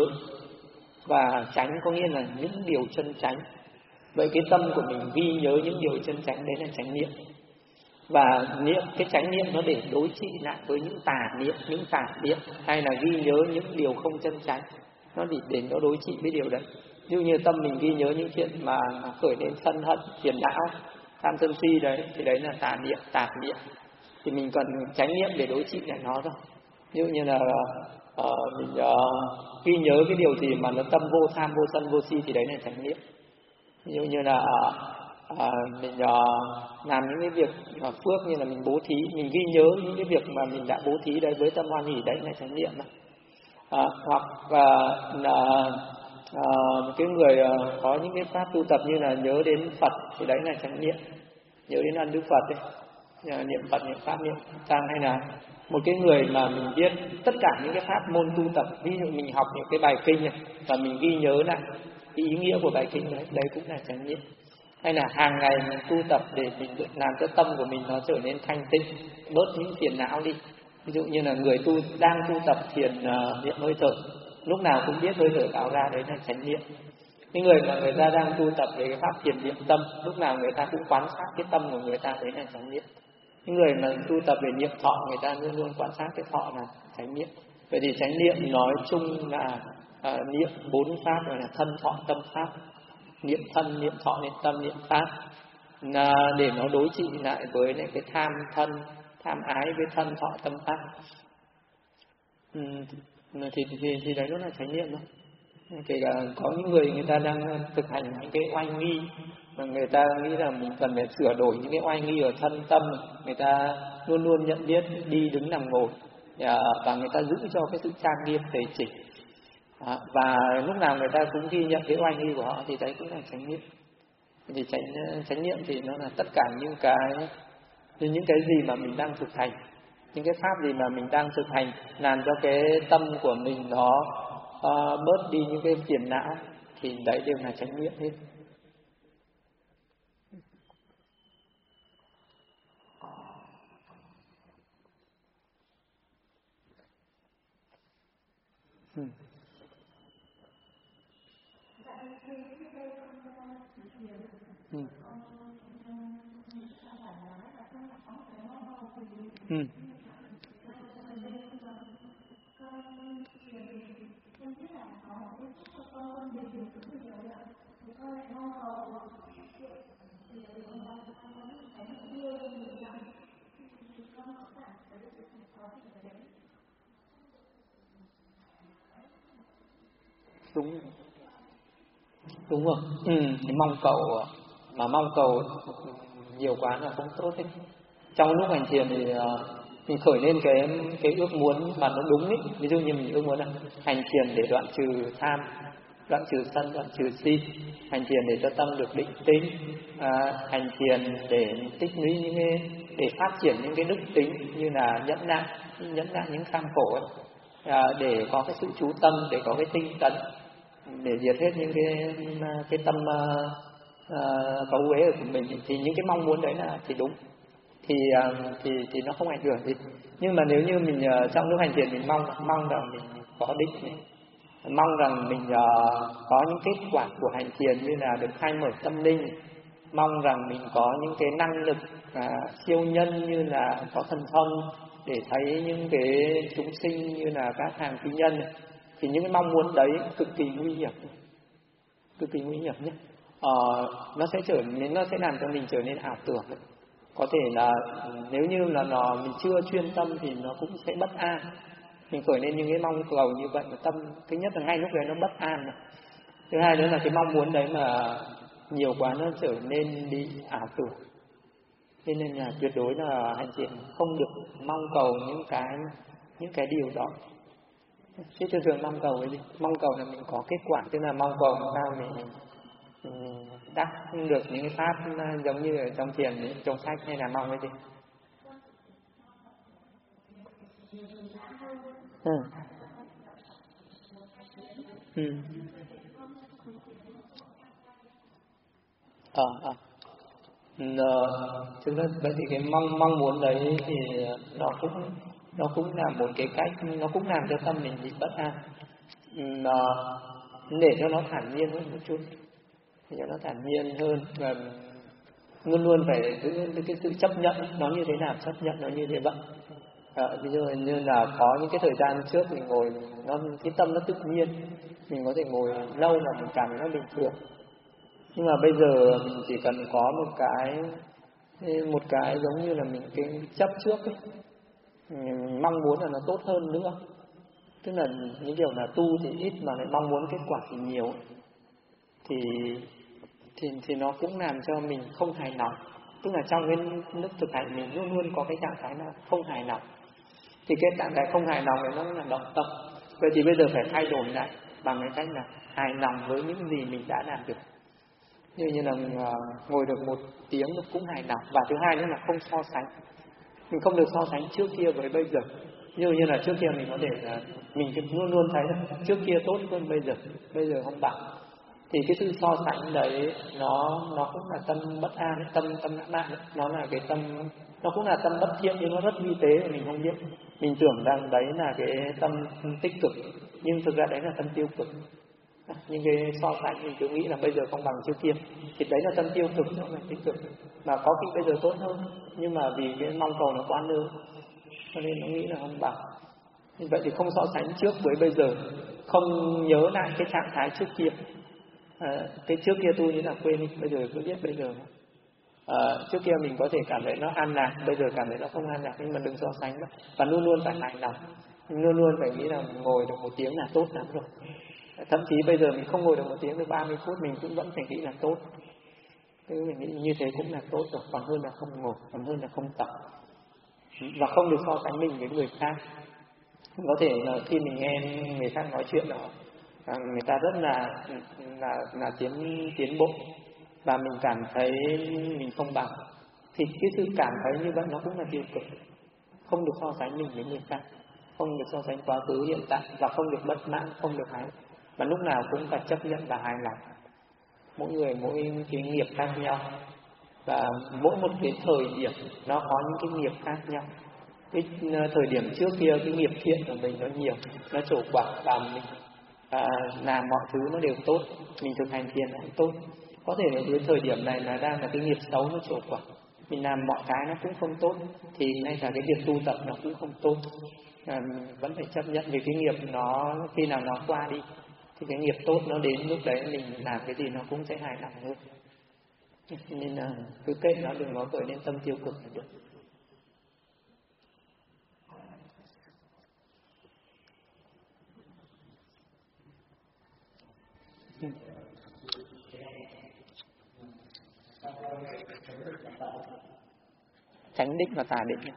và chánh có nghĩa là những điều chân chánh. Vậy cái tâm của mình ghi nhớ những điều chân chánh, đấy là chánh niệm. Và cái chánh niệm nó để đối trị lại với những tà niệm, những tà niệm, hay là ghi nhớ những điều không chân chánh, nó để nó đối trị với điều đấy. Ví dụ như tâm mình ghi nhớ những chuyện mà khởi lên sân hận, phiền não, tham sân si đấy, thì đấy là tà niệm. Thì mình cần chánh niệm để đối trị lại nó thôi. Ví dụ như là mình ghi nhớ cái điều gì mà nó tâm vô tham, vô sân, vô si, thì đấy là chánh niệm. Ví dụ như là mình làm những cái việc phước, như là mình bố thí, mình ghi nhớ những cái việc mà mình đã bố thí đấy với tâm hoan hỷ, đấy là chánh niệm. Hoặc là một cái người có những cái pháp tu tập như là nhớ đến Phật, thì đấy là chánh niệm, nhớ đến ân đức Phật ấy, niệm Phật, niệm Pháp, niệm Tăng. Hay là một cái người mà mình biết tất cả những cái pháp môn tu tập, ví dụ mình học những cái bài kinh này và mình ghi nhớ lại cái ý nghĩa của bài kinh đấy cũng là chánh niệm. Hay là hàng ngày mình tu tập để mình làm cho tâm của mình nó trở nên thanh tịnh, bớt những phiền não đi. Ví dụ như là người đang tu tập thiền niệm hơi thở, lúc nào cũng biết hơi thở tạo ra, đấy là chánh niệm. Cái người mà người ta đang tu tập về cái pháp thiền niệm tâm, lúc nào người ta cũng quan sát cái tâm của người ta, đấy là chánh niệm. Những người mà tu tập về niệm thọ, người ta luôn luôn quan sát cái thọ là chánh niệm. Vậy thì chánh niệm nói chung là niệm 4 pháp, gọi là thân thọ tâm pháp. Niệm thân, niệm thọ, niệm tâm, niệm pháp, để nó đối trị lại với cái tham thân, tham ái với thân thọ tâm pháp. Thì đấy nó là chánh niệm thôi. Kể cả có những người ta đang thực hành những cái oai nghi mà người ta nghĩ rằng mình cần phải sửa đổi những cái oai nghi ở thân tâm, người ta luôn luôn nhận biết đi đứng nằm ngồi, và người ta giữ cho cái sự trang nghiêm tề chỉnh, và lúc nào người ta cũng ghi nhận cái oai nghi của họ, thì đấy cũng là chánh niệm. Thì chánh niệm thì nó là tất cả những cái gì mà mình đang thực hành, những cái pháp gì mà mình đang thực hành, làm cho cái tâm của mình nó bớt đi những cái phiền não, thì đấy đều là chánh niệm hết. Đúng rồi. Cái mong cầu nhiều quá là không tốt ấy. Trong lúc hành thiền thì mình khởi lên cái ước muốn mà nó đúng ấy. Ví dụ như mình ước muốn là hành thiền để đoạn trừ tham, đoạn trừ sân, đoạn trừ si, hành thiền để cho tâm được định tĩnh, hành thiền để tích lũy để phát triển những cái đức tính như là nhẫn nại những tham khổ ấy, để có cái sự chú tâm, để có cái tinh tấn, để diệt hết những cái tâm cấu uế của mình. Thì những cái mong muốn đấy là thì đúng, thì nó không ảnh hưởng gì. Nhưng mà nếu như mình trong lúc hành thiền mình mong rằng mình có định, mong rằng mình có những kết quả của hành thiền như là được khai mở tâm linh, mong rằng mình có những cái năng lực siêu nhân như là có thần thông để thấy những cái chúng sinh như là các hàng phi nhân, thì những cái mong muốn đấy cực kỳ nguy hiểm nhé. Nó sẽ làm cho mình trở nên ảo tưởng. Có thể là nếu như là mình chưa chuyên tâm thì nó cũng sẽ bất an. Mình khởi lên những cái mong cầu như vậy mà tâm thứ nhất là ngay lúc đấy nó bất an này. Thứ hai nữa là cái mong muốn đấy mà nhiều quá nó trở nên bị ảo tưởng. Thế nên là tuyệt đối là hành thiền không được mong cầu những cái điều đó. Chứ thường mong cầu cái gì? Mong cầu là mình có kết quả, tức là mong cầu làm sao mình đắc được những cái pháp giống như ở trong thiền, trong sách, hay là mong cái gì? Thực ra vậy thì cái mong muốn đấy thì nó cũng là một cái cách, nó cũng làm cho tâm mình bị bất an. Để cho nó thản nhiên hơn một chút, để cho nó thản nhiên hơn, và luôn luôn phải giữ cái sự chấp nhận. Nó như thế nào chấp nhận nó như thế vậy. Ví dụ như là có những cái thời gian trước mình ngồi, cái tâm nó tự nhiên, mình có thể ngồi lâu mà mình cảm thấy nó bình thường. Nhưng mà bây giờ mình chỉ cần có một cái giống như là mình cái chấp trước ấy, mình mong muốn là nó tốt hơn nữa. Tức là những điều là tu thì ít mà lại mong muốn kết quả thì nhiều, thì nó cũng làm cho mình không hài lòng. Tức là trong cái lúc thực hành mình luôn luôn có cái trạng thái là không hài lòng. Thì cái trạng thái không hài lòng này nó là động tâm. Vậy thì bây giờ phải thay đổi lại bằng cái cách là hài lòng với những gì mình đã làm được. Như là mình ngồi được 1 tiếng cũng hài lòng. Và thứ hai nữa là không so sánh. Mình không được so sánh trước kia với bây giờ. Như là trước kia mình có thể là mình luôn luôn thấy là trước kia tốt hơn bây giờ không bằng. Thì cái sự so sánh đấy nó cũng là tâm bất an, tâm ngã mạn, nó là cái tâm, nó cũng là tâm bất thiện, nhưng nó rất vi tế mà mình không biết. Mình tưởng rằng đấy là cái tâm tích cực, nhưng thực ra đấy là tâm tiêu cực. Nhưng cái so sánh mình cứ nghĩ là bây giờ không bằng trước kia, thì đấy là tâm tiêu cực, nó là tích cực. Mà có khi bây giờ tốt hơn, nhưng mà vì cái mong cầu nó quá lớn, cho nên nó nghĩ là không bằng. Như vậy thì không so sánh trước với bây giờ, không nhớ lại cái trạng thái trước kia. Cái trước kia tu như là quên đi, bây giờ cứ biết bây giờ. Trước kia mình có thể cảm thấy nó an lạc, bây giờ cảm thấy nó không an lạc, nhưng mà đừng so sánh đó. Và luôn luôn phải hài lòng, luôn luôn phải nghĩ là ngồi được 1 tiếng là tốt lắm rồi. Thậm chí bây giờ mình không ngồi được 1 tiếng, được 30 phút mình cũng vẫn phải nghĩ là tốt. Thế mình nghĩ như thế cũng là tốt rồi, còn hơn là không ngồi, còn hơn là không tập. Và không được so sánh mình với người khác. Có thể là khi mình nghe người khác nói chuyện đó, người ta rất là tiến bộ, và mình cảm thấy mình không bằng, thì cái sự cảm thấy như vậy nó cũng là tiêu cực. Không được so sánh mình với người khác, không được so sánh quá khứ hiện tại, và không được bất mãn, không được hài, mà lúc nào cũng phải chấp nhận và hài lòng. Mỗi người mỗi cái nghiệp khác nhau, và mỗi một cái thời điểm nó có những cái nghiệp khác nhau. Cái thời điểm trước kia cái nghiệp thiện của mình nó nhiều, nó trổ quả, và mình làm mọi thứ nó đều tốt, mình thực hành thiền nó cũng tốt. Có thể là cái thời điểm này là đang là cái nghiệp xấu nó trổ quả, mình làm mọi cái nó cũng không tốt, thì ngay cả cái việc tu tập nó cũng không tốt. Vẫn phải chấp nhận vì cái nghiệp nó khi nào nó qua đi thì cái nghiệp tốt nó đến, lúc đấy mình làm cái gì nó cũng sẽ hài lòng hơn. Nên là cứ kệ nó, đừng có khởi lên tâm tiêu cực là được. Chánh định và tà định.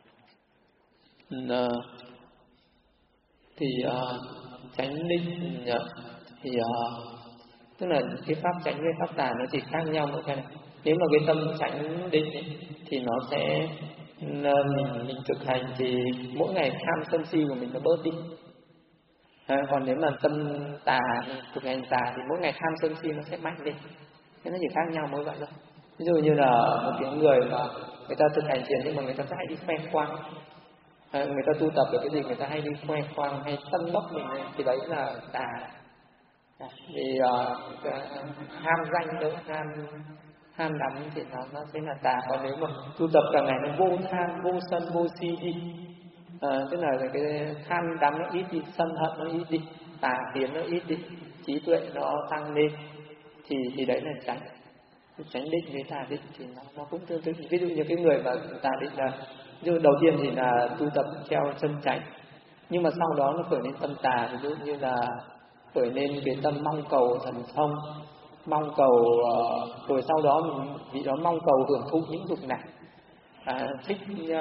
Thì chánh định thì tức là cái pháp chánh với pháp tà nó chỉ khác nhau mỗi cái này. Nếu mà cái tâm chánh định thì nó sẽ mình thực hành thì mỗi ngày tham sân si của mình nó bớt đi. Còn nếu mà tâm tà, thực hành tà thì mỗi ngày tham sân si nó sẽ mạnh lên. Thế nó chỉ khác nhau mỗi vậy thôi. Ví dụ như là một cái người mà người ta thực hành thiền nhưng mà người ta hay đi khoe khoang, Người ta tu tập được cái gì người ta hay đi khoe khoang hay săn bốc mình ấy, thì đấy là tà. Vì ham danh nữa, ham đắm thì nó sẽ là tà. Còn nếu mà tu tập càng ngày nó vô tham, vô sân, vô si đi, tức là cái tham đắm nó ít đi, sân hận nó ít đi, tà kiến nó ít đi, trí tuệ nó tăng lên, thì đấy là tránh định với tà định thì nó cũng tương tự. Ví dụ như cái người mà tà định là, ví dụ đầu tiên thì là tu tập theo chân chánh, nhưng mà sau đó nó khởi lên tâm tà, ví dụ như là khởi lên cái tâm mong cầu thần thông, mong cầu rồi sau đó mình vì đó mong cầu hưởng thụ những dục lạc, thích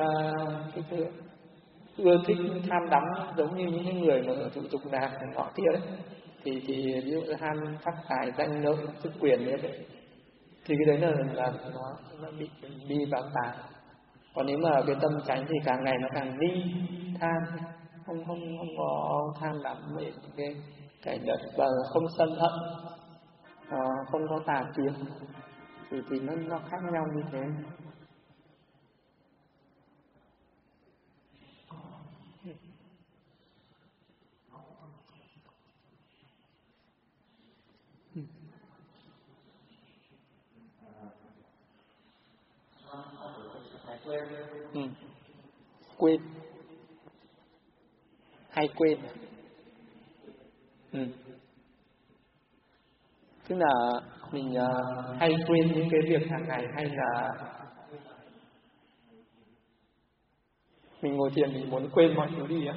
ưa thích tham đắm giống như những người mà hưởng thụ dục lạc nọ kia đấy, thì ví dụ ham phát tài danh lợi chức quyền đấy, thì cái đấy là nó bị vào tà. Còn nếu mà cái tâm chánh thì càng ngày nó càng ly tham, không có tham đắm về những cái đất và không sân hận, không có tà kiến, thì nó khác nhau như thế. Quên, hay quên. Tức là mình hay quên những cái việc hàng ngày, hay là mình ngồi thiền mình muốn quên mọi thứ đi á.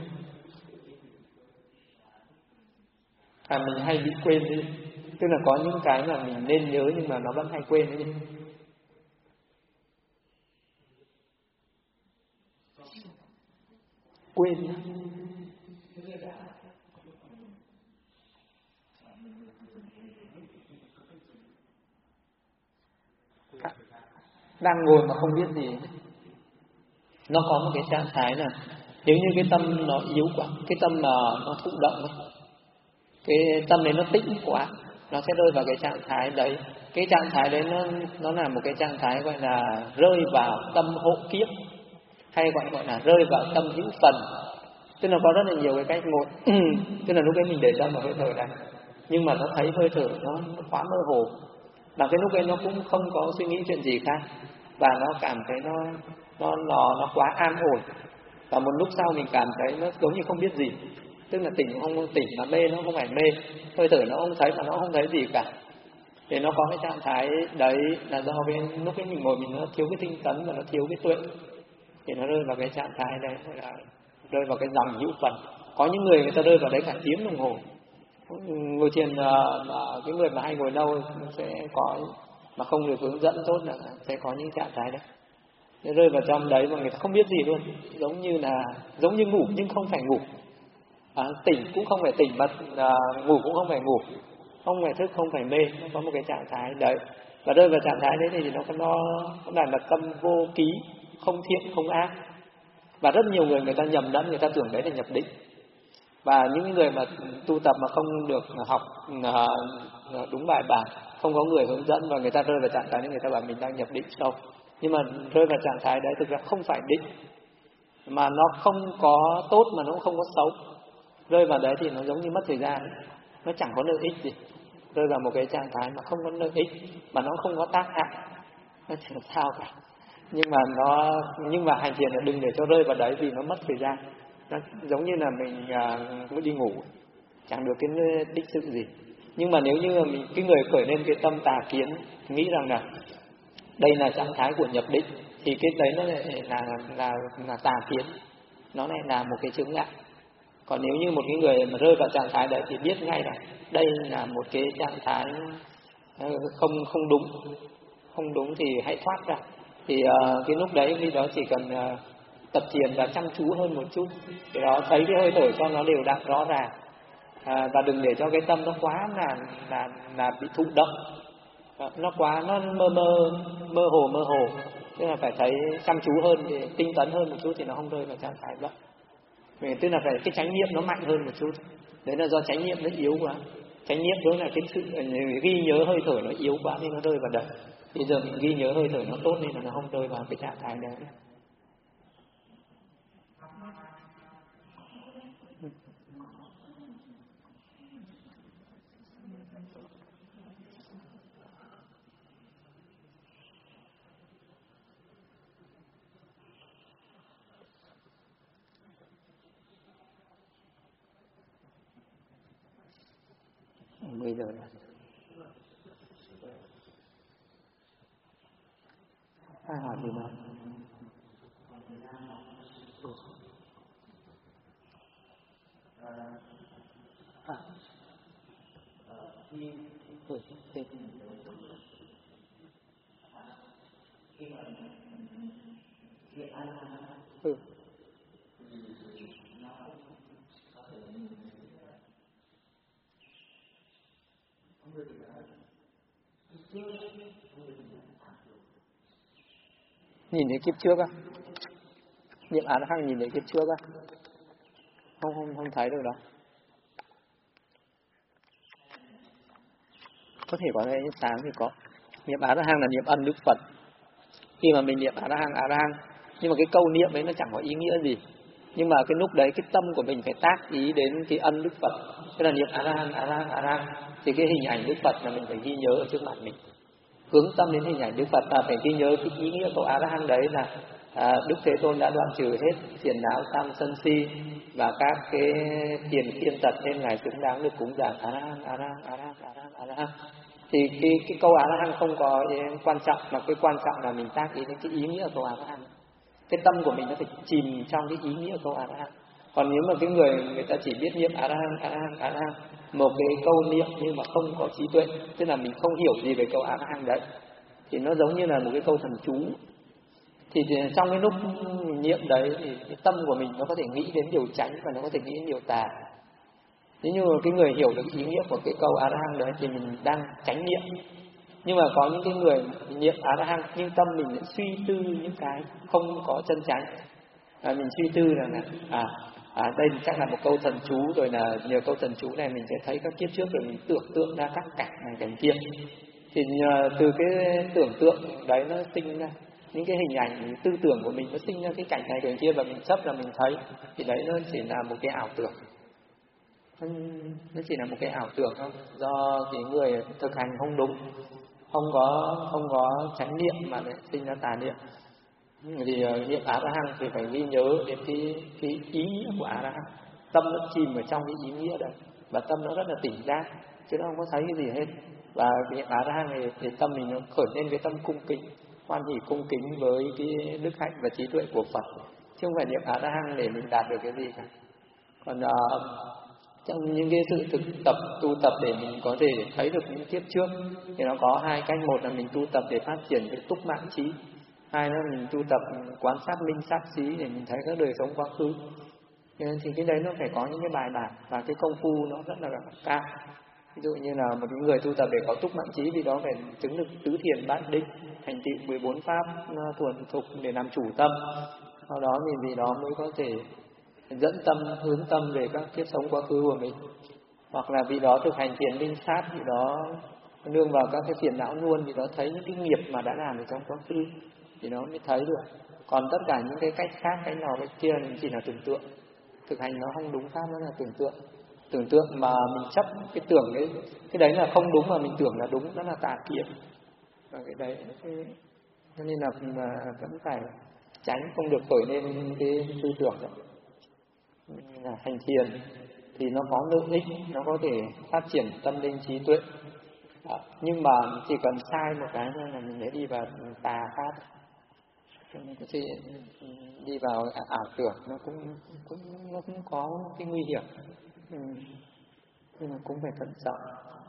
Mình hay bị quên đi, tức là có những cái mà mình nên nhớ nhưng mà nó vẫn hay quên đấy đi. Quên. Đang ngồi mà không biết gì. Nó có một cái trạng thái là nếu như cái tâm nó yếu quá, cái tâm mà nó thụ động ấy, cái tâm đấy nó tĩnh quá, nó sẽ rơi vào cái trạng thái đấy. Cái trạng thái đấy nó là một cái trạng thái gọi là rơi vào tâm hộ kiếp, hay gọi là rơi vào tâm hữu phần. Tức là có rất là nhiều cái cách ngồi. Tức là lúc ấy mình để tâm vào hơi thở này, nhưng mà nó thấy hơi thở nó quá mơ hồ, và cái lúc ấy nó cũng không có suy nghĩ chuyện gì khác, và nó cảm thấy nó quá an ổn. Và một lúc sau mình cảm thấy nó giống như không biết gì, tức là tỉnh cũng không tỉnh, mà mê nó không phải mê, hơi thở nó không thấy mà nó không thấy gì cả. Thì nó có cái trạng thái đấy là do cái lúc ấy mình ngồi mình nó thiếu cái tinh tấn và nó thiếu cái tuệ, thì nó rơi vào cái trạng thái đấy, là rơi vào cái dòng hữu phần. Có những người ta rơi vào đấy cả tiếng đồng hồ. Ngồi thiền cái người mà hay ngồi lâu sẽ có, mà không được hướng dẫn tốt là sẽ có những trạng thái đấy. Nó rơi vào trong đấy mà người ta không biết gì luôn, giống như ngủ nhưng không phải ngủ, tỉnh cũng không phải tỉnh, mà ngủ cũng không phải ngủ, không phải thức không phải mê. Nó có một cái trạng thái đấy, và rơi vào trạng thái đấy thì nó là tâm vô ký, không thiện không ác. Và rất nhiều người ta nhầm lẫn, người ta tưởng đấy là nhập định. Và những người mà tu tập mà không được học đúng bài bản, không có người hướng dẫn, và người ta rơi vào trạng thái đấy, người ta bảo mình đang nhập định sâu. Nhưng mà rơi vào trạng thái đấy thực ra không phải định, mà nó không có tốt mà nó cũng không có xấu. Rơi vào đấy thì nó giống như mất thời gian, nó chẳng có lợi ích gì. Rơi vào một cái trạng thái mà không có lợi ích, mà nó không có tác hại, nó chẳng sao cả. Nhưng mà hành thiền là đừng để cho rơi vào đấy, vì nó mất thời gian. Nó giống như là mình mới đi ngủ, chẳng được cái đích sự gì. Nhưng mà nếu như cái người khởi lên cái tâm tà kiến, nghĩ rằng là đây là trạng thái của nhập định, thì cái đấy nó lại là tà kiến, nó lại là một cái chướng ngại. Còn nếu như một cái người mà rơi vào trạng thái đấy thì biết ngay là đây là một cái trạng thái không đúng thì hãy thoát ra. Thì cái lúc đấy khi đó chỉ cần tập thiền và chăm chú hơn một chút, thì đó thấy cái hơi thở cho nó đều đặn rõ ràng, và đừng để cho cái tâm nó quá là bị thụ động, nó quá nó mơ hồ. Tức là phải thấy chăm chú hơn, để tinh tấn hơn một chút thì nó không rơi vào trạng thái vậy. Tức là phải cái chánh niệm nó mạnh hơn một chút. Đấy là do chánh niệm nó yếu quá. Chánh niệm đó là cái sự ghi nhớ hơi thở nó yếu quá nên nó rơi vào đấy. Bây giờ mình ghi nhớ hơi thở nó tốt nên là nó không rơi vào cái trạng thái đấy. 10 giờ rồi. Ai hỏi gì nào? Nhìn thấy kiếp trước á? Niệm A-la-hán nhìn thấy kiếp trước á? Không thấy được đâu. Có thể có cái ánh sáng thì có. Niệm A-la-hán là niệm ân Đức Phật. Khi mà mình niệm A-la-hán, nhưng mà cái câu niệm ấy nó chẳng có ý nghĩa gì. Nhưng mà cái lúc đấy cái tâm của mình phải tác ý đến cái ân Đức Phật. Tức là niệm A-la-hán. Thì cái hình ảnh Đức Phật là mình phải ghi nhớ ở trước mặt mình. Hướng tâm đến hình ảnh Đức Phật là phải ghi nhớ cái ý nghĩa của A-la-hán đấy là Đức Thế Tôn đã đoạn trừ hết phiền não tham sân si và các cái phiền thiên tật, nên ngài xứng đáng được cúng dường A-la-hán. Thì cái câu A-la-hán không có quan trọng, mà cái quan trọng là mình tác ý đến cái ý nghĩa của A-la-hán. Cái tâm của mình nó phải chìm trong cái ý nghĩa của A-la-hán. Còn nếu mà cái người ta chỉ biết niệm A-la-hán, một cái câu niệm nhưng mà không có trí tuệ, tức là mình không hiểu gì về câu A-la-hán đấy, thì nó giống như là một cái câu thần chú. Thì trong cái lúc niệm đấy thì cái tâm của mình nó có thể nghĩ đến điều chánh và nó có thể nghĩ đến điều tà. Nếu như cái người hiểu được ý nghĩa của cái câu A-la-hán đấy thì mình đang chánh niệm. Nhưng mà có những cái người niệm A-la-hán nhưng tâm mình lại suy tư những cái không có chân chánh. Mình suy tư rằng là đây chắc là một câu thần chú, rồi là nhờ câu thần chú này mình sẽ thấy các kiếp trước, rồi mình tưởng tượng ra các cảnh này cảnh kia. Thì từ cái tưởng tượng đấy nó sinh ra những cái hình ảnh tư tưởng của mình, nó sinh ra cái cảnh này cảnh kia và mình chấp là mình thấy. Thì đấy nó chỉ là một cái ảo tưởng. Nó chỉ là một cái ảo tưởng thôi, do cái người thực hành không đúng, không có chánh niệm mà lại sinh ra tà niệm. Thì niệm A-la-hán thì phải ghi nhớ đến cái ý nghĩa của A-la-hán. Tâm nó chìm ở trong cái ý nghĩa đấy, và tâm nó rất là tỉnh giác, chứ nó không có thấy cái gì hết. Và niệm A-la-hán thì tâm mình nó khởi lên cái tâm cung kính, hoan hỉ cung kính với cái đức hạnh và trí tuệ của Phật, chứ không phải niệm A-la-hán để mình đạt được cái gì cả. Còn trong những cái sự thực tập tu tập để mình có thể thấy được những kiếp trước thì nó có hai cách. Một là mình tu tập để phát triển cái túc mạng trí, hai nữa là mình tu tập quan sát minh sát trí để mình thấy các đời sống quá khứ. Thì cái đấy nó phải có những cái bài bản và cái công phu nó rất là cao. Ví dụ như là một người tu tập để có túc mạng trí thì đó phải chứng được tứ thiền bát định, thành tựu 14 pháp thuần thục để làm chủ tâm. Sau đó thì vì đó mới có thể dẫn tâm, hướng tâm về các kiếp sống quá khứ của mình. Hoặc là vì đó thực hành thiền minh sát, vì đó nương vào các cái phiền não luôn, vì đó thấy những cái nghiệp mà đã làm ở trong quá khứ thì nó mới thấy được. Còn tất cả những cái cách khác, cái nào cái kia mình chỉ là tưởng tượng. Thực hành nó không đúng pháp, nó là tưởng tượng. Tưởng tượng mà mình chấp cái tưởng cái đấy là không đúng mà mình tưởng là đúng, đó là tà kiến. Và cái đấy cho nên là vẫn phải tránh, không được khởi lên cái tư tưởng đó. Là hành thiền thì nó có lợi ích, nó có thể phát triển tâm linh trí tuệ. Nhưng mà chỉ cần sai một cái thôi là mình sẽ đi vào tà pháp, có thể đi vào ảo tưởng, nó cũng có cái nguy hiểm, nhưng mà cũng phải thận trọng.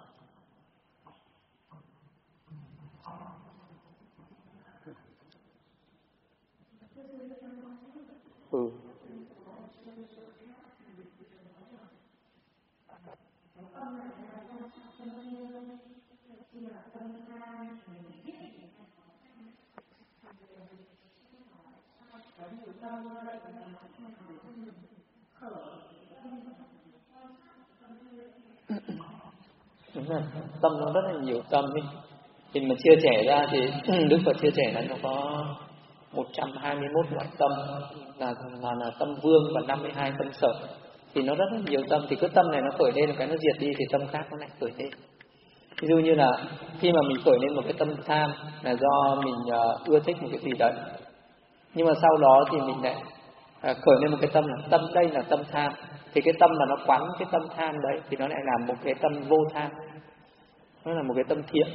Đúng rồi, tâm nó rất là nhiều tâm ấy. Thì mà chia sẻ ra thì Đức Phật chia sẻ là nó có 121 loại tâm, là tâm vương và 52 tâm sở. thì nó rất là nhiều tâm, thì cứ tâm này nó khởi lên, cái nó diệt đi thì tâm khác nó lại khởi lên. Ví dụ như là khi mà mình khởi lên một cái tâm tham là do mình ưa thích một cái gì đấy, nhưng mà sau đó thì mình lại khởi lên một cái tâm là tâm đây là tâm tham, thì cái tâm mà nó quán cái tâm tham đấy thì nó lại làm một cái tâm vô tham, nó là một cái tâm thiện.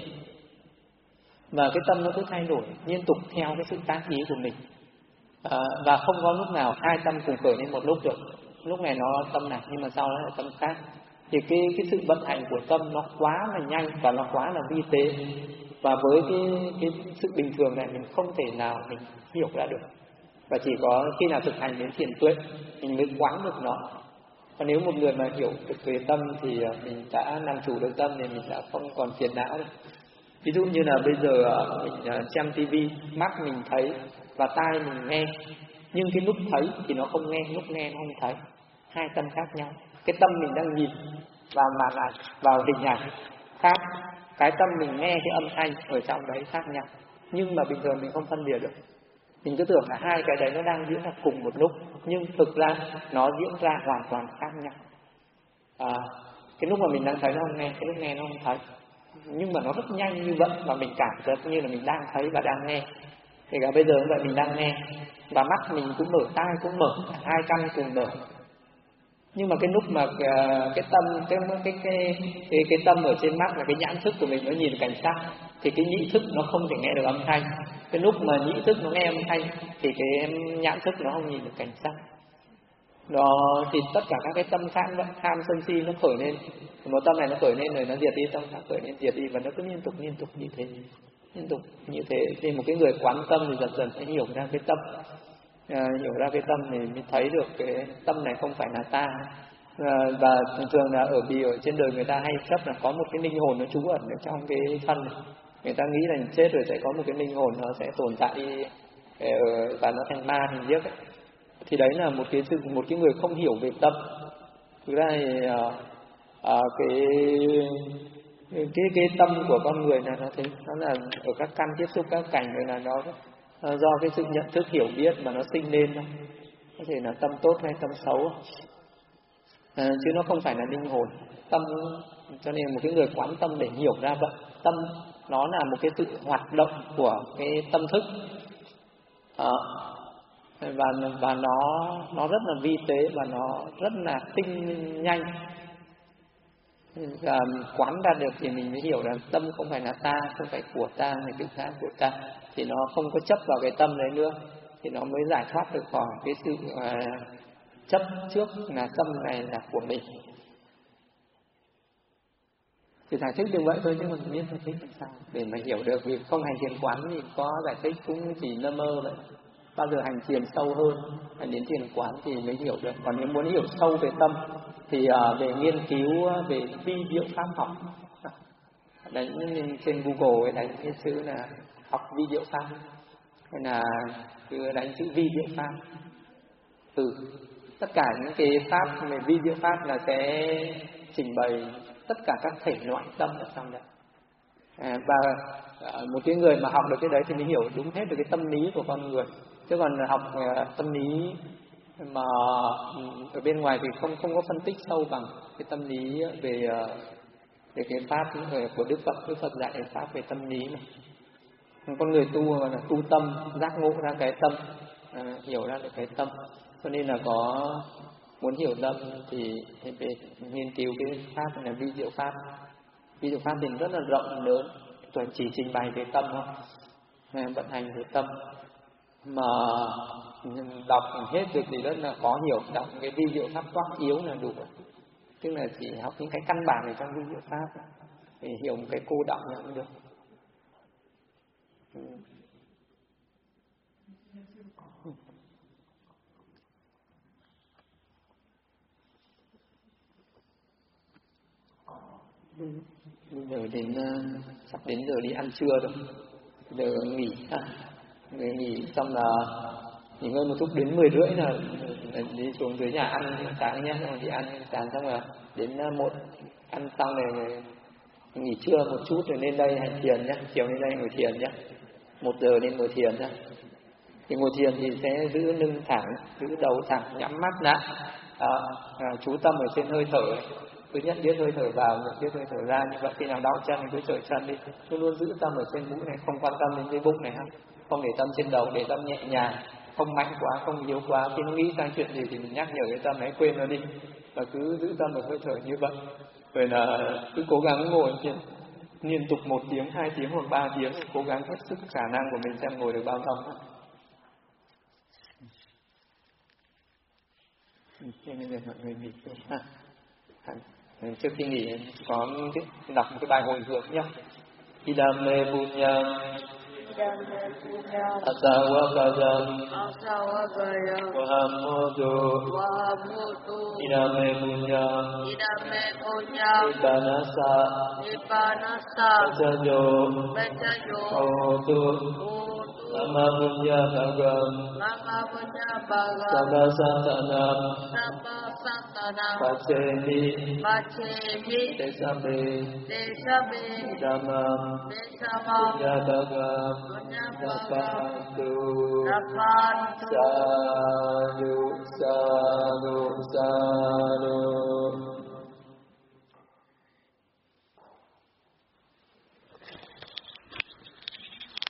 Và cái tâm nó cứ thay đổi liên tục theo cái sự tác ý của mình, và không có lúc nào hai tâm cùng khởi lên một lúc được. Lúc này nó tâm này nhưng mà sau đó là tâm khác. Thì cái sự vận hành của tâm nó quá là nhanh và nó quá là vi tế, và với cái sự bình thường này mình không thể nào mình hiểu ra được. Và chỉ có khi nào thực hành đến thiền tuệ mình mới quán được nó. Còn nếu một người mà hiểu được về tâm thì mình đã làm chủ được tâm thì mình đã không còn phiền não nữa. Ví dụ như là bây giờ mình xem tivi, mắt mình thấy và tai mình nghe, nhưng cái lúc thấy thì nó không nghe, lúc nghe nó không thấy, hai tâm khác nhau. Cái tâm mình đang nhìn vào màn ảnh, vào hình ảnh khác, cái tâm mình nghe cái âm thanh ở trong đấy khác nhau. Nhưng mà bình thường mình không phân biệt được, mình cứ tưởng là hai cái đấy nó đang diễn ra cùng một lúc, nhưng thực ra nó diễn ra hoàn toàn khác nhau. Cái lúc mà mình đang thấy nó không nghe, cái lúc nghe nó không thấy, nhưng mà nó rất nhanh như vậy và mình cảm giác như là mình đang thấy và đang nghe. Thì cả bây giờ như vậy mình đang nghe và mắt mình cũng mở, tai cũng mở, hai căn cùng mở. Nhưng mà cái lúc mà cái tâm cái tâm ở trên mắt là cái nhãn thức của mình nó nhìn cảnh sắc, thì cái nhĩ thức nó không thể nghe được âm thanh. Cái lúc mà nhĩ thức nó nghe âm thanh thì cái nhãn thức nó không nhìn được cảnh sắc. Đó, thì tất cả các cái tâm tham sân si nó khởi lên, một tâm này nó khởi lên rồi nó diệt đi, tâm khác khởi lên diệt đi, và nó cứ liên tục như thế, liên tục như thế. Thì một cái người quán tâm thì dần dần sẽ hiểu ra cái tâm, hiểu ra cái tâm thì mới thấy được cái tâm này không phải là ta. Và thường là ở trên đời người ta hay chấp là có một cái linh hồn nó trú ẩn ở trong cái thân này. Người ta nghĩ là chết rồi sẽ có một cái linh hồn nó sẽ tồn tại và nó thành ma thành giết ấy. Thì đấy là một cái người không hiểu về tâm. Thực ra thì cái tâm của con người là nó thế, nó là ở các căn tiếp xúc các cảnh, rồi là nó do cái sự nhận thức hiểu biết mà nó sinh lên thôi. Có thể là tâm tốt hay tâm xấu, chứ nó không phải là linh hồn tâm. Cho nên một cái người quán tâm để hiểu ra vậy, tâm nó là một cái sự hoạt động của cái tâm thức, và nó rất là vi tế và nó rất là tinh nhanh. Và quán ra được thì mình mới hiểu rằng tâm không phải là ta, không phải của ta hay tự ta của ta, thì nó không có chấp vào cái tâm đấy nữa, thì nó mới giải thoát được khỏi cái sự chấp trước là tâm này là của mình. Thì giải thích được vậy thôi, chứ còn biết giải thích làm sao để mà hiểu được. Vì không hành thiền quán thì có giải thích cũng chỉ lơ mơ vậy. Bao giờ hành thiền sâu hơn, hành đến thiền quán thì mới hiểu được. Còn nếu muốn hiểu sâu về tâm thì về nghiên cứu về vi diệu pháp học, đánh trên Google đánh cái chữ là học vi diệu pháp, hay là cứ đánh chữ vi diệu pháp. Tất cả những cái pháp về vi diệu pháp là sẽ trình bày tất cả các thể loại tâm ở trong đấy. Và một cái người mà học được cái đấy thì mới hiểu đúng hết được cái tâm lý của con người. Chứ còn học tâm lý mà ở bên ngoài thì không có phân tích sâu bằng cái tâm lý về cái pháp của Đức Phật. Đức Phật dạy pháp về tâm lý mà. Con người tu là tu tâm, giác ngộ ra cái tâm, hiểu ra được cái tâm. Cho nên là có muốn hiểu tâm thì phải nghiên cứu cái pháp này là vi diệu pháp. Vi diệu pháp thì rất là rộng lớn, chỉ trình bày về tâm thôi, vận hành về tâm. Mà đọc hết được thì rất là khó hiểu, đọc cái vi diệu pháp toát yếu là đủ. Tức là chỉ học những cái căn bản ở trong vi diệu pháp để hiểu một cái cô động là cũng được. Bây giờ sắp đến giờ đi ăn trưa rồi, giờ nghỉ nghỉ xong là nghỉ ngơi một chút, đến 10:30 là đi xuống dưới nhà ăn sáng nhé, xong rồi đi ăn sáng xong là đến ăn xong rồi nghỉ trưa một chút rồi lên đây hành thiền nhé, chiều lên đây ngồi thiền nhé, 1 giờ lên ngồi thiền nhé. Thì ngồi thiền thì sẽ giữ lưng thẳng, giữ đầu thẳng, nhắm mắt lại, chú tâm ở trên hơi thở ấy. Cứ nhận biết hơi thở vào, nhận biết hơi thở ra. Như vậy khi nào đau chân thì cứ trở chân đi, luôn luôn giữ tâm ở trên mũi này, không quan tâm đến cái bụng này ha. Không để tâm trên đầu, để tâm nhẹ nhàng, không mạnh quá, không yếu quá. Khi nó nghĩ sang chuyện gì thì mình nhắc nhở cái tâm ấy, quên nó đi, và cứ giữ tâm ở hơi thở như vậy. Rồi là cứ cố gắng ngồi liên tục 1 tiếng, 2 tiếng hoặc 3 tiếng, cố gắng hết sức khả năng của mình xem ngồi được bao lâu. Thế bây giờ mọi người nghỉ ha. Trước khi nghỉ có đọc một cái bài hồi hướng nhé. Idame punyam asawakayam wahamudu idame punyam ibanasa bacayo hotu nama punya bagam sabha santanam Pacemi Desabe Damam Yadagam Dapantu Sadhu Sadhu Sadhu